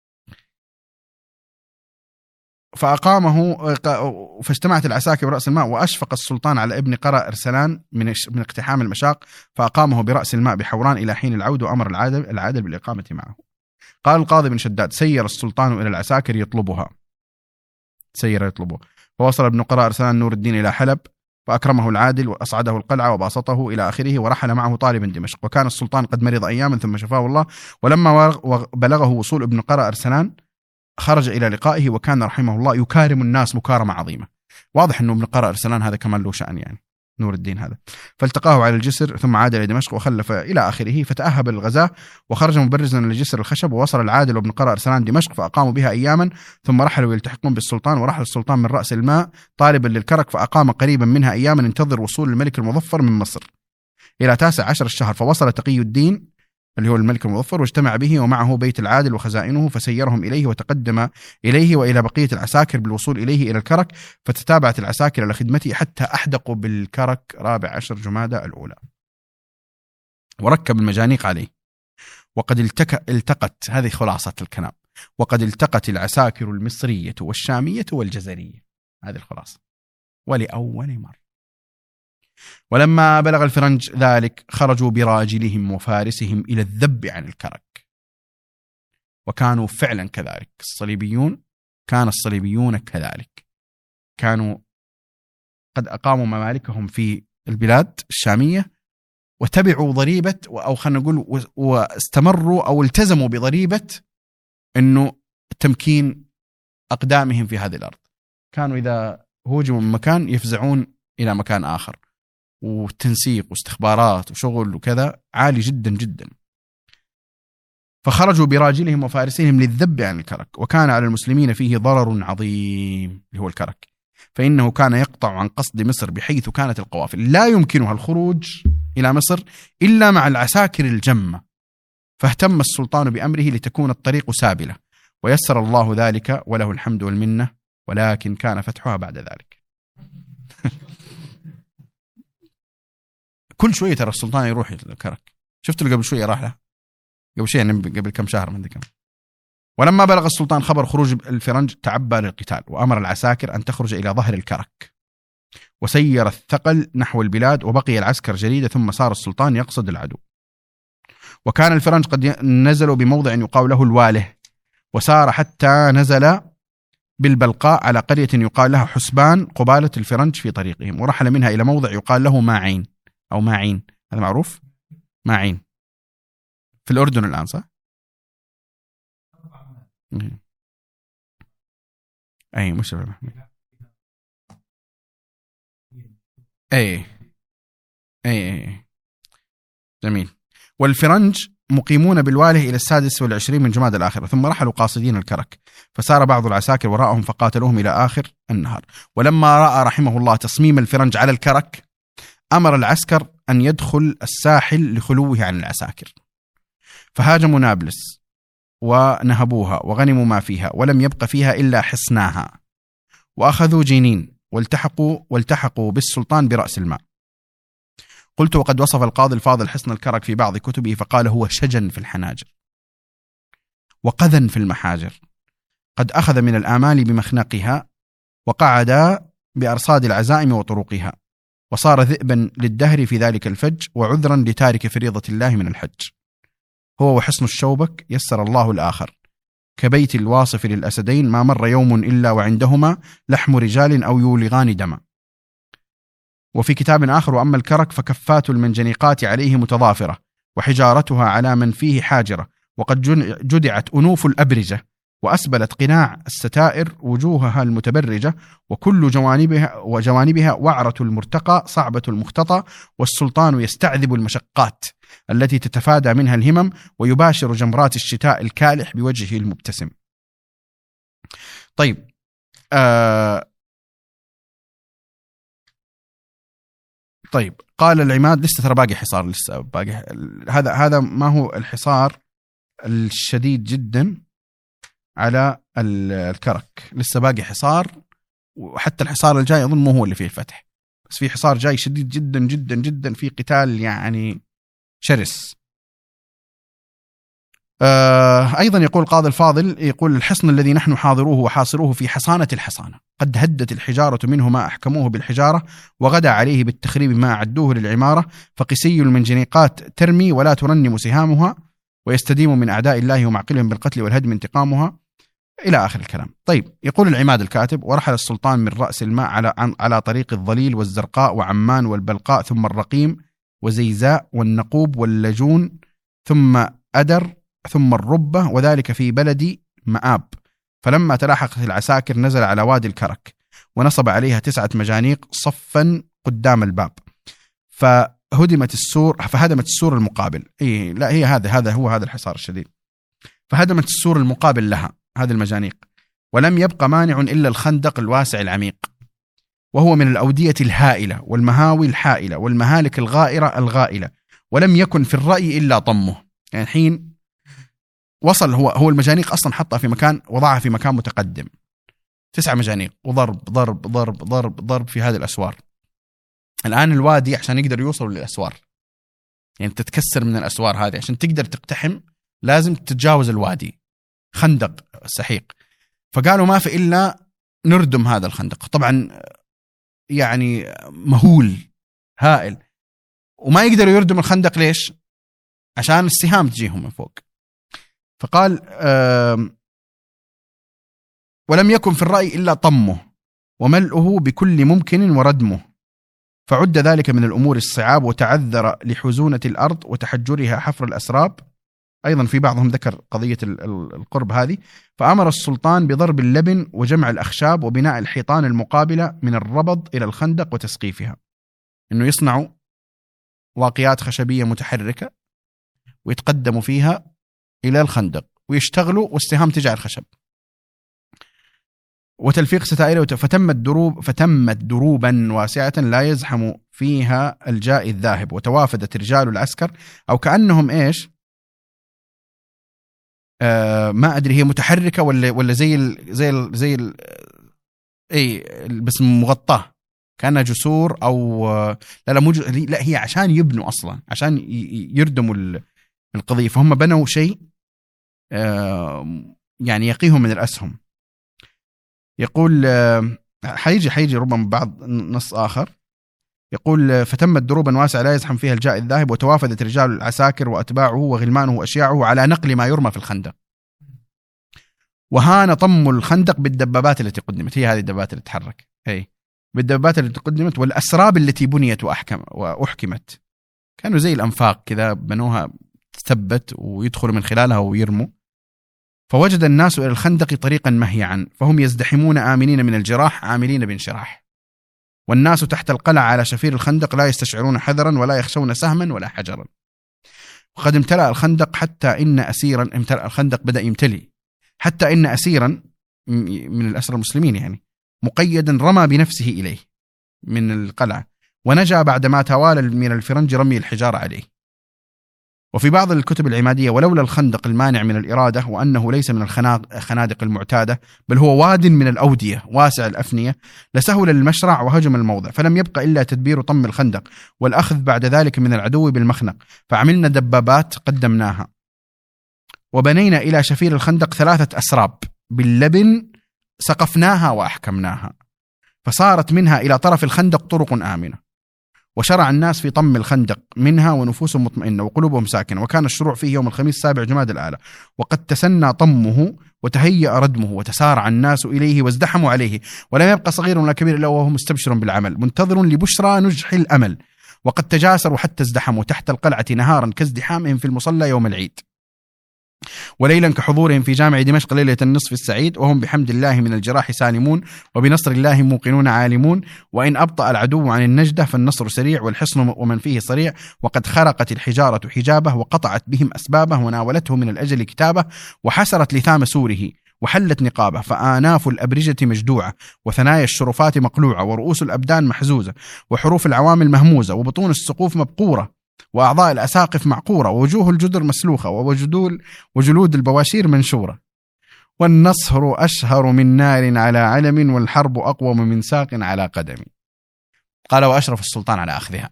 فأقامه فاجتمعت العساكر برأس الماء، وأشفق السلطان على ابن قرى أرسلان من من اقتحام المشاق، فأقامه برأس الماء بحوران إلى حين العود، وأمر العادل العادل بالإقامة معه. قال القاضي بن شداد: سير السلطان إلى العساكر يطلبها، سير يطلبه، فوصل ابن قرى أرسلان نور الدين إلى حلب، فأكرمه العادل وأصعده القلعة وباسطه إلى آخره، ورحل معه طالبا دمشق. وكان السلطان قد مرض أياما ثم شفاه الله، ولما بلغه وصول ابن قرى أرسلان خرج إلى لقائه، وكان رحمه الله يكارم الناس مكارمة عظيمة. واضح أنه ابن قرى أرسلان هذا كمان له شأن يعني، نور الدين هذا. فالتقاه على الجسر ثم عاد إلى دمشق وخلف إلى آخره. فتأهب للغزاة وخرج مبرزا لجسر الخشب. ووصل العادل وابن قرة أرسلان دمشق فأقاموا بها أياما ثم رحلوا يلتحقون بالسلطان. ورحل السلطان من رأس الماء طالبا للكرك فأقام قريبا منها أياما انتظر وصول الملك المظفر من مصر إلى تاسع عشر الشهر. فوصل تقي الدين اللي هو الملك المظفر واجتمع به ومعه بيت العادل وخزائنه فسيرهم إليه وتقدم إليه وإلى بقية العساكر بالوصول إليه إلى الكرك. فتتابعت العساكر على خدمته حتى أحدقوا بالكرك رابع عشر جمادى الأولى وركب المجانيق عليه. وقد التك... التقت هذه خلاصة الكلام. وقد التقت العساكر المصرية والشامية والجزرية. هذه الخلاصة ولأول مرة. ولما بلغ الفرنج ذلك خرجوا براجلهم وفارسهم إلى الذب عن الكرك. وكانوا فعلا كذلك الصليبيون. كان الصليبيون كذلك كانوا قد أقاموا ممالكهم في البلاد الشامية وتبعوا ضريبة أو خلينا نقول واستمروا أو التزموا بضريبة أنه تمكين أقدامهم في هذه الأرض. كانوا إذا هوجموا من مكان يفزعون إلى مكان آخر وتنسيق واستخبارات وشغل وكذا عالي جدا جدا. فخرجوا براجلهم وفارسهم للذب عن الكرك. وكان على المسلمين فيه ضرر عظيم اللي هو الكرك. فإنه كان يقطع عن قصد مصر بحيث كانت القوافل لا يمكنها الخروج إلى مصر إلا مع العساكر الجمة. فاهتم السلطان بأمره لتكون الطريق سابلة ويسر الله ذلك وله الحمد والمنة. ولكن كان فتحها بعد ذلك. كل شوية ترى السلطان يروح الكرك. شفت له قبل شوية راح له قبل شيء يعني قبل كم شهر من ذكر. ولما بلغ السلطان خبر خروج الفرنج تعبى للقتال وأمر العساكر أن تخرج إلى ظهر الكرك وسير الثقل نحو البلاد وبقي العسكر جريدة. ثم صار السلطان يقصد العدو. وكان الفرنج قد نزلوا بموضع يقال له الواله وسار حتى نزل بالبلقاء على قرية يقال لها حسبان قبالة الفرنج في طريقهم. ورحل منها إلى موضع يقال له ماعين أو ماعين. هذا معروف ماعين في الأردن الآن صح؟ أي مش أي أي أي جميل. والفرنج مقيمون بالواله إلى السادس والعشرين من جماد الآخرة. ثم رحلوا قاصدين الكرك فسار بعض العساكر وراءهم فقاتلوهم إلى آخر النهار. ولما رأى رحمه الله تصميم الفرنج على الكرك أمر العسكر أن يدخل الساحل لخلوه عن العساكر. فهاجموا نابلس ونهبوها وغنموا ما فيها ولم يبق فيها إلا حصناها. وأخذوا جنين والتحقوا, والتحقوا بالسلطان برأس الماء. قلت وقد وصف القاضي الفاضل حصن الكرك في بعض كتبه فقال هو شجن في الحناجر وقذن في المحاجر قد أخذ من الآمال بمخنقها وقعد بأرصاد العزائم وطرقها وصار ذئبا للدهر في ذلك الفج وعذرا لتارك فريضة الله من الحج. هو وحصن الشوبك يسر الله الآخر كبيت الواصف للأسدين ما مر يوم إلا وعندهما لحم رجال أو يولغان دما. وفي كتاب آخر وأما الكرك فكفات المنجنيقات عليه متضافرة وحجارتها على من فيه حاجرة وقد جدعت أنوف الأبرجة وأسبلت قناع الستائر وجوهها المتبرجة وكل جوانبها وجوانبها وعرة المرتقى صعبة المختطى. والسلطان يستعذب المشقات التي تتفادى منها الهمم ويباشر جمرات الشتاء الكالح بوجهه المبتسم. طيب آه طيب قال العماد لسه ترى باقي حصار لسه باقي. هذا هذا ما هو الحصار الشديد جدا على الكرك. لسه باقي حصار وحتى الحصار الجاي أظن مو هو اللي فيه الفتح بس في حصار جاي شديد جدا جدا جدا في قتال يعني شرس. آه أيضا يقول القاضي الفاضل يقول الحصن الذي نحن حاضروه وحاصروه في حصانة الحصانة قد هدت الحجارة منه ما أحكموه بالحجارة وغدا عليه بالتخريب ما أعدوه للعمارة. فقسي المنجنيقات ترمي ولا ترنم سهامها ويستديم من أعداء الله ومعقلهم بالقتل والهدم انتقامها إلى آخر الكلام. طيب يقول العماد الكاتب ورحل السلطان من رأس الماء على على طريق الظليل والزرقاء وعمان والبلقاء ثم الرقيم وزيزاء والنقوب واللجون ثم أدر ثم الربة وذلك في بلد مآب. فلما تلاحقت العساكر نزل على وادي الكرك ونصب عليها تسعة مجانيق صفا قدام الباب فهدمت السور فهدمت السور المقابل. إيه لا هي هذا هذا هو هذا الحصار الشديد. فهدمت السور المقابل لها هذه المجانيق، ولم يبقى مانع إلا الخندق الواسع العميق، وهو من الأودية الهائلة والمهاوي الحائلة والمهالك الغائرة الغائلة، ولم يكن في الرأي إلا طمه. يعني الحين وصل هو هو المجانيق أصلا حطها في مكان، وضعها في مكان متقدم، تسعة مجانيق وضرب ضرب ضرب ضرب ضرب في هذه الأسوار. الآن الوادي عشان يقدر يوصلوا للأسوار، يعني تتكسر من الأسوار هذه عشان تقدر تقتحم لازم تتجاوز الوادي، خندق سحيق. فقالوا ما في إلا نردم هذا الخندق. طبعا يعني مهول هائل، وما يقدروا يردم الخندق ليش؟ عشان السهام تجيهم من فوق. فقال ولم يكن في الرأي إلا طمه وملئه بكل ممكن وردمه، فعد ذلك من الأمور الصعاب، وتعذر لحزونة الأرض وتحجرها حفر الأسراب. أيضا في بعضهم ذكر قضية القرب هذه. فأمر السلطان بضرب اللبن وجمع الأخشاب وبناء الحيطان المقابلة من الربض إلى الخندق وتسقيفها، إنه يصنعوا واقيات خشبية متحركة ويتقدموا فيها إلى الخندق ويشتغلوا والسهام تجعل الخشب، وتلفيق ستائر. فتمت دروب فتمت دروبا واسعة لا يزحم فيها الجاء الذاهب، وتوافدت رجال العسكر أو كأنهم إيش آه ما أدري هي متحركة ولا ولا زي ال زي ال زي ال أي بس مغطاة كأنها جسور أو لا لا مو لا هي عشان يبنوا أصلا عشان يردموا القضية. فهم بنوا شيء آه يعني يقيهم من الأسهم. يقول حيجي حيجي ربما بعض نص آخر يقول فتمت دروبا واسعة لا يزحم فيها الجاء الذاهب، وتوافدت رجال العساكر وأتباعه وغلمانه وأشياعه على نقل ما يرمى في الخندق، وهان طم الخندق بالدبابات التي قدمت. هي هذه الدبابات اللي تتحرك، هي بالدبابات التي قدمت والأسراب التي بنيت وأحكم وأحكمت. كانوا زي الأنفاق كذا بنوها تثبت ويدخلوا من خلالها ويرموا. فوجد الناس إلى الخندق طريقا مهيعا، فهم يزدحمون آمنين من الجراح عاملين بانشراح، والناس تحت القلعة على شفير الخندق لا يستشعرون حذرا ولا يخشون سهما ولا حجرا. وقد امتلأ الخندق حتى إن أسيرا امتلأ الخندق بدأ يمتلي حتى إن أسيرا من الأسرى المسلمين يعني مقيدا رمى بنفسه إليه من القلعة ونجا بعدما توالى من الفرنج رمي الحجارة عليه. وفي بعض الكتب العمادية ولولا الخندق المانع من الإرادة، وأنه ليس من الخنادق المعتادة بل هو واد من الأودية واسع الأفنية، لسهل المشرع وهجم الموضع، فلم يبقى إلا تدبير طم الخندق والأخذ بعد ذلك من العدو بالمخنق. فعملنا دبابات قدمناها، وبنينا إلى شفير الخندق ثلاثة أسراب باللبن سقفناها وأحكمناها، فصارت منها إلى طرف الخندق طرق آمنة، وشرع الناس في طم الخندق منها ونفوسهم مطمئنة وقلوبهم ساكنة. وكان الشروع فيه يوم الخميس سابع جماد الآلة، وقد تسنى طمه وتهيأ ردمه، وتسارع الناس إليه وازدحموا عليه، ولم يبقى صغير ولا كبير إلا وهو مستبشر بالعمل منتظر لبشرى نجح الأمل. وقد تجاسروا حتى ازدحموا تحت القلعة نهارا كازدحامهم في المصلى يوم العيد، وليلا كحضورهم في جامع دمشق ليلة النصف السعيد، وهم بحمد الله من الجراح سالمون وبنصر الله موقنون عالمون. وإن أبطأ العدو عن النجدة فالنصر سريع والحصن ومن فيه صريع. وقد خرقت الحجارة حجابه وقطعت بهم أسبابه، وناولته من الأجل كتابه وحسرت لثام سوره وحلت نقابه. فآناف الأبرجة مجدوعة وثنايا الشرفات مقلوعة ورؤوس الأبدان محزوزة وحروف العوامل مهموزة وبطون السقوف مبقورة وأعضاء الأساقف معقورة ووجوه الجدر مسلوخة ووجدول وجلود البواشير منشورة. والنصر أشهر من نار على علم والحرب أقوم من ساق على قدم. قال وأشرف السلطان على أخذها.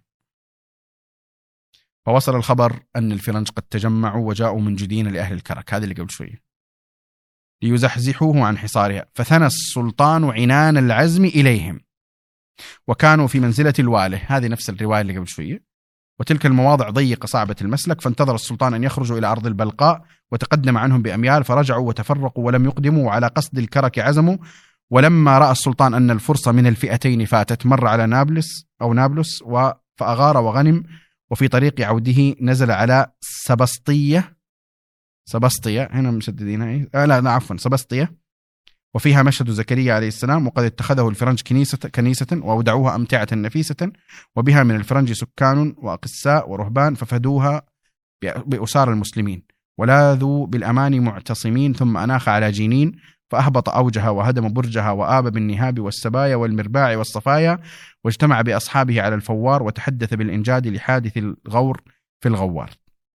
فوصل الخبر أن الفرنج قد تجمعوا وجاءوا منجدين لأهل الكرك، هذا اللي قبل شوية، ليزحزحوه عن حصارها. فثنى السلطان عنان العزم إليهم، وكانوا في منزلة الواله، هذه نفس الرواية اللي قبل شوية. وتلك المواضع ضيقة صعبة المسلك، فانتظر السلطان أن يخرجوا إلى أرض البلقاء، وتقدم عنهم بأميال، فرجعوا وتفرقوا ولم يقدموا، وعلى قصد الكرك عزموا. ولما رأى السلطان أن الفرصة من الفئتين فاتت، مر على نابلس أو نابلس فأغار وغنم، وفي طريق عوده نزل على سبسطية سبسطية هنا مسددين آه لا عفوا سبسطية، وفيها مشهد زكريا عليه السلام، وقد اتخذه الفرنج كنيسة, كنيسة وأودعوها أمتعة نفيسة، وبها من الفرنج سكان وأقساء ورهبان، ففدوها بأسار المسلمين ولاذوا بالأمان معتصمين. ثم أناخ على جينين فأهبط أوجها وهدم برجها وآب بالنهاب والسبايا والمرباع والصفايا، واجتمع بأصحابه على الفوار وتحدث بالإنجاد لحادث الغور في الغوار.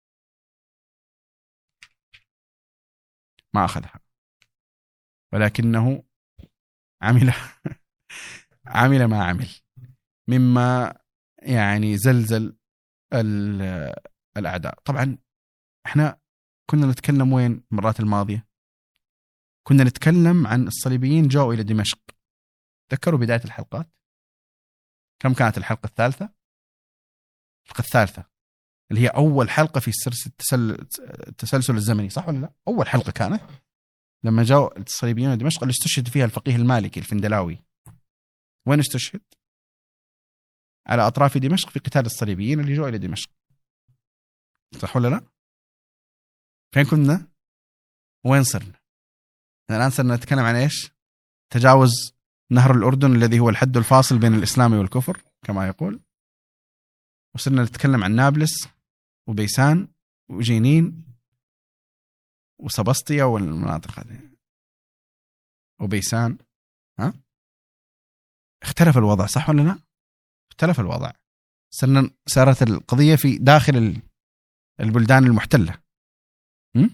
ما أخذها ولكنه عمل عمل ما عمل مما يعني زلزل الأعداء. طبعا احنا كنا نتكلم وين المرات الماضية؟ كنا نتكلم عن الصليبيين جاءوا إلى دمشق. تذكروا بداية الحلقات كم كانت الحلقة الثالثة؟ الحلقة الثالثة اللي هي أول حلقة في السلسل التسلسل الزمني، صح ولا لا؟ أول حلقة كانت لما جاءوا الصليبيين إلى دمشق اللي استشهد فيها الفقيه المالكي الفندلاوي. وين استشهد؟ على أطراف دمشق في قتال الصليبيين اللي جاءوا إلى دمشق، صح ولا لا؟ فين كنا؟ وين صرنا؟ الآن صرنا نتكلم عن إيش؟ تجاوز نهر الأردن الذي هو الحد الفاصل بين الإسلام والكفر كما يقول، وصرنا نتكلم عن نابلس وبيسان وجينين وسبسطية والمناطق هذه وبيسان. ها؟ اختلف الوضع، صح ولا لا؟ اختلف الوضع. صرنا صارت القضية في داخل البلدان المحتلة. م?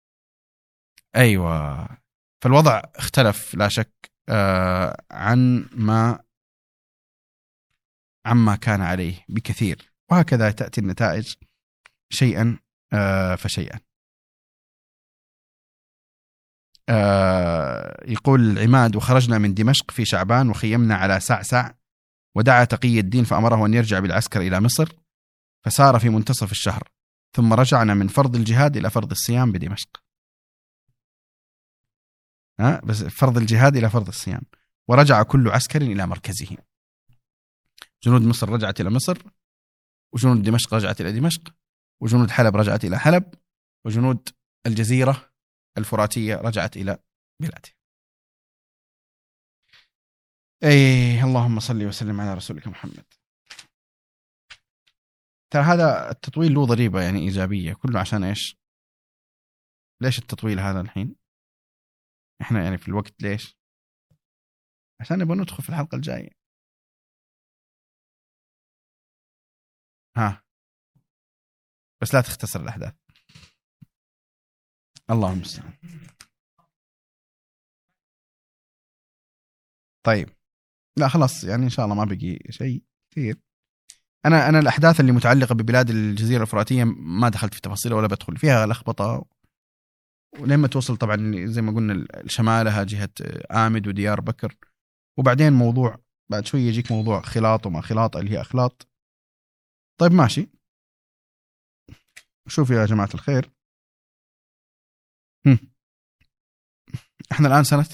أيوة، فالوضع اختلف لا شك آه عن ما عما كان عليه بكثير، وهكذا تأتي النتائج شيئا آه فشيئا. آه يقول العماد: وخرجنا من دمشق في شعبان وخيمنا على سعسع، ودعا تقي الدين فأمره أن يرجع بالعسكر إلى مصر، فسار في منتصف الشهر، ثم رجعنا من فرض الجهاد إلى فرض الصيام بدمشق. ها بس فرض الجهاد إلى فرض الصيام، ورجع كل عسكر إلى مركزه. جنود مصر رجعت إلى مصر، وجنود دمشق رجعت إلى دمشق، وجنود حلب رجعت إلى حلب، وجنود الجزيرة الفراتية رجعت إلى بلادها. أي اللهم صل وسلم على رسولك محمد. ترى هذا التطويل له ضريبة يعني إيجابية، كله عشان إيش؟ ليش التطويل هذا الحين؟ إحنا يعني في الوقت ليش؟ عشان نبغى ندخل في الحلقة الجاية. ها بس لا تختصر الأحداث. اللهم استعان. طيب لا خلاص يعني إن شاء الله ما بقي شيء كثير. أنا أنا الأحداث اللي متعلقة ببلاد الجزيرة الفراتية ما دخلت في تفاصيلها ولا بدخل فيها، لخبطة، ولما توصل طبعا زي ما قلنا الشمالها جهة آمد وديار بكر، وبعدين موضوع بعد شوي يجيك موضوع خلاط وما خلاط اللي هي أخلاط. طيب ماشي، شوف يا جماعة الخير، هم. احنا الآن سنة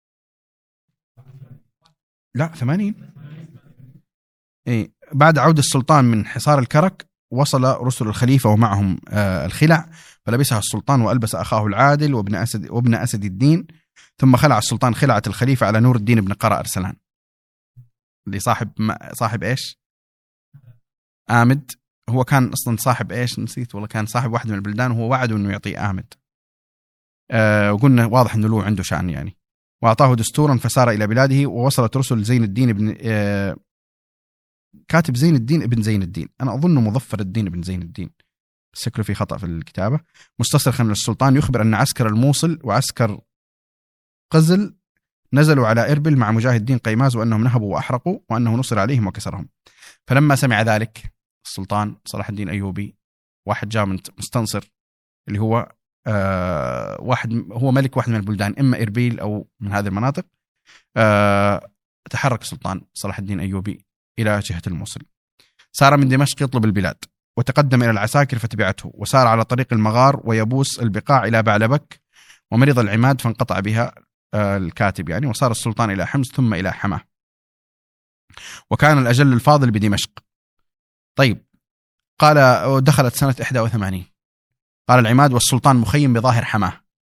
لا ثمانين. إيه بعد عودة السلطان من حصار الكرك وصل رسل الخليفة ومعهم آه الخلع، فلبسها السلطان وألبس أخاه العادل وابن أسد وابن أسد الدين، ثم خلع السلطان خلعة الخليفة على نور الدين بن قرة أرسلان اللي صاحب صاحب إيش؟ آمد. هو كان أصلا صاحب إيش؟ نسيت والله، كان صاحب واحد من البلدان وهو وعده إنه يعطيه آمد. آه وقلنا واضح إنه له عنده شأن يعني، وأعطاه دستورا فسار إلى بلاده. ووصلت رسل زين الدين بن آه كاتب زين الدين ابن زين الدين، أنا أظنه مظفر الدين ابن زين الدين، شكله في خطأ في الكتابة. مستصرخا للسلطان يخبر أن عسكر الموصل وعسكر قزل نزلوا على إربل مع مجاهد الدين قيماز، وأنهم نهبوا وأحرقوا، وأنه نصر عليهم وكسرهم. فلما سمع ذلك السلطان صلاح الدين أيوبي، واحد جاء من مستنصر اللي هو آه واحد هو ملك واحد من البلدان إما إربيل أو من هذه المناطق، آه تحرك السلطان صلاح الدين أيوبي إلى جهة الموصل. سار من دمشق يطلب البلاد، وتقدم إلى العساكر فتبعته، وسار على طريق المغار ويبوس البقاع إلى بعلبك، ومرض العماد فانقطع بها آه الكاتب يعني، وصار السلطان إلى حمص ثم إلى حماه، وكان الأجل الفاضل بدمشق. طيب قال دخلت سنة إحدى وثمانين، قال العماد: والسلطان مخيم بظاهر حماه،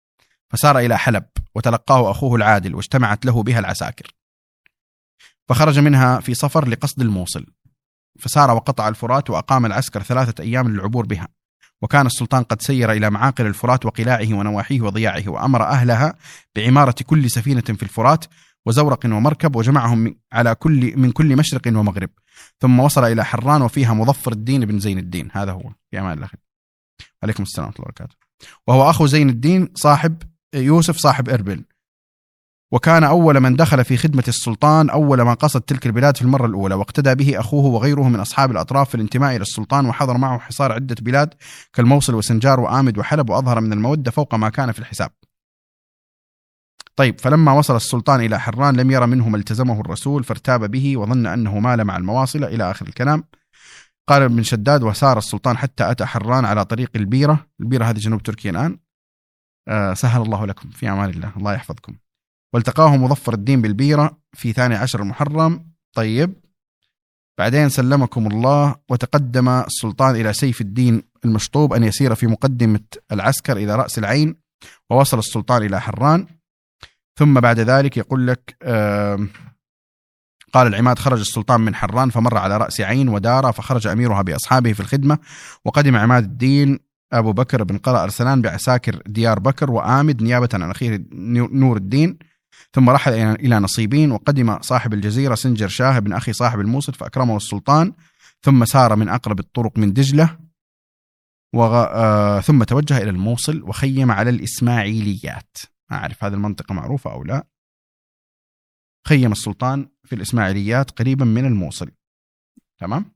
فسار إلى حلب وتلقاه أخوه العادل واجتمعت له بها العساكر، فخرج منها في صفر لقصد الموصل، فسار وقطع الفرات وأقام العسكر ثلاثة أيام للعبور بها. وكان السلطان قد سير إلى معاقل الفرات وقلاعه ونواحيه وضياعه، وأمر أهلها بعمارة كل سفينة في الفرات وزورق ومركب، وجمعهم على كل من كل مشرق ومغرب، ثم وصل إلى حران وفيها مظفر الدين بن زين الدين. هذا هو. في أمان الله. عليكم السلام ورحمة الله وبركاته. وهو أخو زين الدين صاحب يوسف صاحب إربل، وكان أول من دخل في خدمة السلطان أول ما قصد تلك البلاد في المرة الأولى، واقتدى به أخوه وغيره من أصحاب الأطراف في الانتماء إلى السلطان، وحضر معه حصار عدة بلاد كالموصل وسنجار وآمد وحلب، وأظهر من المودة فوق ما كان في الحساب. طيب، فلما وصل السلطان إلى حران لم ير منه ما التزمه الرسول، فارتاب به وظن أنه مال مع المواصلة إلى آخر الكلام. قال ابن شداد: وسار السلطان حتى أتى حران على طريق البيرة. البيرة هذه جنوب تركيا الآن. أه سهل الله لكم، في أمان الله، الله يحفظكم. والتقاه مظفر الدين بالبيرة في ثاني عشر المحرم. طيب، بعدين سلمكم الله، وتقدم السلطان إلى سيف الدين المشطوب أن يسير في مقدمة العسكر إلى رأس العين، ووصل السلطان إلى حران. ثم بعد ذلك يقول لك آه قال العماد: خرج السلطان من حران فمر على رأس عين ودار، فخرج أميرها بأصحابه في الخدمة، وقدم عماد الدين أبو بكر بن قرأ أرسلان بعساكر ديار بكر وآمد نيابة عن أخيه نور الدين، ثم رحل إلى نصيبين، وقدم صاحب الجزيرة سنجر شاه بن أخي صاحب الموصل فأكرمه السلطان، ثم سار من أقرب الطرق من دجلة، وغ... آه... ثم توجه إلى الموصل وخيم على الإسماعيليات. أعرف هذه المنطقة معروفة أو لا. خيم السلطان في الإسماعيليات قريبا من الموصل. تمام.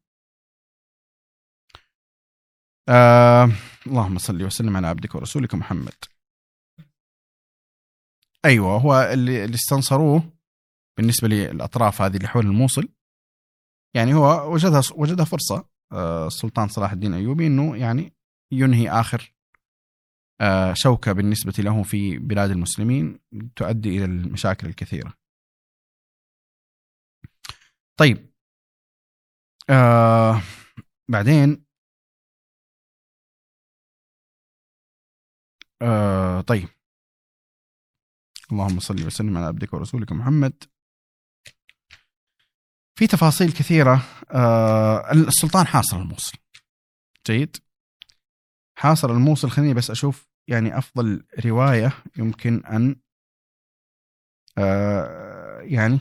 آه... اللهم صل وسلم على عبدك ورسولك محمد. أيوة، هو اللي, اللي استنصروه بالنسبة للأطراف هذه اللي حول الموصل، يعني هو وجدها وجدها فرصة آه السلطان صلاح الدين الأيوبي إنه يعني ينهي آخر آه شوكة بالنسبة له في بلاد المسلمين تؤدي إلى المشاكل الكثيرة. طيب، آه بعدين آه طيب اللهم صل وسلم على عبدك ورسولك محمد. في تفاصيل كثيرة. آه السلطان حاصر الموصل. جيد، حاصر الموصل. خليني بس أشوف يعني أفضل رواية يمكن أن آه يعني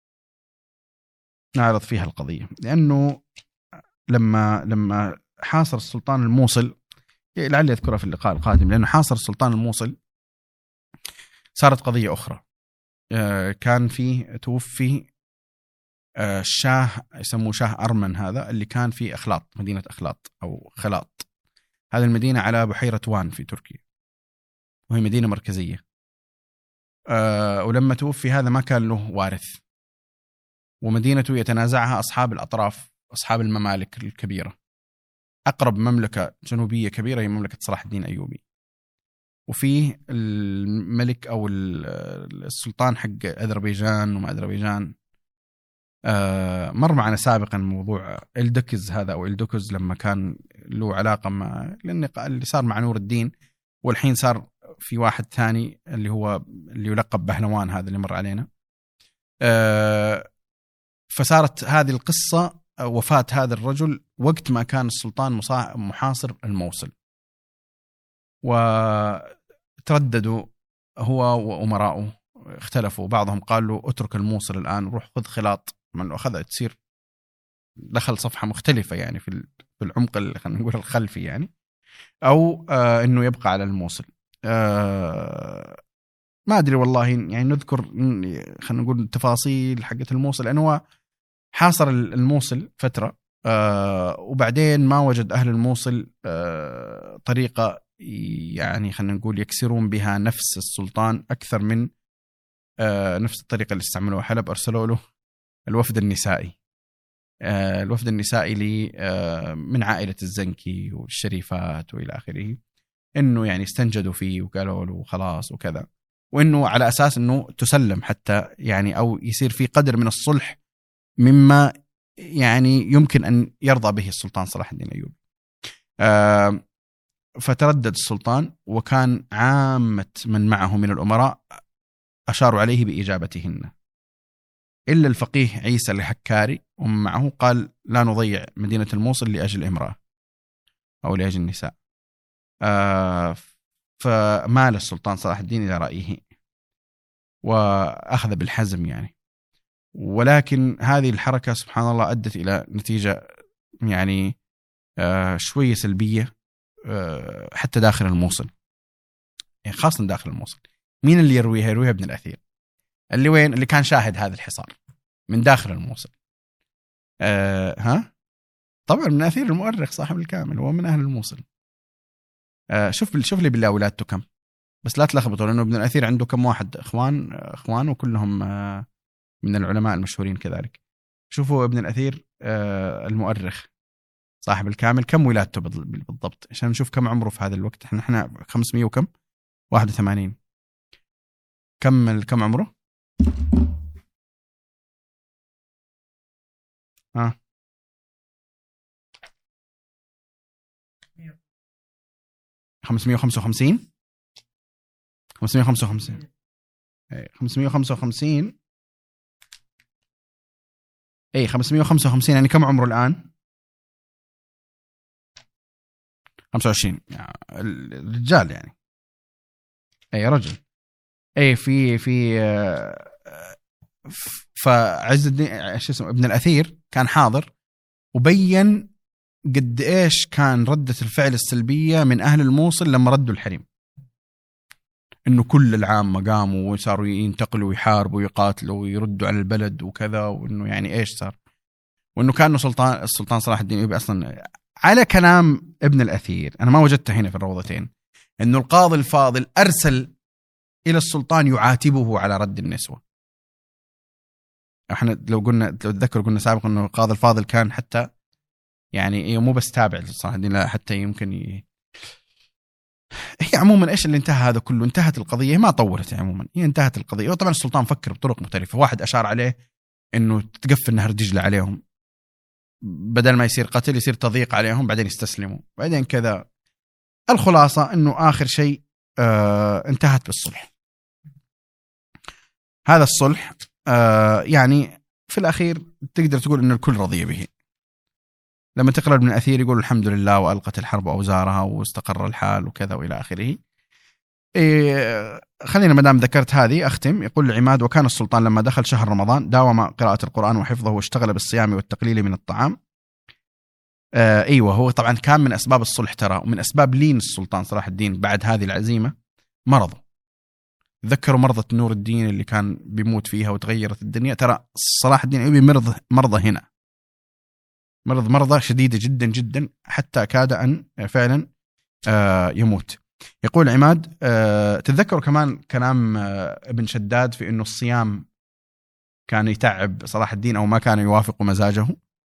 نعرض فيها القضية، لأنه لما لما حاصر السلطان الموصل، لعلي أذكرها في اللقاء القادم، لأنه حاصر السلطان الموصل صارت قضية أخرى. آه كان فيه توفي آه الشاه، يسموه شاه أرمن، هذا اللي كان في أخلاط، مدينة أخلاط أو خلاط. هذه المدينة على بحيرة وان في تركيا، وهي مدينة مركزية. أه ولما توفي هذا ما كان له وارث، ومدينته يتنازعها أصحاب الأطراف، أصحاب الممالك الكبيرة. أقرب مملكة جنوبية كبيرة هي مملكة صلاح الدين الأيوبي، وفيه الملك أو السلطان حق أذربيجان وما أذربيجان. أه مر معنا سابقا موضوع إلدكز هذا أو إلدوكز، لما كان له علاقة مع اللي صار مع نور الدين، والحين صار في واحد ثاني اللي هو اللي يلقب بهلوان، هذا اللي مر علينا. أه فصارت هذه القصة وفاة هذا الرجل وقت ما كان السلطان محاصر الموصل، وترددوا هو وأمراؤه، اختلفوا. بعضهم قالوا اترك الموصل الآن، روح خذ خلاط، من أخذها تصير دخل صفحة مختلفة يعني في العمق اللي خلينا نقول الخلفي يعني، أو آه إنه يبقى على الموصل. آه ما أدري والله، يعني نذكر خلينا نقول تفاصيل حقة الموصل، لأنه هو حاصر الموصل فترة، آه وبعدين ما وجد أهل الموصل آه طريقة يعني خلينا نقول يكسرون بها نفس السلطان أكثر من آه نفس الطريقة اللي استعملوها حلب. أرسلوا له الوفد النسائي، آه الوفد النسائي لي آه من عائلة الزنكي والشريفات وإلى آخره، إنه يعني استنجدوا فيه وقالوا له خلاص وكذا، وإنه على أساس إنه تسلم حتى يعني أو يصير في قدر من الصلح مما يعني يمكن أن يرضى به السلطان صلاح الدين الأيوبي. آه فتردد السلطان، وكان عامة من معه من الأمراء أشاروا عليه بإجابتهن، إلا الفقيه عيسى الحكاري ومن معه قال لا نضيع مدينة الموصل لأجل امرأة أو لأجل النساء. آه فمال السلطان صلاح الدين إلى رأيه وأخذ بالحزم يعني. ولكن هذه الحركة سبحان الله أدت إلى نتيجة يعني آه شوية سلبية آه حتى داخل الموصل، يعني خاصة داخل الموصل. مين اللي يرويها؟ يرويها ابن الأثير، اللي وين؟ اللي كان شاهد هذا الحصار من داخل الموصل. آه ها طبعا ابن الأثير المؤرخ صاحب الكامل هو من أهل الموصل. آه شوف شوف لي بالله أولادته كم، بس لا تلخبطوا لأنه ابن الأثير عنده كم واحد إخوان إخوان وكلهم آه من العلماء المشهورين كذلك. شوفوا ابن الأثير آه المؤرخ صاحب الكامل كم ولادته بالضبط عشان نشوف كم عمره في هذا الوقت. احنا احنا خمسمية وكم واحد وثمانين. كم كم عمره؟ ها خمسمية وخمسة وخمسين خمسمية وخمسة وخمسين خمسمية وخمسة وخمسين اي خمسمية وخمسة وخمسين يعني كم عمره الآن؟ خمسة وعشرين يعني الرجال يعني اي رجل. اي في في فعز الدين ايش اسمه ابن الأثير كان حاضر وبين قد ايش كان ردة الفعل السلبية من اهل الموصل لما ردوا الحريم، انه كل العامة قاموا وصاروا ينتقلوا ويحاربوا ويقاتلوا ويردوا على البلد وكذا، وانه يعني ايش صار، وانه كانه سلطان السلطان صلاح الدين الايوبي اصلا على كلام ابن الأثير. انا ما وجدته هنا في الروضتين انه القاضي الفاضل ارسل الى السلطان يعاتبه على رد النسوة. احنا لو قلنا لو تذكروا قلنا سابقا انه القاضي الفاضل كان حتى يعني مو بس تابع لصلاح الدين، لا حتى يمكن ي... هي عموما ايش اللي انتهى هذا كله؟ انتهت القضيه، ما طولت عموما، هي انتهت القضيه. وطبعا السلطان فكر بطرق مختلفه. واحد اشار عليه انه تقفل نهر دجله عليهم بدل ما يصير قتل يصير تضييق عليهم، بعدين يستسلموا، بعدين كذا. الخلاصه انه اخر شيء آه انتهت بالصلح. هذا الصلح آه يعني في الاخير تقدر تقول انه الكل رضي به. لما تقرأ ابن الأثير يقول الحمد لله وألقت الحرب أوزارها واستقر الحال وكذا وإلى آخره. إيه خلينا مدام ذكرت هذه أختم. يقول العماد: وكان السلطان لما دخل شهر رمضان داوم قراءة القرآن وحفظه واشتغل بالصيام والتقليل من الطعام. آه أيوة هو طبعا كان من أسباب الصلح ترى، ومن أسباب لين السلطان صلاح الدين بعد هذه العزيمة مرضه. ذكروا مرضة نور الدين اللي كان بيموت فيها وتغيرت الدنيا. ترى صلاح الدين الأيوبي مرض مرضى هنا، مرض مرضى شديدة جدا جدا حتى كاد أن فعلا آه يموت. يقول عماد: آه تتذكروا كمان كلام آه ابن شداد في أنه الصيام كان يتعب صلاح الدين أو ما كان يوافق مزاجه،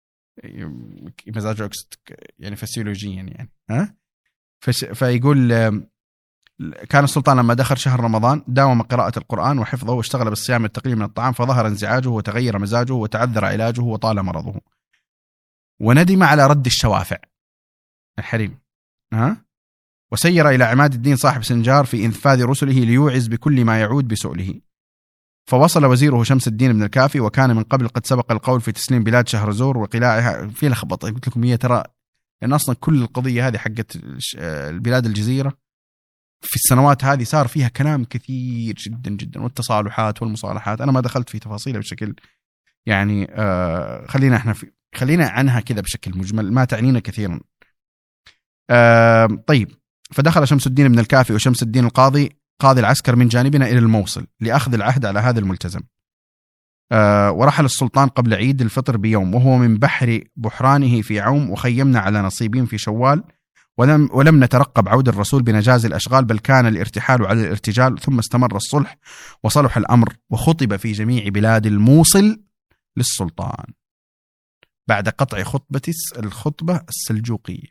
مزاجه يعني فسيولوجيا يعني ها. فيقول آه كان السلطان لما دخل شهر رمضان داوم قراءة القرآن وحفظه واشتغل بالصيام والتقليل من الطعام، فظهر انزعاجه وتغير مزاجه وتعذر علاجه وطال مرضه، وندم على رد الشوافع الحريم ها. وسير إلى عماد الدين صاحب سنجار في إنفاذ رسله ليوعز بكل ما يعود بسؤله. فوصل وزيره شمس الدين بن الكافي، وكان من قبل قد سبق القول في تسليم بلاد شهرزور وقلاعها. في لخبطة قلت لكم هي ترى، لأن أصلا كل القضية هذه حقت البلاد الجزيرة في السنوات هذه صار فيها كلام كثير جدا جدا، والتصالحات والمصالحات. أنا ما دخلت في تفاصيلها بشكل يعني آه خلينا احنا في خلينا عنها كذا بشكل مجمل، ما تعنينا كثيرا. آه طيب، فدخل شمس الدين بن الكافي وشمس الدين القاضي قاضي العسكر من جانبنا إلى الموصل لأخذ العهد على هذا الملتزم. آه ورحل السلطان قبل عيد الفطر بيوم وهو من بحر بحرانه في عوم، وخيمنا على نصيبين في شوال، ولم, ولم نترقب عود الرسول بنجاز الأشغال، بل كان الارتحال على الارتجال. ثم استمر الصلح وصلح الأمر، وخطب في جميع بلاد الموصل للسلطان بعد قطع خطبة الخطبة السلجوقية،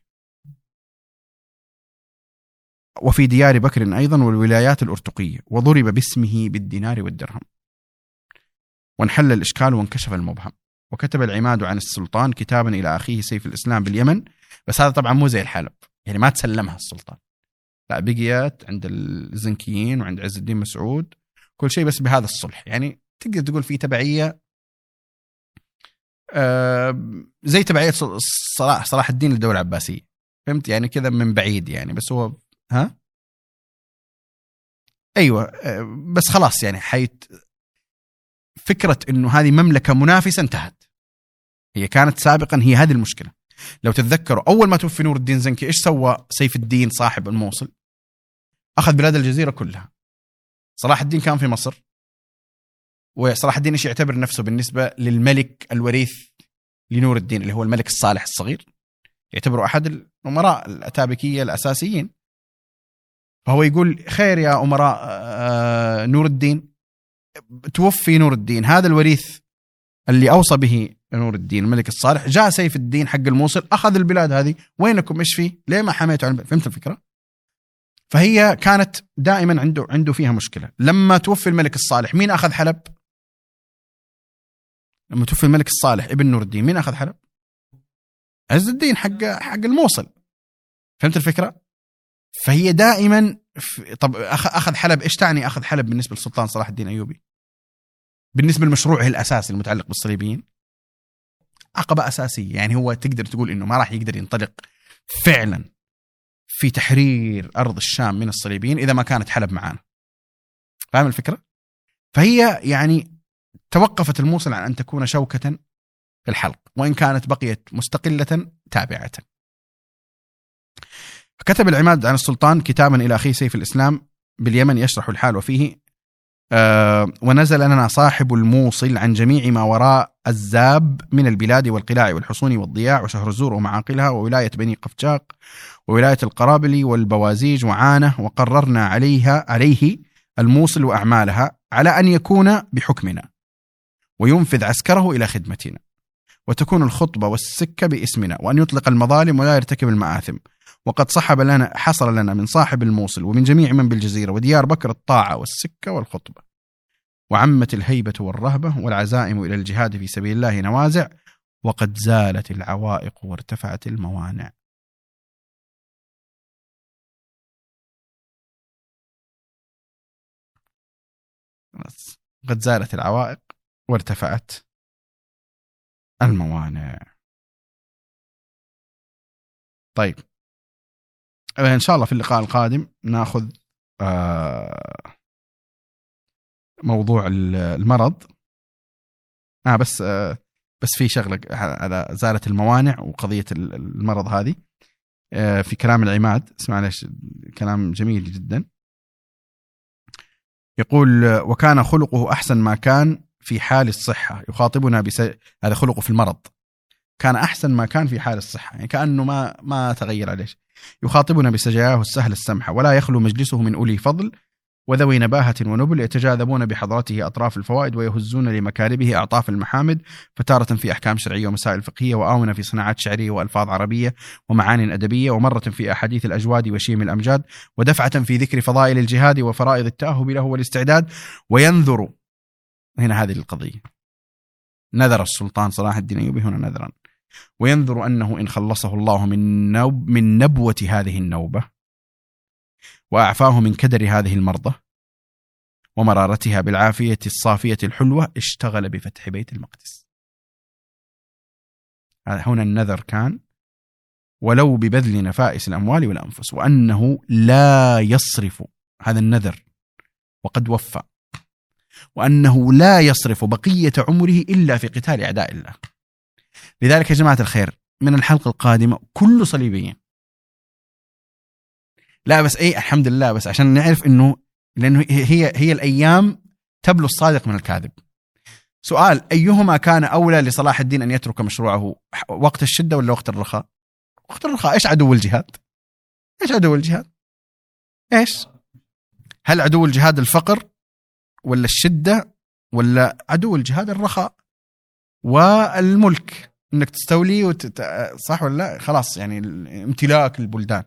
وفي ديار بكر أيضا والولايات الأرتقية، وضرب باسمه بالدينار والدرهم، وانحل الإشكال وانكشف المبهم. وكتب العماد عن السلطان كتابا إلى أخيه سيف الإسلام باليمن، بس هذا طبعا مو زي الحلب، يعني ما تسلمها السلطان، لا، بقيت عند الزنكيين وعند عز الدين مسعود كل شيء، بس بهذا الصلح. يعني تقدر تقول في تبعية آه زي تبعية صلاح صلاح الدين للدولة العباسية، فهمت يعني كذا من بعيد يعني. بس هو ها أيوة آه بس خلاص يعني حيت فكرة إنه هذه مملكة منافسة انتهت. هي كانت سابقا هي هذه المشكلة. لو تتذكروا أول ما توفي نور الدين زنكي إيش سوى سيف الدين صاحب الموصل؟ أخذ بلاد الجزيرة كلها. صلاح الدين كان في مصر، وصلاح الدين إيش يعتبر نفسه بالنسبة للملك الوريث لنور الدين اللي هو الملك الصالح الصغير، يعتبره أحد الأمراء الأتابكية الأساسيين. فهو يقول خير يا أمراء نور الدين، توفي نور الدين هذا الوريث اللي أوصى به نور الدين الملك الصالح، جاء سيف الدين حق الموصل أخذ البلاد هذه، وينكم إيش فيه؟ ليه ما حميتوا عن؟ فهمت الفكرة؟ فهي كانت دائما عنده عنده فيها مشكلة. لما توفي الملك الصالح مين أخذ حلب؟ لما توفي الملك الصالح ابن نور الدين مين أخذ حلب؟ عز الدين حق حق الموصل. فهمت الفكرة؟ فهي دائما في... طب أخذ حلب إيش تعني أخذ حلب بالنسبة للسلطان صلاح الدين الأيوبي؟ بالنسبة لمشروعه الأساسي المتعلق بالصليبيين عقبة أساسية. يعني هو تقدر تقول إنه ما راح يقدر ينطلق فعلا في تحرير أرض الشام من الصليبيين إذا ما كانت حلب معانا. فاهم الفكرة؟ فهي يعني توقفت الموصل عن أن تكون شوكة في الحلق، وإن كانت بقيت مستقلة تابعة. فكتب العماد عن السلطان كتابا إلى أخيه سيف الإسلام باليمن يشرح الحال وفيه آه ونزل لنا صاحب الموصل عن جميع ما وراء الزاب من البلاد والقلاع والحصون والضياع وشهر الزور ومعاقلها وولاية بني قفجاق وولاية القرابلي والبوازيج وعانة، وقررنا عليها عليه الموصل وأعمالها على أن يكون بحكمنا وينفذ عسكره إلى خدمتنا، وتكون الخطبة والسكة باسمنا، وأن يطلق المظالم ولا يرتكب المآثم. وقد صحب لنا حصل لنا من صاحب الموصل ومن جميع من بالجزيرة وديار بكر الطاعة والسكة والخطبة، وعمت الهيبة والرهبة والعزائم إلى الجهاد في سبيل الله نوازع، وقد زالت العوائق وارتفعت الموانع. قد زالت العوائق وارتفعت الموانع. طيب إن شاء الله في اللقاء القادم ناخذ موضوع المرض. آه بس آه بس في شغلة على زالت الموانع وقضية المرض هذه آه في كلام العماد. اسمع ليش كلام جميل جدا. يقول وكان خلقه أحسن ما كان في حال الصحة يخاطبنا بس... هذا خلقه في المرض كان أحسن ما كان في حال الصحة، يعني كأنه ما ما تغير عليه. يخاطبنا بسجاياه السهل السمحة، ولا يخلو مجلسه من أولي فضل وذوي نباهة ونبل يتجاذبون بحضرته أطراف الفوائد ويهزون لمكاربه أعطاف المحامد، فتارة في أحكام شرعية ومسائل فقهية، وآونة في صناعات شعرية وألفاظ عربية ومعان أدبية، ومرة في أحاديث الأجواد وشيم الأمجاد، ودفعة في ذكر فضائل الجهاد وفرائض التأهب له والاستعداد. وينذر هنا هذه القضية، نذر السلطان صلاح الدين الأيوبي هنا نذرا، وينذر أنه إن خلصه الله من نوب من نبوة هذه النوبة وأعفاه من كدر هذه المرضى ومرارتها بالعافية الصافية الحلوة اشتغل بفتح بيت المقدس. هنا النذر كان ولو ببذل نفائس الأموال والأنفس، وأنه لا يصرف هذا النذر وقد وفى، وأنه لا يصرف بقية عمره إلا في قتال أعداء الله. لذلك يا جماعة الخير من الحلقة القادمة كل صليبيين، لا بس أي الحمد لله، بس عشان نعرف إنه لأنه هي هي الأيام تبلو الصادق من الكاذب. سؤال: أيهما كان أولى لصلاح الدين أن يترك مشروعه، وقت الشدة ولا وقت الرخاء؟ وقت الرخاء. إيش عدو الجهاد؟ إيش عدو الجهاد؟ إيش؟ هل عدو الجهاد الفقر ولا الشدة، ولا عدو الجهاد الرخاء والملك، إنك تستولي وتت... صح ولا لا؟ خلاص يعني امتلاك البلدان.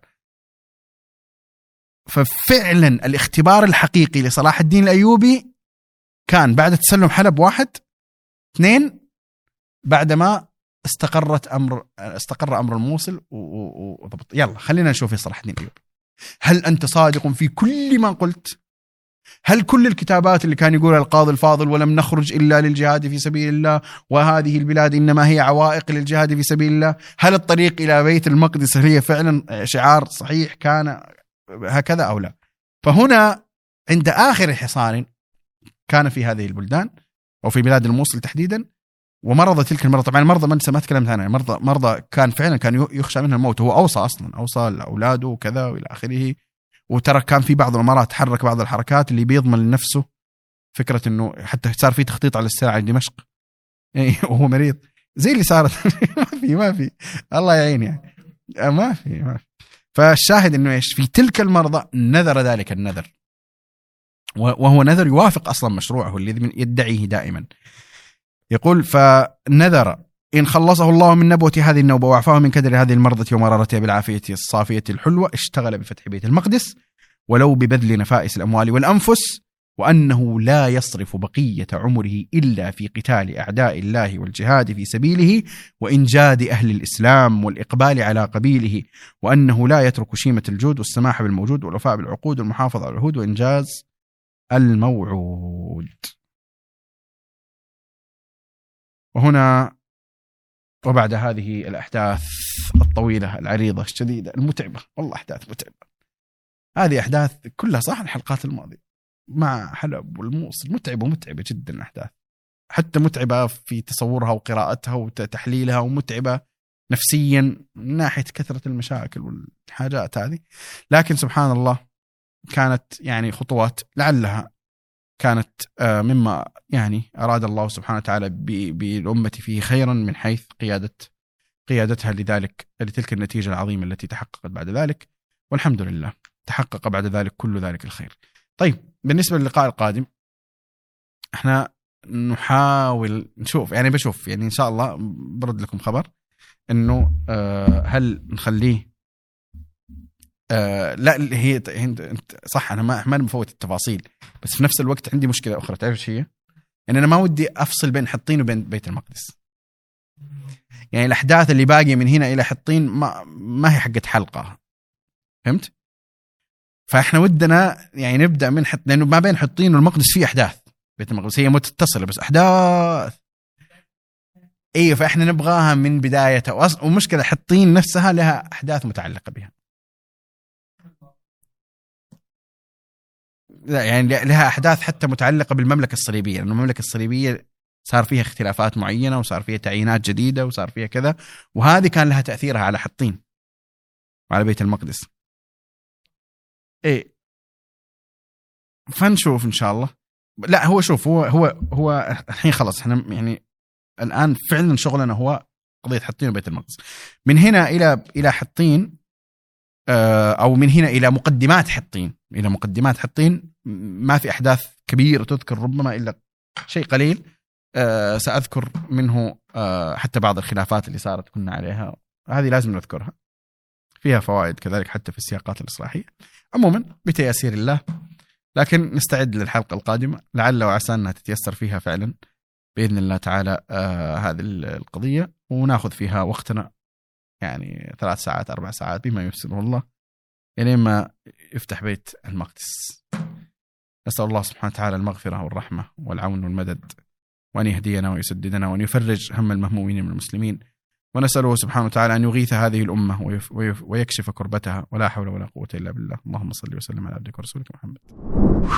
ففعلا الاختبار الحقيقي لصلاح الدين الأيوبي كان بعد تسلم حلب واحد، اثنين بعدما استقرت أمر استقر أمر الموصل وضبط. يلا خلينا نشوف صلاح الدين الأيوبي. هل أنت صادق في كل ما قلت؟ هل كل الكتابات اللي كان يقولها القاضي الفاضل ولم نخرج إلا للجهاد في سبيل الله وهذه البلاد إنما هي عوائق للجهاد في سبيل الله، هل الطريق إلى بيت المقدس هي فعلا شعار صحيح كان هكذا أو لا؟ فهنا عند آخر حصار كان في هذه البلدان أو في بلاد الموصل تحديدا، ومرضى تلك المرضى، طبعا المرضى ما ما تكلمت عنها، مرضى مرضى كان فعلا كان يخشى منها الموت، هو أوصى أصلا أوصى لأولاده وكذا وإلى آخره. وترى كان في بعض الأمارات تحرك بعض الحركات اللي بيضمن لنفسه فكرة إنه حتى صار في تخطيط على الساعة دمشق وهو مريض زي اللي صارت ما في ما في الله يعين يعني ما في ما في. فالشاهد إنه إيش في تلك المرضى نذر ذلك النذر، وهو نذر يوافق أصلا مشروعه الذي يدعيه دائما. يقول فنذر إن خلصه الله من نبوة هذه النوبة وعفاه من كدر هذه المرضة ومرارتها بالعافية الصافية الحلوة اشتغل بفتح بيت المقدس ولو ببذل نفائس الأموال والأنفس، وأنه لا يصرف بقية عمره إلا في قتال أعداء الله والجهاد في سبيله وإنجاد أهل الإسلام والإقبال على قبيله، وأنه لا يترك شيمة الجود والسماح بالموجود والوفاء بالعقود والمحافظة على العهود وإنجاز الموعود. وهنا وبعد هذه الأحداث الطويلة العريضة الشديدة المتعبة، والله أحداث متعبة، هذه أحداث كلها صح الحلقات الماضية مع حلب والموصل متعبة متعبة جدا الأحداث، حتى متعبة في تصورها وقراءتها وتحليلها، ومتعبة نفسيا من ناحية كثرة المشاكل والحاجات هذه. لكن سبحان الله كانت يعني خطوات لعلها كانت مما يعني أراد الله سبحانه وتعالى بالأمة فيه خيرا من حيث قيادة قيادتها لذلك لتلك النتيجة العظيمة التي تحققت بعد ذلك، والحمد لله تحقق بعد ذلك كل ذلك الخير. طيب بالنسبة للقاء القادم احنا نحاول نشوف يعني بشوف يعني إن شاء الله برد لكم خبر إنه آه هل نخليه آه لا هي صح أنا ما ما مفوت التفاصيل، بس في نفس الوقت عندي مشكلة أخرى تعرف شيء يعني أنا ما ودي أفصل بين حطين وبين بيت المقدس، يعني الأحداث اللي باقية من هنا إلى حطين ما ما هي حقت حلقة، فهمت؟ فإحنا ودنا يعني نبدأ من حط، لأنه ما بين حطين والمقدس في أحداث، بيت المقدس هي متصلة بس أحداث إيه، فإحنا نبغاها من بدايتها، ومشكلة حطين نفسها لها أحداث متعلقة بها، لا يعني لها أحداث حتى متعلقة بالمملكة الصليبية، لأن المملكة الصليبية صار فيها اختلافات معينة وصار فيها تعيينات جديدة وصار فيها كذا، وهذه كان لها تأثيرها على حطين وعلى بيت المقدس إيه. فنشوف إن شاء الله. لا هو شوف هو هو هو الحين خلاص احنا يعني الآن فعلا شغلنا هو قضية حطين وبيت المقدس، من هنا إلى إلى حطين أو من هنا إلى مقدمات حطين إلى مقدمات حطين ما في أحداث كبيرة تذكر، ربما إلا شيء قليل أه سأذكر منه أه حتى بعض الخلافات اللي صارت كنا عليها، هذه لازم نذكرها فيها فوائد كذلك حتى في السياقات الإصلاحية. عموما بتيسير الله، لكن نستعد للحلقة القادمة لعل وعسى أنها تتيسر فيها فعلا بإذن الله تعالى أه هذه القضية، وناخذ فيها وقتنا يعني ثلاث ساعات أربع ساعات بما يسره الله إلى ما يفتح بيت المقدس. نسأل الله سبحانه وتعالى المغفرة والرحمة والعون والمدد، وأن يهدينا ويسددنا وأن يفرج هم المهمومين من المسلمين، ونسأله سبحانه وتعالى أن يغيث هذه الأمة ويكشف كربتها، ولا حول ولا قوة إلا بالله. اللهم صل وسلم على عبدك ورسولك محمد.